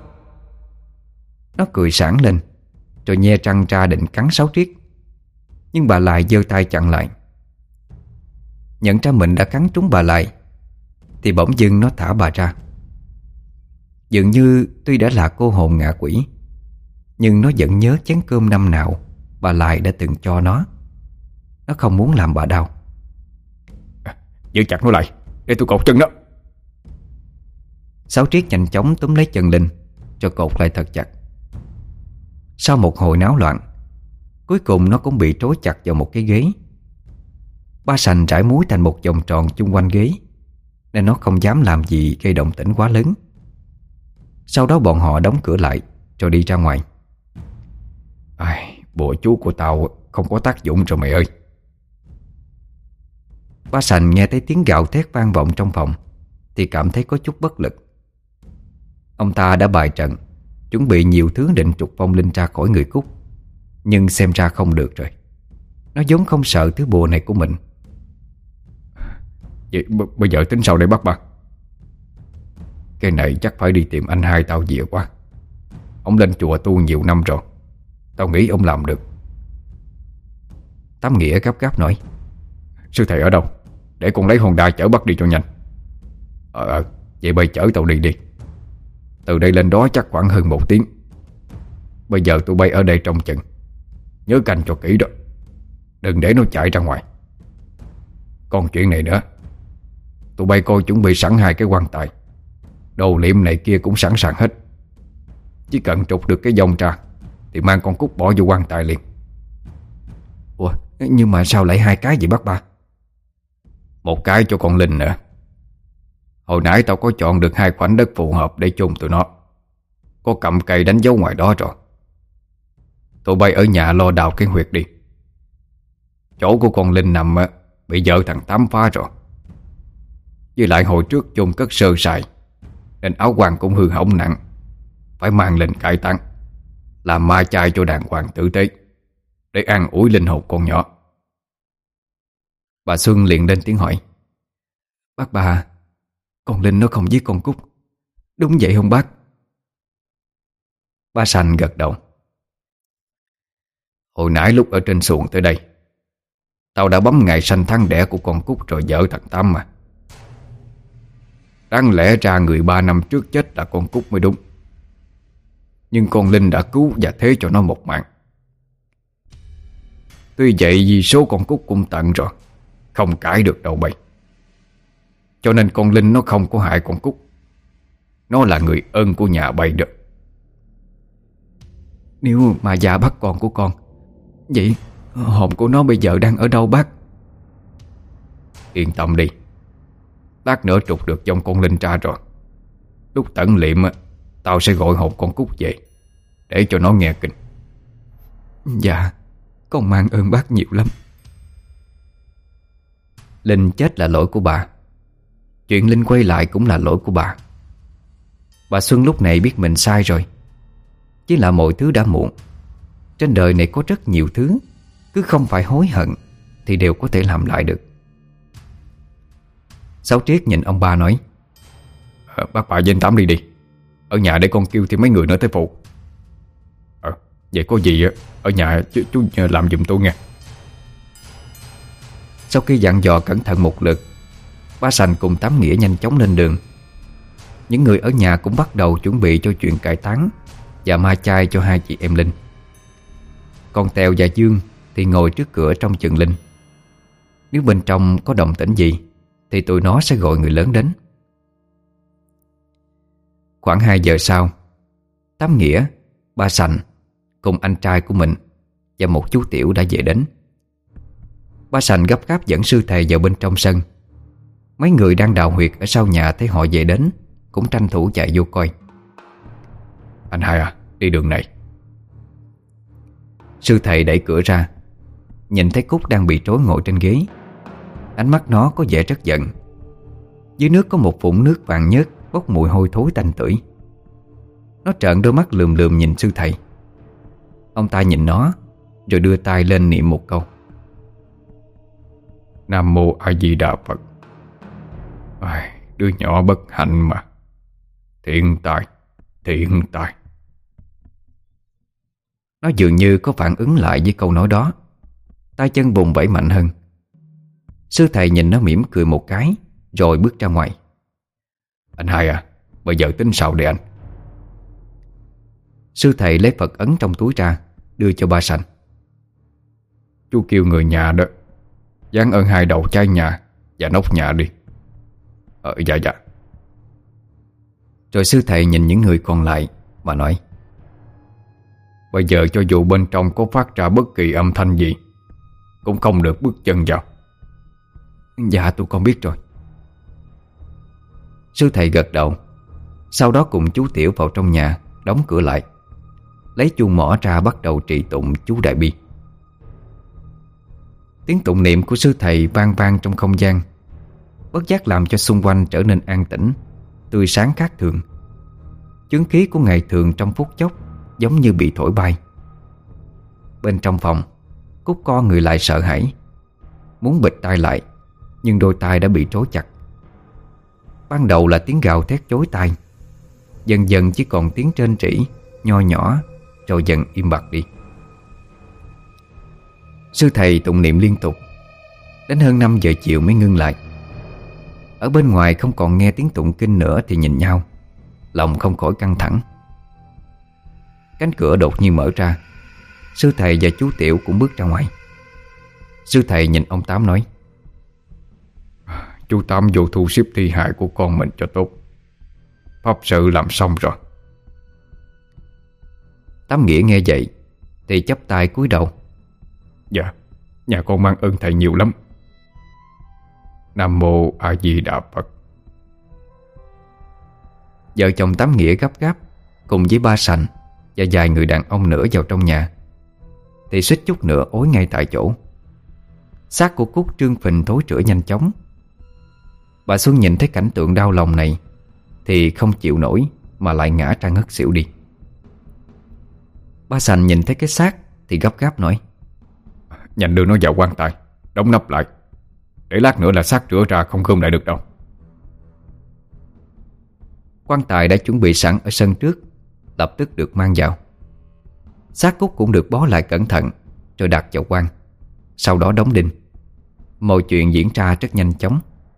Nó cười sảng lên, rồi nhe răng ra định cắn Sáu Triết, nhưng bà Lại giơ tay chặn lại. Nhận ra mình đã cắn trúng bà Lại thì bỗng dưng nó thả bà ra. Dường như tuy đã là cô hồn ngạ quỷ, nhưng nó vẫn nhớ chén cơm năm nào bà Lại đã từng cho nó. Nó không muốn làm bà đau. Giữ chặt nó lại để tôi cột chân nó. Sáu Triết nhanh chóng túm lấy chân Linh rồi cột lại thật chặt. Sau một hồi náo loạn, cuối cùng nó cũng bị trói chặt vào một cái ghế. Ba Sành trải muối thành một vòng tròn chung quanh ghế, nên nó không dám làm gì gây động tĩnh quá lớn. Sau đó bọn họ đóng cửa lại rồi đi ra ngoài. Bùa chú của tao không có tác dụng rồi mày ơi. Ba Sành nghe thấy tiếng gào thét vang vọng trong phòng thì cảm thấy có chút bất lực. Ông ta đã bài trận, chuẩn bị nhiều thứ định trục vong linh ra khỏi người Cúc, nhưng xem ra không được rồi. Nó vốn không sợ thứ bùa này của mình. Vậy bây giờ tính sao để bắt ba? Cái này chắc phải đi tìm anh hai tao về quá. Ông lên chùa tu nhiều năm rồi, tao nghĩ ông làm được. Tám Nghĩa gấp gáp nói: Sư thầy ở đâu? Để con lấy Honda chở bắt đi cho nhanh. Vậy bây chở tao đi đi. Từ đây lên đó chắc khoảng hơn 1 tiếng. Bây giờ tụi bay ở đây trông chừng, nhớ canh cho kỹ đó, đừng để nó chạy ra ngoài. Còn chuyện này nữa, tụi bay coi chuẩn bị sẵn 2 cái quan tài, đồ liệm này kia cũng sẵn sàng hết. Chỉ cần trục được cái vong ra thì mang con Cúc bỏ vô quan tài liền. Ủa, nhưng mà sao lại hai cái vậy bác ba? Một cái cho con Linh nữa. Hồi nãy tao có chọn được hai khoảnh đất phù hợp để chôn tụi nó. Có cầm cây đánh dấu ngoài đó rồi. Tụi bay ở nhà lo đào cái huyệt đi. Chỗ của con Linh nằm bị vợ thằng Tám phá rồi. Với lại hồi trước chôn cất sơ sài nên áo quan cũng hư hỏng nặng, phải mang lên cải táng, làm ma chay cho đàng hoàng tử tế, để an ủi linh hồn con nhỏ. Bà Xuân liền lên tiếng hỏi: Bác ba, con Linh nó không giết con Cúc, đúng vậy không bác? Ba Sành gật đầu. Hồi nãy lúc ở trên xuồng tới đây, tao đã bấm ngày sanh tháng đẻ của con Cúc rồi vợ thằng Tám mà. Đáng lẽ ra người 3 năm trước chết là con Cúc mới đúng. Nhưng con Linh đã cứu và thế cho nó một mạng. Tuy vậy vì số con Cúc cũng tận rồi, không cãi được đâu bay. Cho nên con Linh nó không có hại con Cúc. Nó là người ơn của nhà bay được. Nếu mà già bắt con của con, vậy hồn của nó bây giờ đang ở đâu bác? Yên tâm đi, lát nữa trục được dòng con Linh ra rồi. Lúc tẩn liệm tao sẽ gọi hồn con Cúc về để cho nó nghe kinh. Dạ, con mang ơn bác nhiều lắm. Linh chết là lỗi của bà. Chuyện Linh quay lại cũng là lỗi của bà. Bà Xuân lúc này biết mình sai rồi. Chỉ là mọi thứ đã muộn. Trên đời này có rất nhiều thứ cứ không phải hối hận thì đều có thể làm lại được. Sáu Triết nhìn ông ba nói: Bác bà với anh Tám đi đi. Ở nhà để con kêu thêm mấy người nữa tới phụ. Vậy có gì ở nhà chú làm giùm tôi nghe. Sau khi dặn dò cẩn thận một lượt, ba Sành cùng Tám Nghĩa nhanh chóng lên đường. Những người ở nhà cũng bắt đầu chuẩn bị cho chuyện cải táng và ma chay cho hai chị em Linh. Còn Tèo và Dương thì ngồi trước cửa trong chừng Linh. Nếu bên trong có động tĩnh gì thì tụi nó sẽ gọi người lớn đến. Khoảng 2 giờ sau, Tám Nghĩa, ba Sành cùng anh trai của mình và một chú Tiểu đã về đến. Ba Sành gấp gáp dẫn sư thầy vào bên trong sân. Mấy người đang đào huyệt ở sau nhà thấy họ về đến cũng tranh thủ chạy vô coi. Anh hai à, đi đường này. Sư thầy đẩy cửa ra, nhìn thấy Cúc đang bị trói ngồi trên ghế. Ánh mắt nó có vẻ rất giận. Dưới nước có một vũng nước vàng nhớt bốc mùi hôi thối tanh tưởi. Nó trợn đôi mắt lườm lườm nhìn sư thầy. Ông ta nhìn nó rồi đưa tay lên niệm một câu: Nam Mô A Di Đà Phật. Đứa nhỏ bất hạnh mà. Thiện tài, thiện tài. Nó dường như có phản ứng lại với câu nói đó. Tay chân vùng vẫy mạnh hơn. Sư thầy nhìn nó mỉm cười một cái rồi bước ra ngoài. Anh hai à, bây giờ tính sao đây anh? Sư thầy lấy Phật ấn trong túi ra đưa cho ba Sành. Chú kêu người nhà đó dán ơn hai đầu chai nhà và nóc nhà đi. Dạ dạ. Rồi sư thầy nhìn những người còn lại mà nói: Bây giờ cho dù bên trong có phát ra bất kỳ âm thanh gì cũng không được bước chân vào. Dạ tụi con biết rồi. Sư thầy gật đầu. Sau đó cùng chú Tiểu vào trong nhà, đóng cửa lại, lấy chuông mỏ ra bắt đầu trì tụng chú Đại Bi. Tiếng tụng niệm của sư thầy vang vang trong không gian, bất giác làm cho xung quanh trở nên an tĩnh, tươi sáng khác thường. Chướng khí của ngày thường trong phút chốc giống như bị thổi bay. Bên trong phòng, Cúc co người lại sợ hãi, muốn bịt tai lại, nhưng đôi tai đã bị trói chặt. Ban đầu là tiếng gào thét chói tai, dần dần chỉ còn tiếng rên rỉ nho nhỏ, rồi dần im bặt đi. Sư thầy tụng niệm liên tục đến hơn 5 giờ chiều mới ngưng lại. Ở bên ngoài không còn nghe tiếng tụng kinh nữa thì nhìn nhau, lòng không khỏi căng thẳng. Cánh cửa đột nhiên mở ra. Sư thầy và chú Tiểu cũng bước ra ngoài. Sư thầy nhìn ông Tám nói: Chú Tám vô thu xếp thi hài của con mình cho tốt. Pháp sự làm xong rồi. Tám Nghĩa nghe vậy thì chắp tay cúi đầu. Dạ, nhà con mang ơn thầy nhiều lắm. Nam mô A Di Đà Phật. Vợ chồng Tám Nghĩa gấp gáp cùng với ba Sành và vài người đàn ông nữa vào trong nhà, thì suýt chút nữa ối ngay tại chỗ. Xác của Cúc trương phình thối rữa nhanh chóng. Bà Xuân nhìn thấy cảnh tượng đau lòng này thì không chịu nổi mà lại ngã ra ngất xỉu đi. Ba Sành nhìn thấy cái xác thì gấp gáp nói: Nhanh đưa nó vào quan tài, đóng nắp lại, để lát nữa là xác rửa ra không gom lại được đâu. Quan tài đã chuẩn bị sẵn ở sân trước lập tức được mang vào. Xác Cúc cũng được bó lại cẩn thận rồi đặt vào quan, sau đó đóng đinh. Mọi chuyện diễn ra rất nhanh chóng.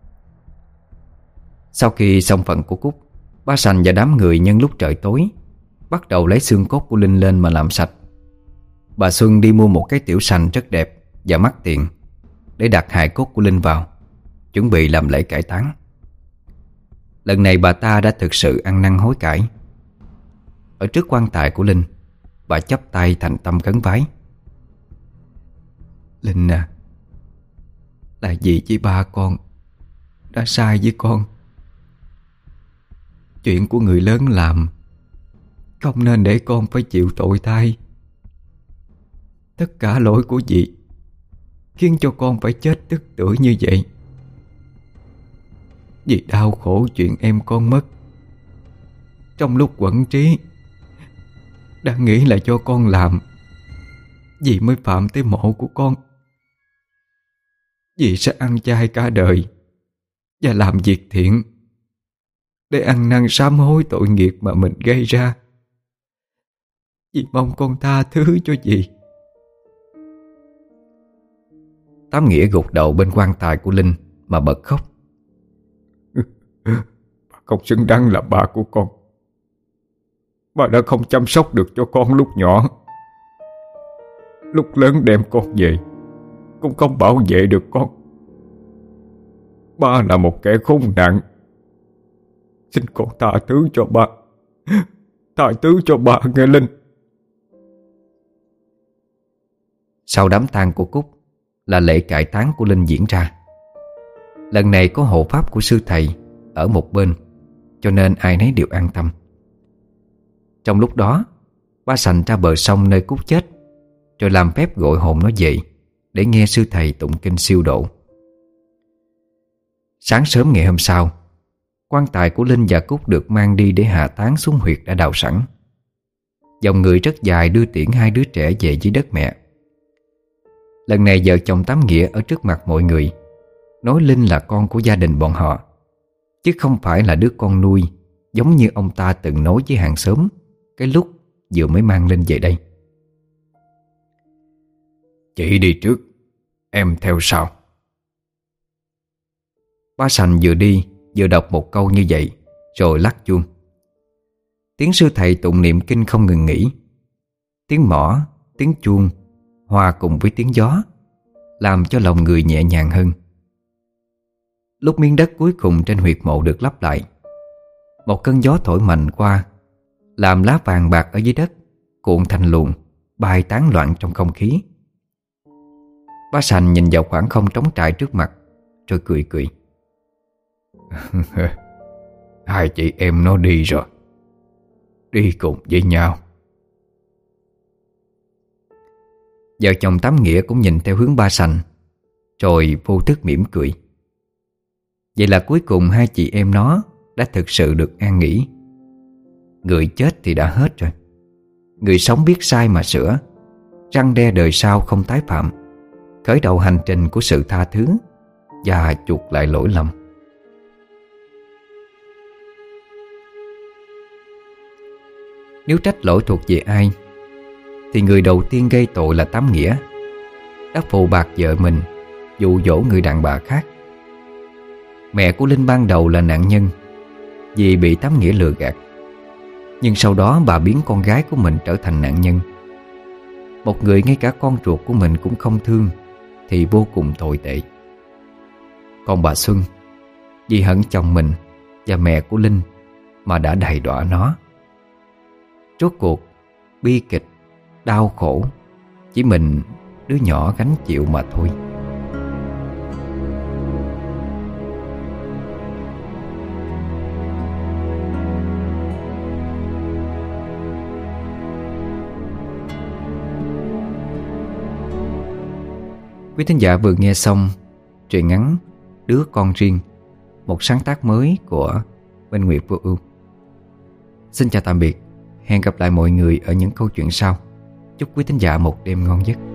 Sau khi xong phận của Cúc, ba Sành và đám người nhân lúc trời tối bắt đầu lấy xương cốt của Linh lên mà làm sạch. Bà Xuân đi mua một cái tiểu sành rất đẹp và mắc tiền để đặt hài cốt của Linh vào, chuẩn bị làm lễ cải táng. Lần này bà ta đã thực sự ăn năn hối cải. Ở trước quan tài của Linh, bà chắp tay thành tâm khấn vái: Linh à, là dì với ba con đã sai với con. Chuyện của người lớn làm không nên để con phải chịu tội thay. Tất cả lỗi của dì khiến cho con phải chết tức tưởi như vậy. Dì đau khổ chuyện em con mất. Trong lúc quẫn trí đã nghĩ là cho con làm, dì mới phạm tới mộ của con. Dì sẽ ăn chay cả đời và làm việc thiện để ăn năn sám hối tội nghiệp mà mình gây ra. Dì mong con tha thứ cho dì. Tám Nghĩa gục đầu bên quan tài của Linh mà bật khóc. Bà không xứng đáng là ba của con. Bà đã không chăm sóc được cho con lúc nhỏ. Lúc lớn đem con về cũng không bảo vệ được con. Ba là một kẻ khốn nạn. Xin con tha thứ cho ba. Tha thứ cho ba nghe Linh. Sau đám tang của Cúc là lễ cải táng của Linh diễn ra. Lần này có hộ pháp của sư thầy ở một bên, cho nên ai nấy đều an tâm. Trong lúc đó, ba Sành ra bờ sông nơi Cúc chết, rồi làm phép gọi hồn nó về để nghe sư thầy tụng kinh siêu độ. Sáng sớm ngày hôm sau, quan tài của Linh và Cúc được mang đi để hạ táng xuống huyệt đã đào sẵn. Dòng người rất dài đưa tiễn hai đứa trẻ về dưới đất mẹ. Lần này vợ chồng Tám Nghĩa ở trước mặt mọi người nói Linh là con của gia đình bọn họ, chứ không phải là đứa con nuôi giống như ông ta từng nói với hàng xóm cái lúc vừa mới mang Linh về đây. Chị đi trước, em theo sau. Ba Sành vừa đi vừa đọc một câu như vậy rồi lắc chuông. Tiếng sư thầy tụng niệm kinh không ngừng nghỉ. Tiếng mõ, tiếng chuông hòa cùng với tiếng gió làm cho lòng người nhẹ nhàng hơn. Lúc miếng đất cuối cùng trên huyệt mộ được lấp lại, một cơn gió thổi mạnh qua làm lá vàng bạc ở dưới đất cuộn thành luồng bay tán loạn trong không khí. Ba Sành nhìn vào khoảng không trống trải trước mặt rồi cười cười. Hai chị em nó đi rồi, đi cùng với nhau. Vợ chồng Tám Nghĩa cũng nhìn theo hướng ba Sành rồi vô thức mỉm cười. Vậy là cuối cùng hai chị em nó đã thực sự được an nghỉ. Người chết thì đã hết rồi, người sống biết sai mà sửa, răn đe đời sau không tái phạm, khởi đầu hành trình của sự tha thứ và chuộc lại lỗi lầm. Nếu trách lỗi thuộc về ai thì người đầu tiên gây tội là Tám Nghĩa, đã phụ bạc vợ mình, dụ dỗ người đàn bà khác. Mẹ của Linh ban đầu là nạn nhân vì bị Tám Nghĩa lừa gạt, nhưng sau đó bà biến con gái của mình trở thành nạn nhân. Một người ngay cả con ruột của mình cũng không thương thì vô cùng tồi tệ. Còn bà Xuân, vì hận chồng mình và mẹ của Linh mà đã đày đọa nó. Rốt cuộc bi kịch, đau khổ chỉ mình đứa nhỏ gánh chịu mà thôi. Quý thính giả vừa nghe xong truyện ngắn Đứa Con Riêng, một sáng tác mới của Minh Nguyệt Vô Ưu. Xin chào tạm biệt, hẹn gặp lại mọi người ở những câu chuyện sau. Chúc quý thính giả một đêm ngon giấc.